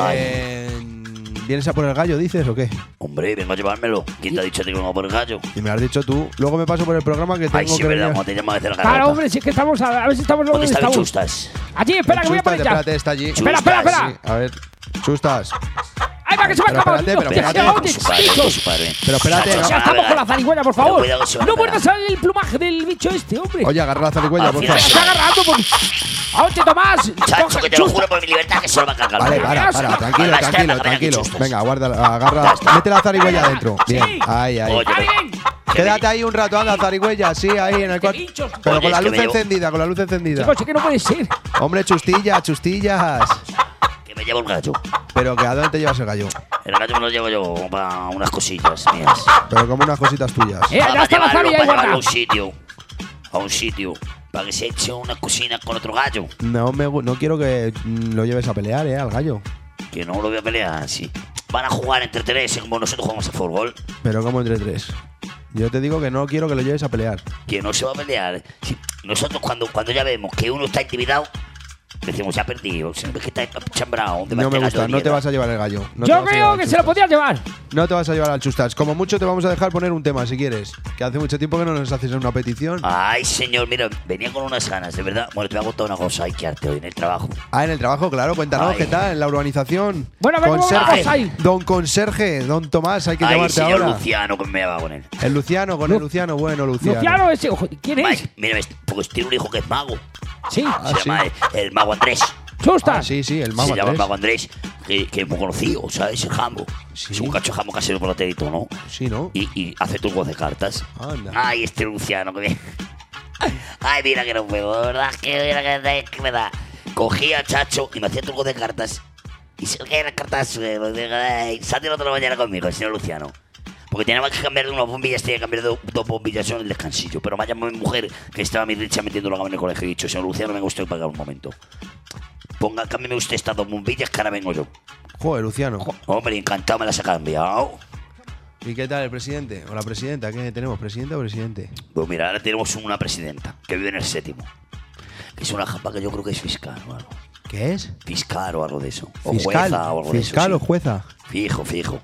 [SPEAKER 8] Ay.
[SPEAKER 2] ¿Vienes a por el gallo, dices o qué?
[SPEAKER 8] Hombre, vengo a llevármelo. ¿Quién te ha dicho a ti que vengo por el gallo?
[SPEAKER 2] Y me lo has dicho tú. Luego me paso por el programa que tengo
[SPEAKER 8] Ay, sí,
[SPEAKER 2] que
[SPEAKER 8] verdad,
[SPEAKER 2] venir.
[SPEAKER 8] como te llamas desde la garganta.
[SPEAKER 5] Claro, hombre, si es que estamos a ver si estamos
[SPEAKER 8] ¿Dónde está mi
[SPEAKER 5] estamos.
[SPEAKER 8] chustas?
[SPEAKER 5] Allí, espera, que voy a
[SPEAKER 2] Chustas,
[SPEAKER 5] poner ya.
[SPEAKER 2] espérate, está allí.
[SPEAKER 5] Espera, espera, espera.
[SPEAKER 2] Sí, a ver, chustas.
[SPEAKER 5] ¡Ay, va, que se me ha
[SPEAKER 2] Pero
[SPEAKER 5] acabado!
[SPEAKER 2] espérate, pero
[SPEAKER 5] Tío,
[SPEAKER 2] espérate.
[SPEAKER 5] tío,
[SPEAKER 8] Con
[SPEAKER 5] tío,
[SPEAKER 8] su padre,
[SPEAKER 5] tío.
[SPEAKER 8] con su padre.
[SPEAKER 2] Pero espérate,
[SPEAKER 8] Chacho,
[SPEAKER 2] no.
[SPEAKER 8] se
[SPEAKER 5] Ya
[SPEAKER 8] van a
[SPEAKER 5] estamos
[SPEAKER 8] ver.
[SPEAKER 5] con la zarigüeya, por
[SPEAKER 8] Pero
[SPEAKER 5] favor.
[SPEAKER 8] cuidado que se van a
[SPEAKER 5] No
[SPEAKER 8] ver.
[SPEAKER 5] muerdas el plumaje del bicho este, hombre.
[SPEAKER 2] Oye, agarra la zarigüeya, por
[SPEAKER 8] mira,
[SPEAKER 2] favor.
[SPEAKER 5] Se está agarrando por. ¡Oye, Tomás!
[SPEAKER 8] Chacho, que te lo juro por mi libertad que se lo va a cargar.
[SPEAKER 2] Vale,
[SPEAKER 8] Hombre.
[SPEAKER 2] para, tranquilo,
[SPEAKER 8] Además,
[SPEAKER 2] tranquilo,
[SPEAKER 8] está en la
[SPEAKER 2] tranquilo.
[SPEAKER 8] chustas.
[SPEAKER 2] Venga, guarda, agarra, mete la zarigüeya adentro. Bien,
[SPEAKER 5] Sí.
[SPEAKER 2] ahí, ahí.
[SPEAKER 8] Oye,
[SPEAKER 5] ¡Ah, bien!
[SPEAKER 2] Quédate ahí un rato, anda, zarigüeya, sí, ahí en el cuarto.
[SPEAKER 5] bichos.
[SPEAKER 2] Pero
[SPEAKER 8] Oye,
[SPEAKER 2] con la
[SPEAKER 8] es que
[SPEAKER 2] luz
[SPEAKER 8] me llevo-
[SPEAKER 2] encendida, con la luz encendida.
[SPEAKER 5] Chicos, es que no puede ser.
[SPEAKER 2] Hombre, chustillas, chustillas.
[SPEAKER 8] Que me llevo un gallo.
[SPEAKER 2] Pero que ¿a dónde te llevas el gallo?
[SPEAKER 8] El gallo me lo llevo yo para unas cosillas mías.
[SPEAKER 2] Pero como unas cositas tuyas.
[SPEAKER 5] Ya está la
[SPEAKER 8] llevarlo,
[SPEAKER 5] Zari ahí
[SPEAKER 8] para llevarlo
[SPEAKER 5] guardada.
[SPEAKER 8] a un sitio, para que se eche una cocina con otro gallo.
[SPEAKER 2] No quiero que lo lleves a pelear, al gallo.
[SPEAKER 8] Que no lo voy a pelear, sí. Van a jugar entre tres, como nosotros jugamos a fútbol.
[SPEAKER 2] Pero como entre tres. Yo te digo que no quiero que lo lleves a pelear.
[SPEAKER 8] Que no se va a pelear. Sí, nosotros cuando ya vemos que uno está intimidado, decimos, ya ha perdido. Si no ves que está chambrado, ¿dónde va
[SPEAKER 2] No
[SPEAKER 8] este
[SPEAKER 2] me
[SPEAKER 8] gallo
[SPEAKER 2] gusta,
[SPEAKER 8] de
[SPEAKER 2] no te
[SPEAKER 8] mierda?
[SPEAKER 2] vas a llevar el gallo. No te
[SPEAKER 5] Yo
[SPEAKER 2] vas a llevar
[SPEAKER 5] creo
[SPEAKER 2] al
[SPEAKER 5] que se lo
[SPEAKER 2] Chustas.
[SPEAKER 5] podía llevar.
[SPEAKER 2] No te vas a llevar al Chustas. Como mucho te vamos a dejar poner un tema si quieres. Que hace mucho tiempo que no nos haces una petición.
[SPEAKER 8] Ay, señor, mira, venía con unas ganas, de verdad. Bueno, te voy a contar una cosa, hay que arte hoy en el trabajo.
[SPEAKER 2] Ah, en el trabajo, claro, cuéntanos
[SPEAKER 8] Ay.
[SPEAKER 2] qué tal, en la urbanización.
[SPEAKER 5] Bueno, a ver cómo
[SPEAKER 2] Conserje,
[SPEAKER 5] vamos ahí.
[SPEAKER 2] don Conserje, don Tomás, hay que
[SPEAKER 8] Ay,
[SPEAKER 2] llamarte
[SPEAKER 8] señor
[SPEAKER 2] ahora.
[SPEAKER 8] Luciano, que me va a poner.
[SPEAKER 2] El Luciano, con el Luciano, bueno, Luciano.
[SPEAKER 5] Luciano ese. ojo, ¿Quién es?
[SPEAKER 8] Ay, mira, porque tiene un hijo que es mago.
[SPEAKER 5] Sí.
[SPEAKER 8] Se llama el mago Andrés.
[SPEAKER 5] Chustas.
[SPEAKER 2] Ah, sí, sí, el mago
[SPEAKER 8] Se llama el
[SPEAKER 2] Andrés.
[SPEAKER 8] mago Andrés, que es muy conocido, ¿sabes? El jambo. Es un cacho de jambo casero por hotelito, ¿no?
[SPEAKER 2] Sí, ¿no?
[SPEAKER 8] Y hace trucos de cartas.
[SPEAKER 2] Anda.
[SPEAKER 8] Ay, este Luciano, que bien. Ay, mira que no puedo, de verdad, que mira que me da. Cogía, chacho, y me hacía trucos de cartas. Y se le caían las cartas, salte la otra mañana conmigo, el señor Luciano. Porque tenía que cambiar de unas bombillas, tenía que cambiar de dos bombillas en el descansillo. Pero me ha llamado mi mujer, que estaba mi Richa metiendo la gama en el colegio, y he dicho, señor Luciano, me gusta pagar un momento. Cámbiame usted estas dos bombillas, que ahora vengo yo.
[SPEAKER 2] Joder, Luciano.
[SPEAKER 8] Hombre, encantado me las ha cambiado.
[SPEAKER 2] ¿Y qué tal el presidente? ¿O la presidenta? ¿Qué tenemos? ¿Presidente o presidente?
[SPEAKER 8] Pues mira, ahora tenemos una presidenta que vive en el 7º. Que es una japa que yo creo que es fiscal o algo.
[SPEAKER 2] ¿Qué es?
[SPEAKER 8] Fiscal o algo de eso. O
[SPEAKER 2] Fiscal,
[SPEAKER 8] jueza o algo de eso.
[SPEAKER 2] fiscal o
[SPEAKER 8] sí.
[SPEAKER 2] jueza.
[SPEAKER 8] Fijo.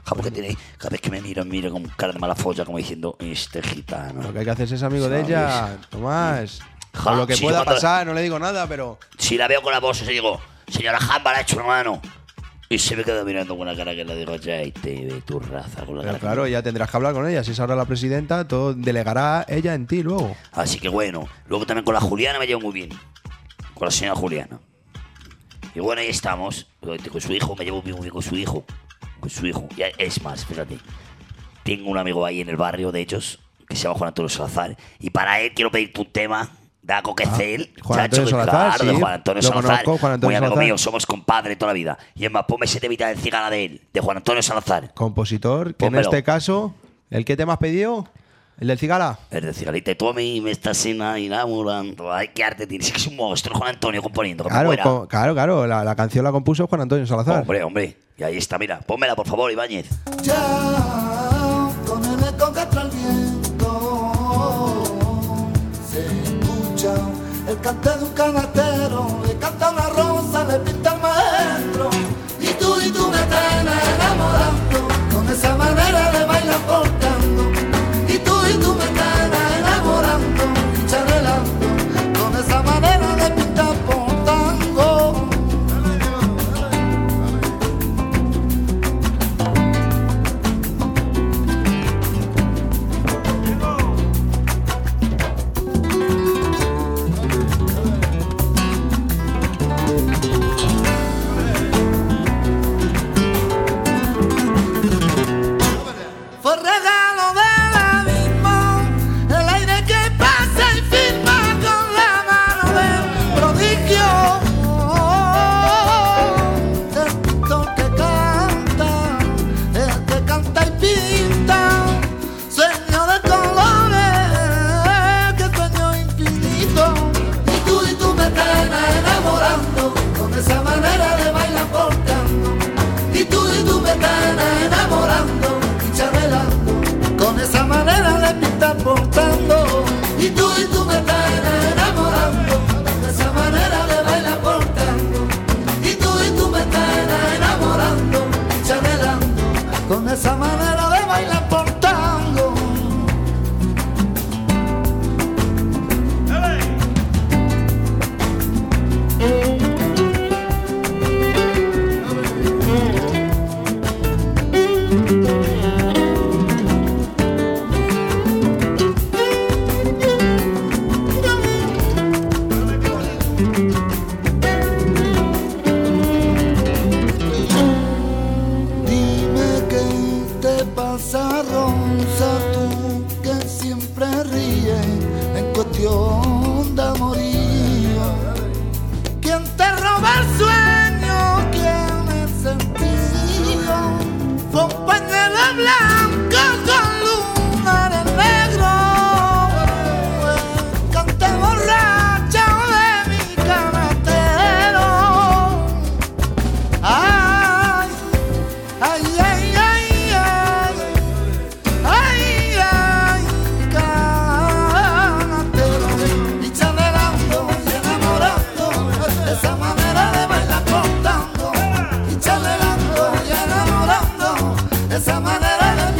[SPEAKER 8] Porque tiene, cada vez que me mira con cara de mala folla, como diciendo, este gitano.
[SPEAKER 2] Lo que hay que hacer es amigo de ella, Tomás.
[SPEAKER 8] Ja,
[SPEAKER 2] Con lo que
[SPEAKER 8] si
[SPEAKER 2] pueda
[SPEAKER 8] yo cuando-
[SPEAKER 2] pasar, no le digo nada, pero.
[SPEAKER 8] Si la veo con la voz, se digo, señora Jamba, la ha hecho hermano. Y se me queda mirando con una cara que le digo, ya, y te ve tu raza con la
[SPEAKER 2] Pero
[SPEAKER 8] cara.
[SPEAKER 2] claro, ya tendrás que hablar con ella. Si es ahora la presidenta, todo delegará ella en ti luego.
[SPEAKER 8] Así que bueno, luego también con la Juliana me llevo muy bien. Con la señora Juliana. Y bueno, ahí estamos. Con su hijo, me llevo muy bien con su hijo. Con su hijo. Y es más, fíjate. Tengo un amigo ahí en el barrio de ellos que se llama Juan Antonio Salazar. Y para él quiero pedirte un tema de Aco Quecel.
[SPEAKER 2] Juan Antonio Salazar,
[SPEAKER 8] claro, de
[SPEAKER 2] sí.
[SPEAKER 8] Juan Antonio
[SPEAKER 2] Lo
[SPEAKER 8] Salazar.
[SPEAKER 2] conozco, Juan Antonio
[SPEAKER 8] muy amigo
[SPEAKER 2] Salazar.
[SPEAKER 8] mío, somos compadres toda la vida. Y es más, ponme ese temita de Cigala de él, de Juan Antonio Salazar.
[SPEAKER 2] Compositor, que
[SPEAKER 8] Pónmelo.
[SPEAKER 2] en este caso, ¿el que te me has pedido? ¿El del cigala?
[SPEAKER 8] El de Cigalita, tú a mí me estás enamorando. Ay, qué arte tienes. Es que es un monstruo, Juan Antonio componiendo. Que me
[SPEAKER 2] Claro,
[SPEAKER 8] muera.
[SPEAKER 2] claro. La canción la compuso Juan Antonio Salazar.
[SPEAKER 8] Hombre. Y ahí está, mira. Pónmela, por favor, Ibáñez.
[SPEAKER 12] Ya, con el eco que trae el viento, se escucha el cante de un canastero, le canta una rosa, le pinta al maestro, y tú me tienes enamorando, con esa manera de bailar portando, y tú me tienes enamorando, y charelando, con esa manera de pintar portando. Fue regalo del abismo, el aire que pasa y firma con la mano del prodigio. Esto que canta, el que canta y pinta, sueño de colores, que sueño infinito. Y tú me estás enamorando, con esa manera de bailar portando. Y tú me estás enamorando, charelando, con esa manera de pintar portando. Y tú me estás enamorando, con esa manera de bailar portando. Y tú me estás enamorando, charelando, con esa manera de bailar portando. Dime qué te pasa, Rosa, tú que siempre ríes en cuestión de amorío. ¿Quién te roba el sueño? ¿Quién es sentido? Fue un pañuelo blanco con lunares negros. Canté borracho de mi canastero. Ay, ay, ay, ay, ay, ay, canastero. Y charelando y enamorando, esa manera de bailar portando. Y charelando y enamorando, esa manera de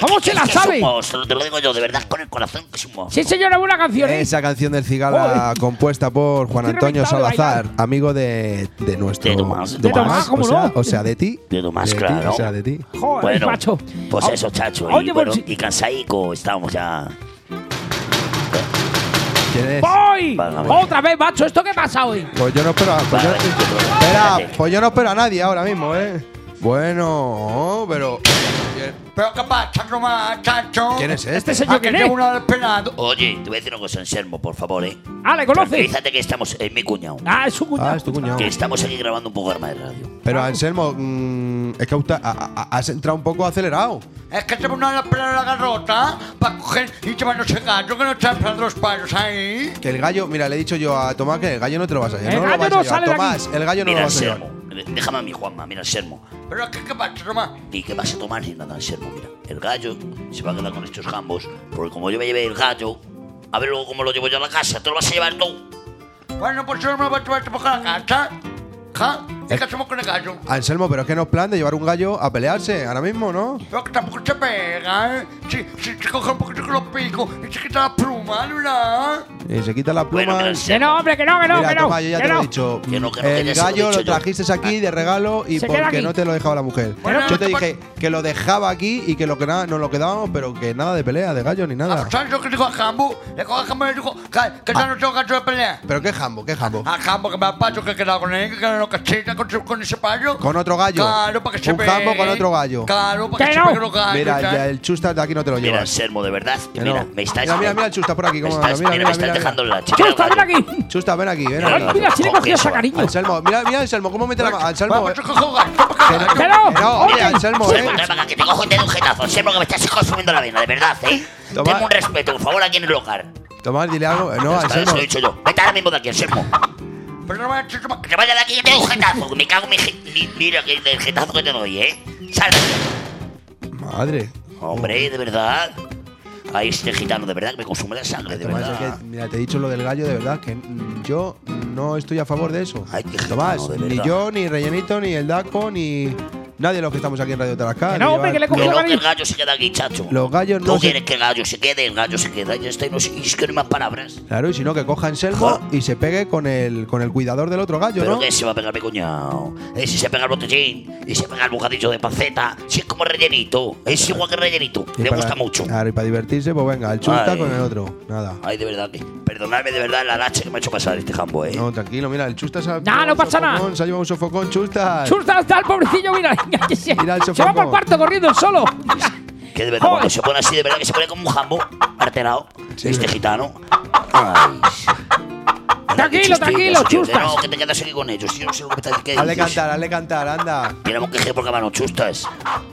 [SPEAKER 5] ¿Cómo se la
[SPEAKER 8] Es que es
[SPEAKER 5] sabe?
[SPEAKER 8] un monstruo, te lo digo yo, de verdad, con el corazón que es un monstruo.
[SPEAKER 5] Sí, señora, buena canción, ¿eh?
[SPEAKER 2] Esa canción del Cigala compuesta por Juan
[SPEAKER 5] Estoy
[SPEAKER 2] Antonio
[SPEAKER 5] reventado de
[SPEAKER 2] Salazar, amigo de nuestro.
[SPEAKER 8] De Tomás.
[SPEAKER 5] De Tomás, ¿cómo no?
[SPEAKER 2] O sea, de ti.
[SPEAKER 8] De Tomás,
[SPEAKER 2] De ti,
[SPEAKER 8] claro.
[SPEAKER 2] O sea, de ti.
[SPEAKER 5] Joder,
[SPEAKER 8] Bueno,
[SPEAKER 5] macho.
[SPEAKER 8] pues
[SPEAKER 5] Ah,
[SPEAKER 8] eso, chacho.
[SPEAKER 5] oye,
[SPEAKER 8] Y, bueno,
[SPEAKER 5] pues,
[SPEAKER 8] y cansaico, estamos ya.
[SPEAKER 2] ¿Quién es?
[SPEAKER 5] ¡Voy!
[SPEAKER 8] Válgame.
[SPEAKER 5] Otra vez, macho. ¿Esto qué pasa hoy?
[SPEAKER 2] Pues yo no espero. Pues yo no espero a nadie ahora mismo, ¿eh? Bueno, pero.
[SPEAKER 14] Pero qué pasa, nomás, chacho.
[SPEAKER 2] ¿Quién es este?
[SPEAKER 5] Este señor, ¿quién es?
[SPEAKER 14] Uno desesperado.
[SPEAKER 8] Oye, te voy a decir una cosa, Anselmo, por favor, ¿eh?
[SPEAKER 5] Ah, ¿le conoces?
[SPEAKER 8] Tranquilízate que estamos, es mi cuñado.
[SPEAKER 5] Ah, es su cuñado.
[SPEAKER 2] Ah, es tu cuñado.
[SPEAKER 8] Que estamos aquí grabando un programa de radio.
[SPEAKER 2] Pero Anselmo, es que has entrado un poco acelerado.
[SPEAKER 14] Es que tengo una pelea la garrota para coger y llevarnos el gallo que no están esperando los palos ahí.
[SPEAKER 2] Que el gallo, mira, le he dicho yo a Tomás que el gallo no te lo vas a llevar.
[SPEAKER 5] El
[SPEAKER 2] No lo
[SPEAKER 5] gallo
[SPEAKER 2] vas
[SPEAKER 5] no
[SPEAKER 2] a llevar.
[SPEAKER 5] sale de
[SPEAKER 2] Tomás, el gallo no
[SPEAKER 8] Mira,
[SPEAKER 2] lo vas a llevar.
[SPEAKER 8] Anselmo. Déjame a mi Juanma, mira, Anselmo.
[SPEAKER 14] Pero ¿qué pasa, Tomás?
[SPEAKER 8] Ni que vas a tomar ni nada, Anselmo, mira. El gallo se va a quedar con estos jambos, porque como yo me llevé el gallo, a ver luego cómo lo llevo yo a la casa, te lo vas a llevar tú.
[SPEAKER 14] Bueno, pues yo me voy a llevar a la casa. ¿Ja? ¿Y qué hacemos con el gallo?
[SPEAKER 2] Anselmo, pero es que no es plan de llevar un gallo a pelearse ahora mismo, ¿no?
[SPEAKER 14] Pero que tampoco se pega, ¿eh? Si coge un poquito con los picos y se quita la pluma, ¿verdad?
[SPEAKER 2] Y se quita la pluma.
[SPEAKER 5] Que no, hombre, que no, que no,
[SPEAKER 2] Mira,
[SPEAKER 5] que no.
[SPEAKER 2] Tomás, yo ya
[SPEAKER 5] que
[SPEAKER 2] te lo
[SPEAKER 5] no.
[SPEAKER 2] he dicho.
[SPEAKER 8] Que no,
[SPEAKER 2] El
[SPEAKER 8] ya se lo he
[SPEAKER 2] gallo
[SPEAKER 8] dicho
[SPEAKER 2] lo
[SPEAKER 8] yo.
[SPEAKER 2] trajiste aquí de regalo y
[SPEAKER 5] Se queda
[SPEAKER 2] porque
[SPEAKER 5] aquí.
[SPEAKER 2] no te lo dejaba la mujer.
[SPEAKER 14] Bueno,
[SPEAKER 2] Yo te
[SPEAKER 14] no te
[SPEAKER 2] dije que lo dejaba aquí y que lo que nada nos lo quedábamos, pero que nada de pelea, de gallo ni nada.
[SPEAKER 14] ¿Sabes lo que digo a Jambo? Le cojo a Jambo y le digo que ya no tengo gallo de pelea.
[SPEAKER 2] ¿Pero qué jambo? ¿Qué jambo?
[SPEAKER 14] A Jambo que me ha pacho que he quedado con él, que no cacheta con ese payo.
[SPEAKER 2] Con otro gallo.
[SPEAKER 14] Claro, para que se
[SPEAKER 2] Un
[SPEAKER 14] pegue.
[SPEAKER 2] jambo con otro gallo.
[SPEAKER 14] Claro, para que
[SPEAKER 5] Que
[SPEAKER 14] se
[SPEAKER 5] no.
[SPEAKER 14] pegue los gallos.
[SPEAKER 2] Mira,
[SPEAKER 14] ¿sabes?
[SPEAKER 2] ya el chusta de aquí no te lo
[SPEAKER 8] Mira,
[SPEAKER 2] llevas.
[SPEAKER 8] Anselmo, de verdad, que
[SPEAKER 2] Que
[SPEAKER 8] mira,
[SPEAKER 2] no.
[SPEAKER 8] me estás.
[SPEAKER 2] Mira el chusta por aquí.
[SPEAKER 8] Me
[SPEAKER 2] ¿Cómo
[SPEAKER 8] estás,
[SPEAKER 2] anda?
[SPEAKER 8] mira, me estás dejando la chica.
[SPEAKER 5] Chusta, ven aquí.
[SPEAKER 2] Chusta, ven aquí, ven
[SPEAKER 5] Ay,
[SPEAKER 2] aquí.
[SPEAKER 5] mira, si le cogió esa
[SPEAKER 8] Coge,
[SPEAKER 5] cariño.
[SPEAKER 2] Anselmo, mira, Anselmo, ¿cómo mete la mano? Anselmo,
[SPEAKER 14] Vamos, yo cojo gallo.
[SPEAKER 5] Que no.
[SPEAKER 2] no,
[SPEAKER 5] Oye,
[SPEAKER 2] mira, Anselmo,
[SPEAKER 8] Anselmo, trae para acá, que te cojo y te doy un jetazo. Anselmo, que me estás consumiendo la vena, de verdad, ¿eh?
[SPEAKER 2] Toma.
[SPEAKER 8] Tenme un respeto, por favor, aquí en el hogar.
[SPEAKER 2] Tomás, dile algo. No,
[SPEAKER 8] Ya está,
[SPEAKER 2] Anselmo.
[SPEAKER 8] eso lo he dicho yo. Vete ahora mismo de aquí, Anselmo.
[SPEAKER 14] Pero no me ha hecho
[SPEAKER 8] Que te vaya de aquí y te doy un jetazo. Que me cago en mira, que el jetazo que te doy, ¿eh? Sal.
[SPEAKER 2] Madre.
[SPEAKER 8] Hombre, de verdad. Ahí este gitano, de verdad, que me consume la sangre, de
[SPEAKER 2] Tomás,
[SPEAKER 8] verdad.
[SPEAKER 2] es que, mira, te he dicho lo del gallo, de verdad, que yo no estoy a favor de eso.
[SPEAKER 8] Ay, qué
[SPEAKER 2] Tomás,
[SPEAKER 8] gitano, de
[SPEAKER 2] ni
[SPEAKER 8] verdad.
[SPEAKER 2] yo, ni Rellenito, ni el Daco, ni nadie de los que estamos aquí en Radio Tarasca.
[SPEAKER 5] Que no, hombre, que le cogió
[SPEAKER 8] Que no, que
[SPEAKER 5] cariño.
[SPEAKER 8] el gallo se queda aquí, chacho.
[SPEAKER 2] Los gallos
[SPEAKER 8] Tú
[SPEAKER 2] no se...
[SPEAKER 8] quieres que el gallo se quede, el gallo se queda. Ya está, y no sé, y es que no hay más palabras.
[SPEAKER 2] Claro, y si no, que coja Anselmo y se pegue con el cuidador del otro gallo,
[SPEAKER 8] Pero
[SPEAKER 2] ¿no?
[SPEAKER 8] que se va a pegar mi cuñado. Si se pega el botellín, y se pega el bocadillo de panceta, si es como rellenito, es igual que rellenito.
[SPEAKER 2] Y
[SPEAKER 8] Le
[SPEAKER 2] para-
[SPEAKER 8] gusta mucho.
[SPEAKER 2] Claro, y para divertirse, pues venga, el chusta
[SPEAKER 8] Ay.
[SPEAKER 2] con el otro. Nada.
[SPEAKER 8] Ay, de verdad que. Perdonadme de verdad la lache que me ha hecho pasar este jambo, ¿eh?
[SPEAKER 2] No, tranquilo, mira, el chusta se ha
[SPEAKER 5] Nah, no pasa nada.
[SPEAKER 2] Se ha llevado un sofocón, chusta.
[SPEAKER 5] Chusta está el pobrecillo, mira.
[SPEAKER 2] Mira el
[SPEAKER 5] Se va
[SPEAKER 2] sofocón.
[SPEAKER 5] por el cuarto corriendo el solo.
[SPEAKER 8] Que de verdad,
[SPEAKER 5] Joder.
[SPEAKER 8] cuando se pone así, de verdad que se pone como un jambo alterado.
[SPEAKER 2] Sí,
[SPEAKER 8] este
[SPEAKER 2] verdad.
[SPEAKER 8] gitano. Ay.
[SPEAKER 5] Tranquilo, tranquilo,
[SPEAKER 8] Que
[SPEAKER 5] chustas.
[SPEAKER 8] no, que te quedas aquí con ellos. Yo no sé lo que me estás diciendo.
[SPEAKER 2] Hazle cantar, anda.
[SPEAKER 8] Tenemos que ir por cámara, chustas.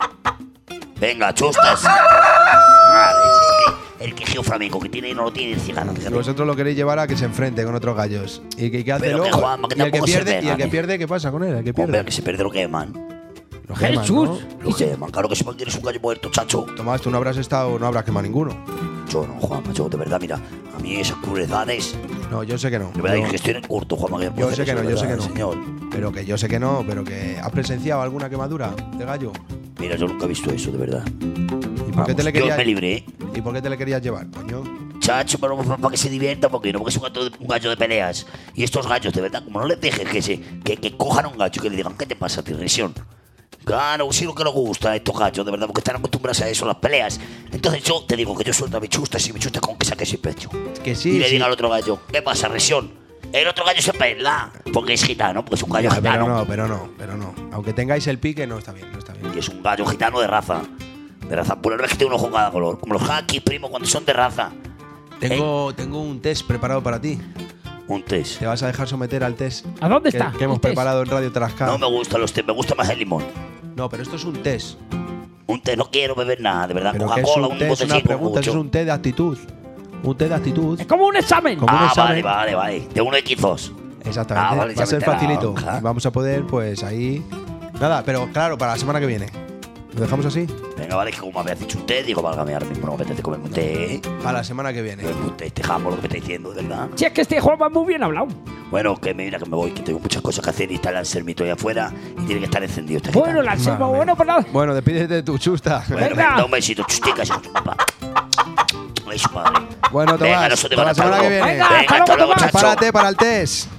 [SPEAKER 8] Venga, chustas. Madre, es que el quejío flamenco que tiene no lo tiene el cigano.
[SPEAKER 2] Y vosotros lo queréis llevar a que se enfrente con otros gallos. ¿Y qué hace
[SPEAKER 8] Pero que
[SPEAKER 2] luego?
[SPEAKER 8] Juanma, que
[SPEAKER 2] y el que
[SPEAKER 8] tampoco se
[SPEAKER 2] pierde,
[SPEAKER 8] pegan,
[SPEAKER 2] y el que
[SPEAKER 8] ¿eh?
[SPEAKER 2] pierde, ¿qué pasa con él? El que
[SPEAKER 8] Hombre,
[SPEAKER 2] pierde.
[SPEAKER 8] que se pierde lo queman.
[SPEAKER 2] Lo queman,
[SPEAKER 5] Jesús.
[SPEAKER 2] ¿no?
[SPEAKER 8] Lo queman. Claro que se quieres un gallo muerto, chacho.
[SPEAKER 2] Tomás, tú no habrás estado, no habrás quemado ninguno.
[SPEAKER 8] Yo no, Juanma, yo de verdad, mira. A mí esas crueldades.
[SPEAKER 2] No, yo sé que no.
[SPEAKER 8] De verdad,
[SPEAKER 2] Yo-
[SPEAKER 8] es que estoy en el curto, Juanma. Que
[SPEAKER 2] Yo sé que no, yo sé que no.
[SPEAKER 8] Señor.
[SPEAKER 2] Pero que yo sé que no, pero que has presenciado alguna quemadura de gallo.
[SPEAKER 8] Mira, yo nunca he visto eso, de verdad.
[SPEAKER 2] ¿Y por qué te le
[SPEAKER 8] Yo
[SPEAKER 2] querías?
[SPEAKER 8] me libré, ¿eh?
[SPEAKER 2] ¿Y por qué te le querías llevar, coño?
[SPEAKER 8] Chacho, pero para que se divierta, porque no, porque es un gallo de peleas. Y estos gallos, de verdad, como no les dejes que cojan a un gallo y que le digan, ¿qué te pasa, tirresión? Claro, sí lo que nos gusta a estos gallos, de verdad, porque están acostumbrados a eso, las peleas. Entonces yo te digo que yo suelto a mi chusta, si mi chusta con que saque ese pecho.
[SPEAKER 2] Que sí,
[SPEAKER 8] y le
[SPEAKER 2] sí.
[SPEAKER 8] diga al otro gallo, ¿qué pasa, resión? El otro gallo se pela, porque es gitano, porque es un gallo
[SPEAKER 2] Ya,
[SPEAKER 8] gitano.
[SPEAKER 2] pero no. Aunque tengáis el pique, no está bien, no está bien.
[SPEAKER 8] Y es un gallo gitano de raza. De raza pura, no es que tiene un ojo cada color. Como los hackis, primo, cuando son de raza.
[SPEAKER 2] Tengo un test preparado para ti.
[SPEAKER 8] Un test.
[SPEAKER 2] Te vas a dejar someter al test.
[SPEAKER 5] ¿A dónde
[SPEAKER 2] que,
[SPEAKER 5] está?
[SPEAKER 2] que hemos
[SPEAKER 5] el test?
[SPEAKER 2] preparado en Radio Tarasca.
[SPEAKER 8] No me gustan los test, me gusta más el limón.
[SPEAKER 2] No, pero esto es un test.
[SPEAKER 8] Un té, no quiero beber nada, de verdad.
[SPEAKER 2] Pero que es
[SPEAKER 8] Coca-Cola,
[SPEAKER 2] un
[SPEAKER 8] un
[SPEAKER 2] test, una
[SPEAKER 8] botecito,
[SPEAKER 2] pregunta, eso es
[SPEAKER 8] mucho.
[SPEAKER 2] un test de actitud. Un test de actitud.
[SPEAKER 5] Es como un examen.
[SPEAKER 2] Como un examen.
[SPEAKER 8] Vale. De 1x2.
[SPEAKER 2] Exactamente.
[SPEAKER 8] Vale,
[SPEAKER 2] Va a
[SPEAKER 8] ya
[SPEAKER 2] ser
[SPEAKER 8] me he enterado.
[SPEAKER 2] facilito.
[SPEAKER 8] Ajá.
[SPEAKER 2] Vamos a poder, pues ahí. Nada, pero claro, para la semana que viene. ¿Lo dejamos así?
[SPEAKER 8] Venga, vale, que como me habías dicho usted, digo, válgame, ahora mismo no me apetece comerme un té.
[SPEAKER 2] A la semana que viene.
[SPEAKER 8] Comerme un té, este jambo, lo que me está diciendo, de verdad.
[SPEAKER 5] Si es que este Juan va muy bien hablado.
[SPEAKER 8] Bueno, que mira que me voy, que tengo muchas cosas que hacer y está el sermito ahí afuera y tiene que estar encendido este
[SPEAKER 5] Bueno, la selva, bueno, pues nada.
[SPEAKER 2] Bueno, despídete de tu chusta.
[SPEAKER 8] Bueno, venga, un besito, chusticas. Ay, su madre.
[SPEAKER 2] Bueno, Tomás,
[SPEAKER 8] Venga, no se te
[SPEAKER 2] para
[SPEAKER 8] van
[SPEAKER 2] la
[SPEAKER 8] a
[SPEAKER 2] semana que viene.
[SPEAKER 8] Venga, hasta luego, chacho.
[SPEAKER 2] Párate para el test.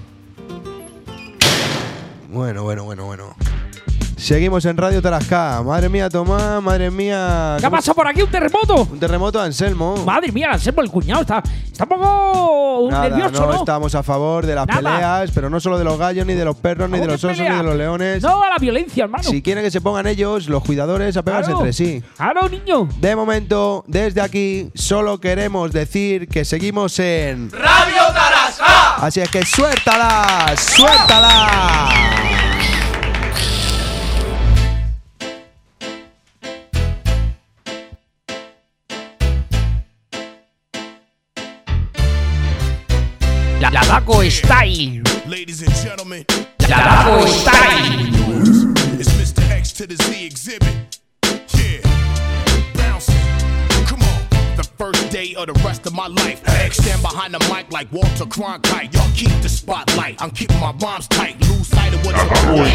[SPEAKER 2] Bueno. Seguimos en Radio Tarascá. Madre mía, Tomás, madre mía.
[SPEAKER 5] ¿Qué ha pasado por aquí? ¿Un terremoto?
[SPEAKER 2] Un terremoto, Anselmo.
[SPEAKER 5] Madre mía, Anselmo, el cuñado está un poco nervioso, ¿no?
[SPEAKER 2] Estamos a favor de las peleas, pero no solo de los gallos, ni de los perros, ni de los osos, ni de los leones.
[SPEAKER 5] No a la violencia, hermano.
[SPEAKER 2] Si quieren que se pongan ellos, los cuidadores, a pegarse entre sí.
[SPEAKER 5] Claro, niño.
[SPEAKER 2] De momento, desde aquí, solo queremos decir que seguimos en
[SPEAKER 7] Radio Tarascá.
[SPEAKER 2] Así es que suéltala, suéltala.
[SPEAKER 5] La Daco Style.
[SPEAKER 13] Ladies and gentlemen,
[SPEAKER 5] La Daco Style.
[SPEAKER 13] it's Mr. X to the Z exhibit. Yeah, bouncing. Come on, the first day of the rest of my life. X stand behind the mic like Walter Cronkite. Y'all keep the spotlight. I'm keeping my rhymes tight. Lose sight of what's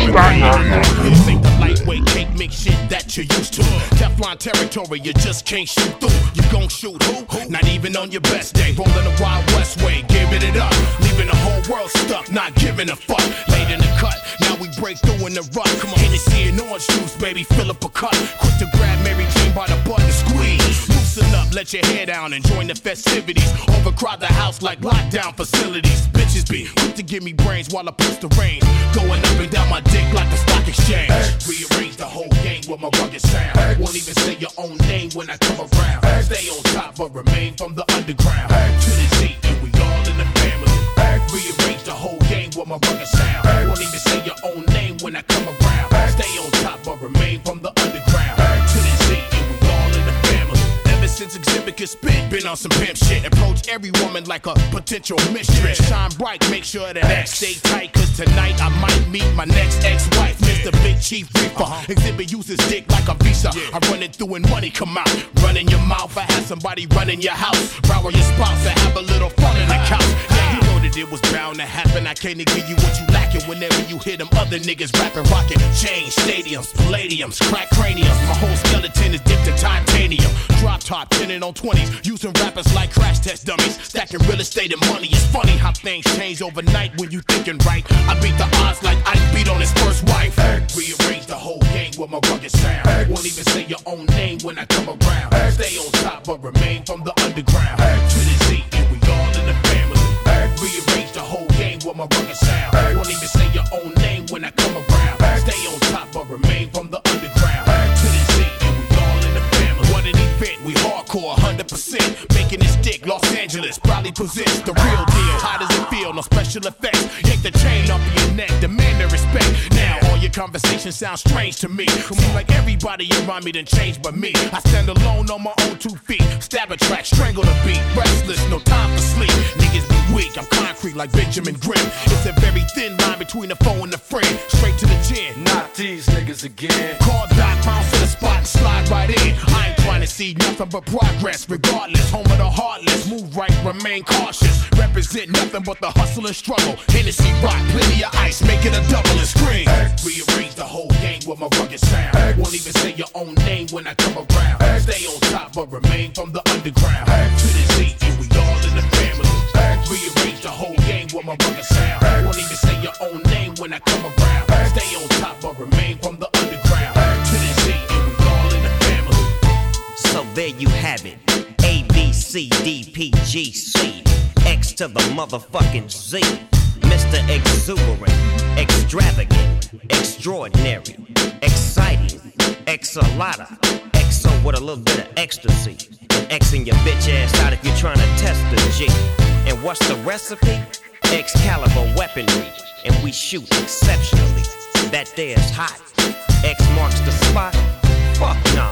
[SPEAKER 13] This ain't the lightweight cake mix shit that you're used to. Teflon territory, you just can't shoot through. You gon' shoot who? Not even on your best day. Rolling the Wild West way, giving it up. Leaving the whole world stuck, not giving a fuck. Late in the cut, now we break through in the rut. Come on, Hennessy and orange juice, baby, fill up a cup. Quick to grab Mary Jane by the butt and squeeze. Loosen up, let your hair down and join the festivities. Overcrowd the house like lockdown facilities. Bitches be quick to give me brains while I push the reins. Going up and down my dick like the stock exchange. Rearrange the whole game with my rugged sound. Won't even say your own name when I come around. Stay on top but remain from the underground. To the Z and we all in the family. Rearrange the whole game with my rugged sound. Won't even say your own name when I come around. Stay on top but remain from the underground. To the Z and we all in the family. Ever since Exhibit could spit, been on some pimp shit. Approach every woman like a potential mistress. Shine bright, make sure that X stay tight. Cause tonight I might meet my next ex-wife, Mr. Big Chief Reaper. Exhibit uses dick like a visa. I run it through and money come out. Run in your mouth, I have somebody run in your house. Rower your spouse and have a little fun in the couch. Yeah, you know that it was bound to happen. I can't give you what you lacking whenever you hear them other niggas rapping, rocking. Chains, stadiums, palladiums, crack craniums. My whole skeleton is dipped in titanium. Drop top, 10 on 20s. Using rappers like crash test dummies. Stacking real estate and money. It's funny how things change overnight when you thinking right. I beat the odds like I beat on his first wife. Rearrange the whole game with my rugged sound. Won't even say your own name when I come around. Stay on top but remain from the underground. To the Z and we all in the family. Rearrange the whole game with my rugged sound. Won't even say your own name when I come around. Stay on top but remain from the underground. To the Z and we all in the family. What an event, we hardcore 100%. Making this stick, Los Angeles probably possess the real deal. How does it feel? No special effects. Yank the chain off of your neck, demand the respect. Now all your conversations sound strange to me. Seem like everybody around me done changed but me. I stand alone on my own 2 feet. Stab a track, strangle the beat. Restless, no time for sleep. Niggas be weak, I'm concrete like Benjamin Grimm. It's a very thin line between a foe and a friend. Straight to the chin.
[SPEAKER 1] Not these niggas again.
[SPEAKER 13] Call Doc, bounce to the spot and slide right in. I ain't trying to see nothing but progress. Regardless, home of the heartless. Move right, remain cautious. Represent nothing but the hustle and struggle. Hennessy rock, plenty of ice, make it a double and scream. Rearrange the whole game with my rugged sound. Won't even say your own name when I come around. Stay on top but remain from the underground. To the Z and we all in the family. Rearrange the whole game with my rugged sound. Won't even say your own name when I come around. Stay on top but remain from the underground. To the Z and we all in the family.
[SPEAKER 21] So there you have it. A, B, C, D, P, G, C. X to the motherfucking Z. Mr. Exuberant, extravagant, extraordinary, exciting, X-a-lotta, XO with a little bit of ecstasy. And Xing your bitch ass out if you're trying to test the G. And what's the recipe? Excalibur weaponry. And we shoot exceptionally. That there is hot. X marks the spot. Fuck no.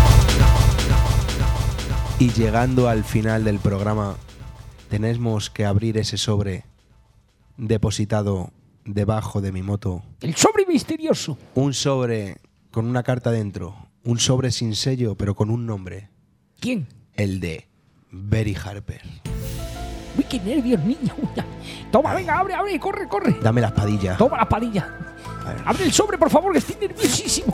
[SPEAKER 2] Y llegando al final del programa, tenemos que abrir ese sobre depositado debajo de mi moto.
[SPEAKER 5] El sobre misterioso.
[SPEAKER 2] Un sobre con una carta dentro un sobre sin sello, pero con un nombre.
[SPEAKER 5] ¿Quién?
[SPEAKER 2] El de Berry Harper.
[SPEAKER 5] Uy, qué nervios, niño. Toma, venga, abre, corre.
[SPEAKER 2] Dame la espadilla.
[SPEAKER 5] Toma la espadilla. Abre el sobre, por favor, que estoy nerviosísimo.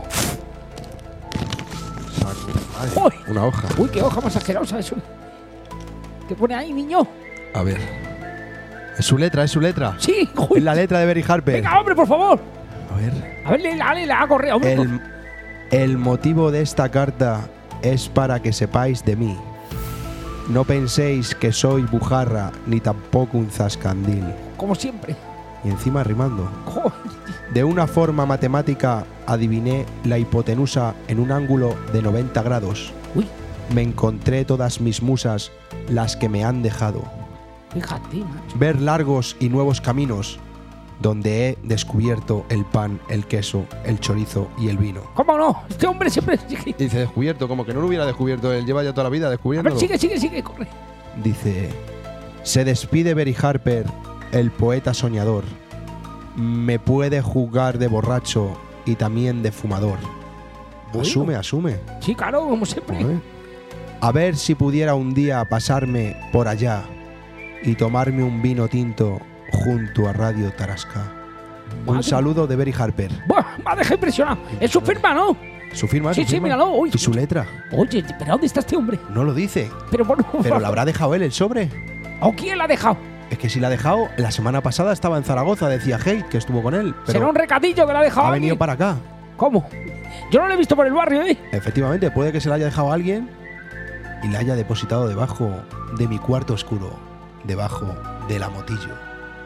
[SPEAKER 2] Madre, una hoja.
[SPEAKER 5] Uy, qué hoja más asquerosa eso. ¿Qué pone ahí, niño?
[SPEAKER 2] A ver. ¿Es su letra?
[SPEAKER 5] Sí,
[SPEAKER 2] joder. Es la letra de Berry Harper.
[SPEAKER 5] Venga, hombre, por favor.
[SPEAKER 2] A ver.
[SPEAKER 5] A ver, léela, corre, hombre.
[SPEAKER 2] El motivo de esta carta es para que sepáis de mí. No penséis que soy bujarra ni tampoco un zascandil.
[SPEAKER 5] Como siempre.
[SPEAKER 2] Y encima rimando.
[SPEAKER 5] Joder.
[SPEAKER 2] De una forma matemática adiviné la hipotenusa en un ángulo de 90 grados.
[SPEAKER 5] Uy.
[SPEAKER 2] Me encontré todas mis musas, las que me han dejado.
[SPEAKER 5] Fíjate, macho.
[SPEAKER 2] Ver largos y nuevos caminos, donde he descubierto el pan, el queso, el chorizo y el vino.
[SPEAKER 5] ¿Cómo no? Este hombre siempre...
[SPEAKER 2] Dice, descubierto, como que no lo hubiera descubierto. Él lleva ya toda la vida descubriendo.
[SPEAKER 5] A ver, sigue, corre.
[SPEAKER 2] Dice, se despide Berry Harper, el poeta soñador. Me puede juzgar de borracho y también de fumador.
[SPEAKER 5] Bueno.
[SPEAKER 2] Asume.
[SPEAKER 5] Sí, claro, como siempre.
[SPEAKER 2] A ver si pudiera un día pasarme por allá y tomarme un vino tinto junto a Radio Tarasca. Un saludo de Berry Harper.
[SPEAKER 5] Buah, me ha dejado impresionado. Es su firma, ¿no?
[SPEAKER 2] ¿Su firma?
[SPEAKER 5] Sí, míralo. Uy.
[SPEAKER 2] ¿Y su letra?
[SPEAKER 5] Oye, ¿pero dónde está este hombre?
[SPEAKER 2] No lo dice.
[SPEAKER 5] Pero
[SPEAKER 2] la habrá dejado él el sobre.
[SPEAKER 5] ¿O quién la ha dejado?
[SPEAKER 2] Es que si la ha dejado, la semana pasada estaba en Zaragoza, decía Hate, que estuvo con él. Pero
[SPEAKER 5] será un recadillo que la ha dejado.
[SPEAKER 2] Ha venido para acá.
[SPEAKER 5] ¿Cómo? Yo no lo he visto por el barrio, ¿eh?
[SPEAKER 2] Efectivamente, puede que se la haya dejado a alguien y la haya depositado debajo de mi cuarto oscuro, debajo de la motillo.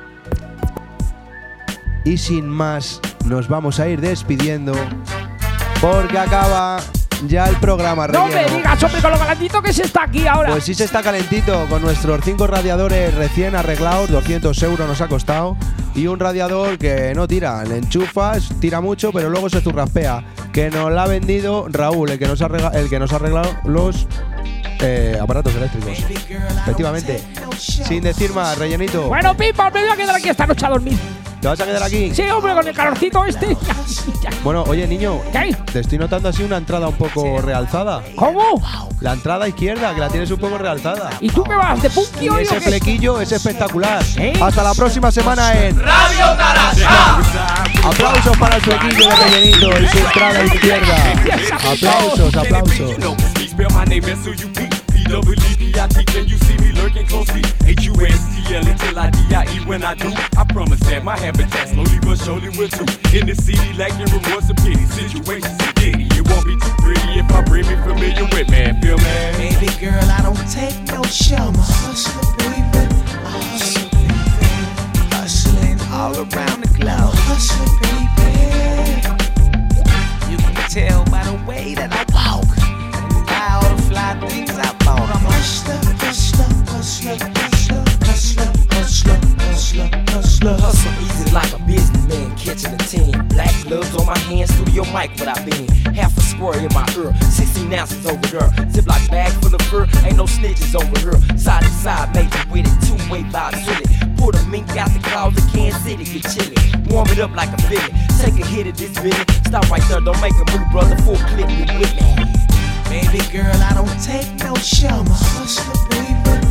[SPEAKER 2] Y sin más, nos vamos a ir despidiendo porque acaba ya el programa relleno.
[SPEAKER 5] No me digas, hombre, con lo calentito que se está aquí ahora.
[SPEAKER 2] Pues sí se está calentito, con nuestros 5 radiadores recién arreglados, 200 euros nos ha costado, y un radiador que no tira, le enchufas, tira mucho, pero luego se zurraspea, que nos la ha vendido Raúl, el que nos ha arreglado los aparatos eléctricos. Efectivamente. Sin decir más, rellenito.
[SPEAKER 5] Bueno, Pipa, me voy a quedar aquí esta noche a dormir.
[SPEAKER 2] ¿Te vas a quedar aquí?
[SPEAKER 5] Sí, hombre, con el calorcito este.
[SPEAKER 2] Bueno, oye, niño.
[SPEAKER 5] ¿Qué?
[SPEAKER 2] Te estoy notando así una entrada un poco realzada.
[SPEAKER 5] ¿Cómo?
[SPEAKER 2] La entrada izquierda, que la tienes un poco realzada.
[SPEAKER 5] ¿Y tú qué vas? ¿De punky hoy?
[SPEAKER 2] Ese flequillo es espectacular. Hasta la próxima semana en
[SPEAKER 7] Radio Tarasca.
[SPEAKER 2] Aplausos para el flequillo de rellenito en su entrada izquierda. Aplausos.
[SPEAKER 3] WDPIT, can you see me lurking closely? HUSTL until I DIE when I do. I promise that my habitat slowly but surely will too. In the city, lacking remorse and pity. Situations are ditty. It won't be too pretty if I bring me familiar with, man. Feel me?
[SPEAKER 11] Baby girl, I don't take no show. I'm a hustler, baby. Hustling all around the globe. Hustler, baby. You can tell by the way that I walk. By all the fly things I bought. I'm a hustler. Hustle easy like a businessman catching a team. Black gloves on my hands, studio mic what I been. Half a square in my ear, 16 ounces over there. Ziploc bag full of fur, ain't no snitches over here. Side to side, major with it, two-way vibes with it. Pull the mink out the closet, Kansas City get chilly. Warm it up like a fillet, take a hit of this billy. Stop right there, don't make a move, brother, full clip me with me. Baby girl, I don't take no show. I'm a hustler, baby.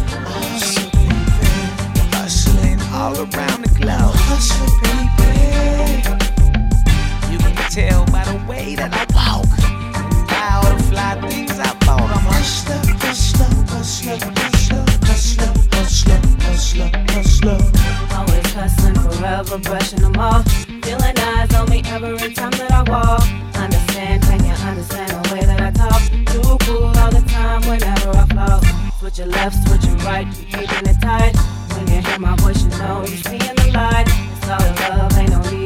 [SPEAKER 11] Hustling all around the globe. Hustler, baby. You can tell by the way that I walk. By all the fly things I bought. I'm a hustler.
[SPEAKER 4] Always hustling, forever brushing them off. Feeling eyes on me every time that I walk. Understand, can you understand the way that I talk? Too cool all the time whenever I flow. Switch your left, switch your right, keeping it tight. When you hear my voice, you know you're seeing the light. It's all love, ain't no need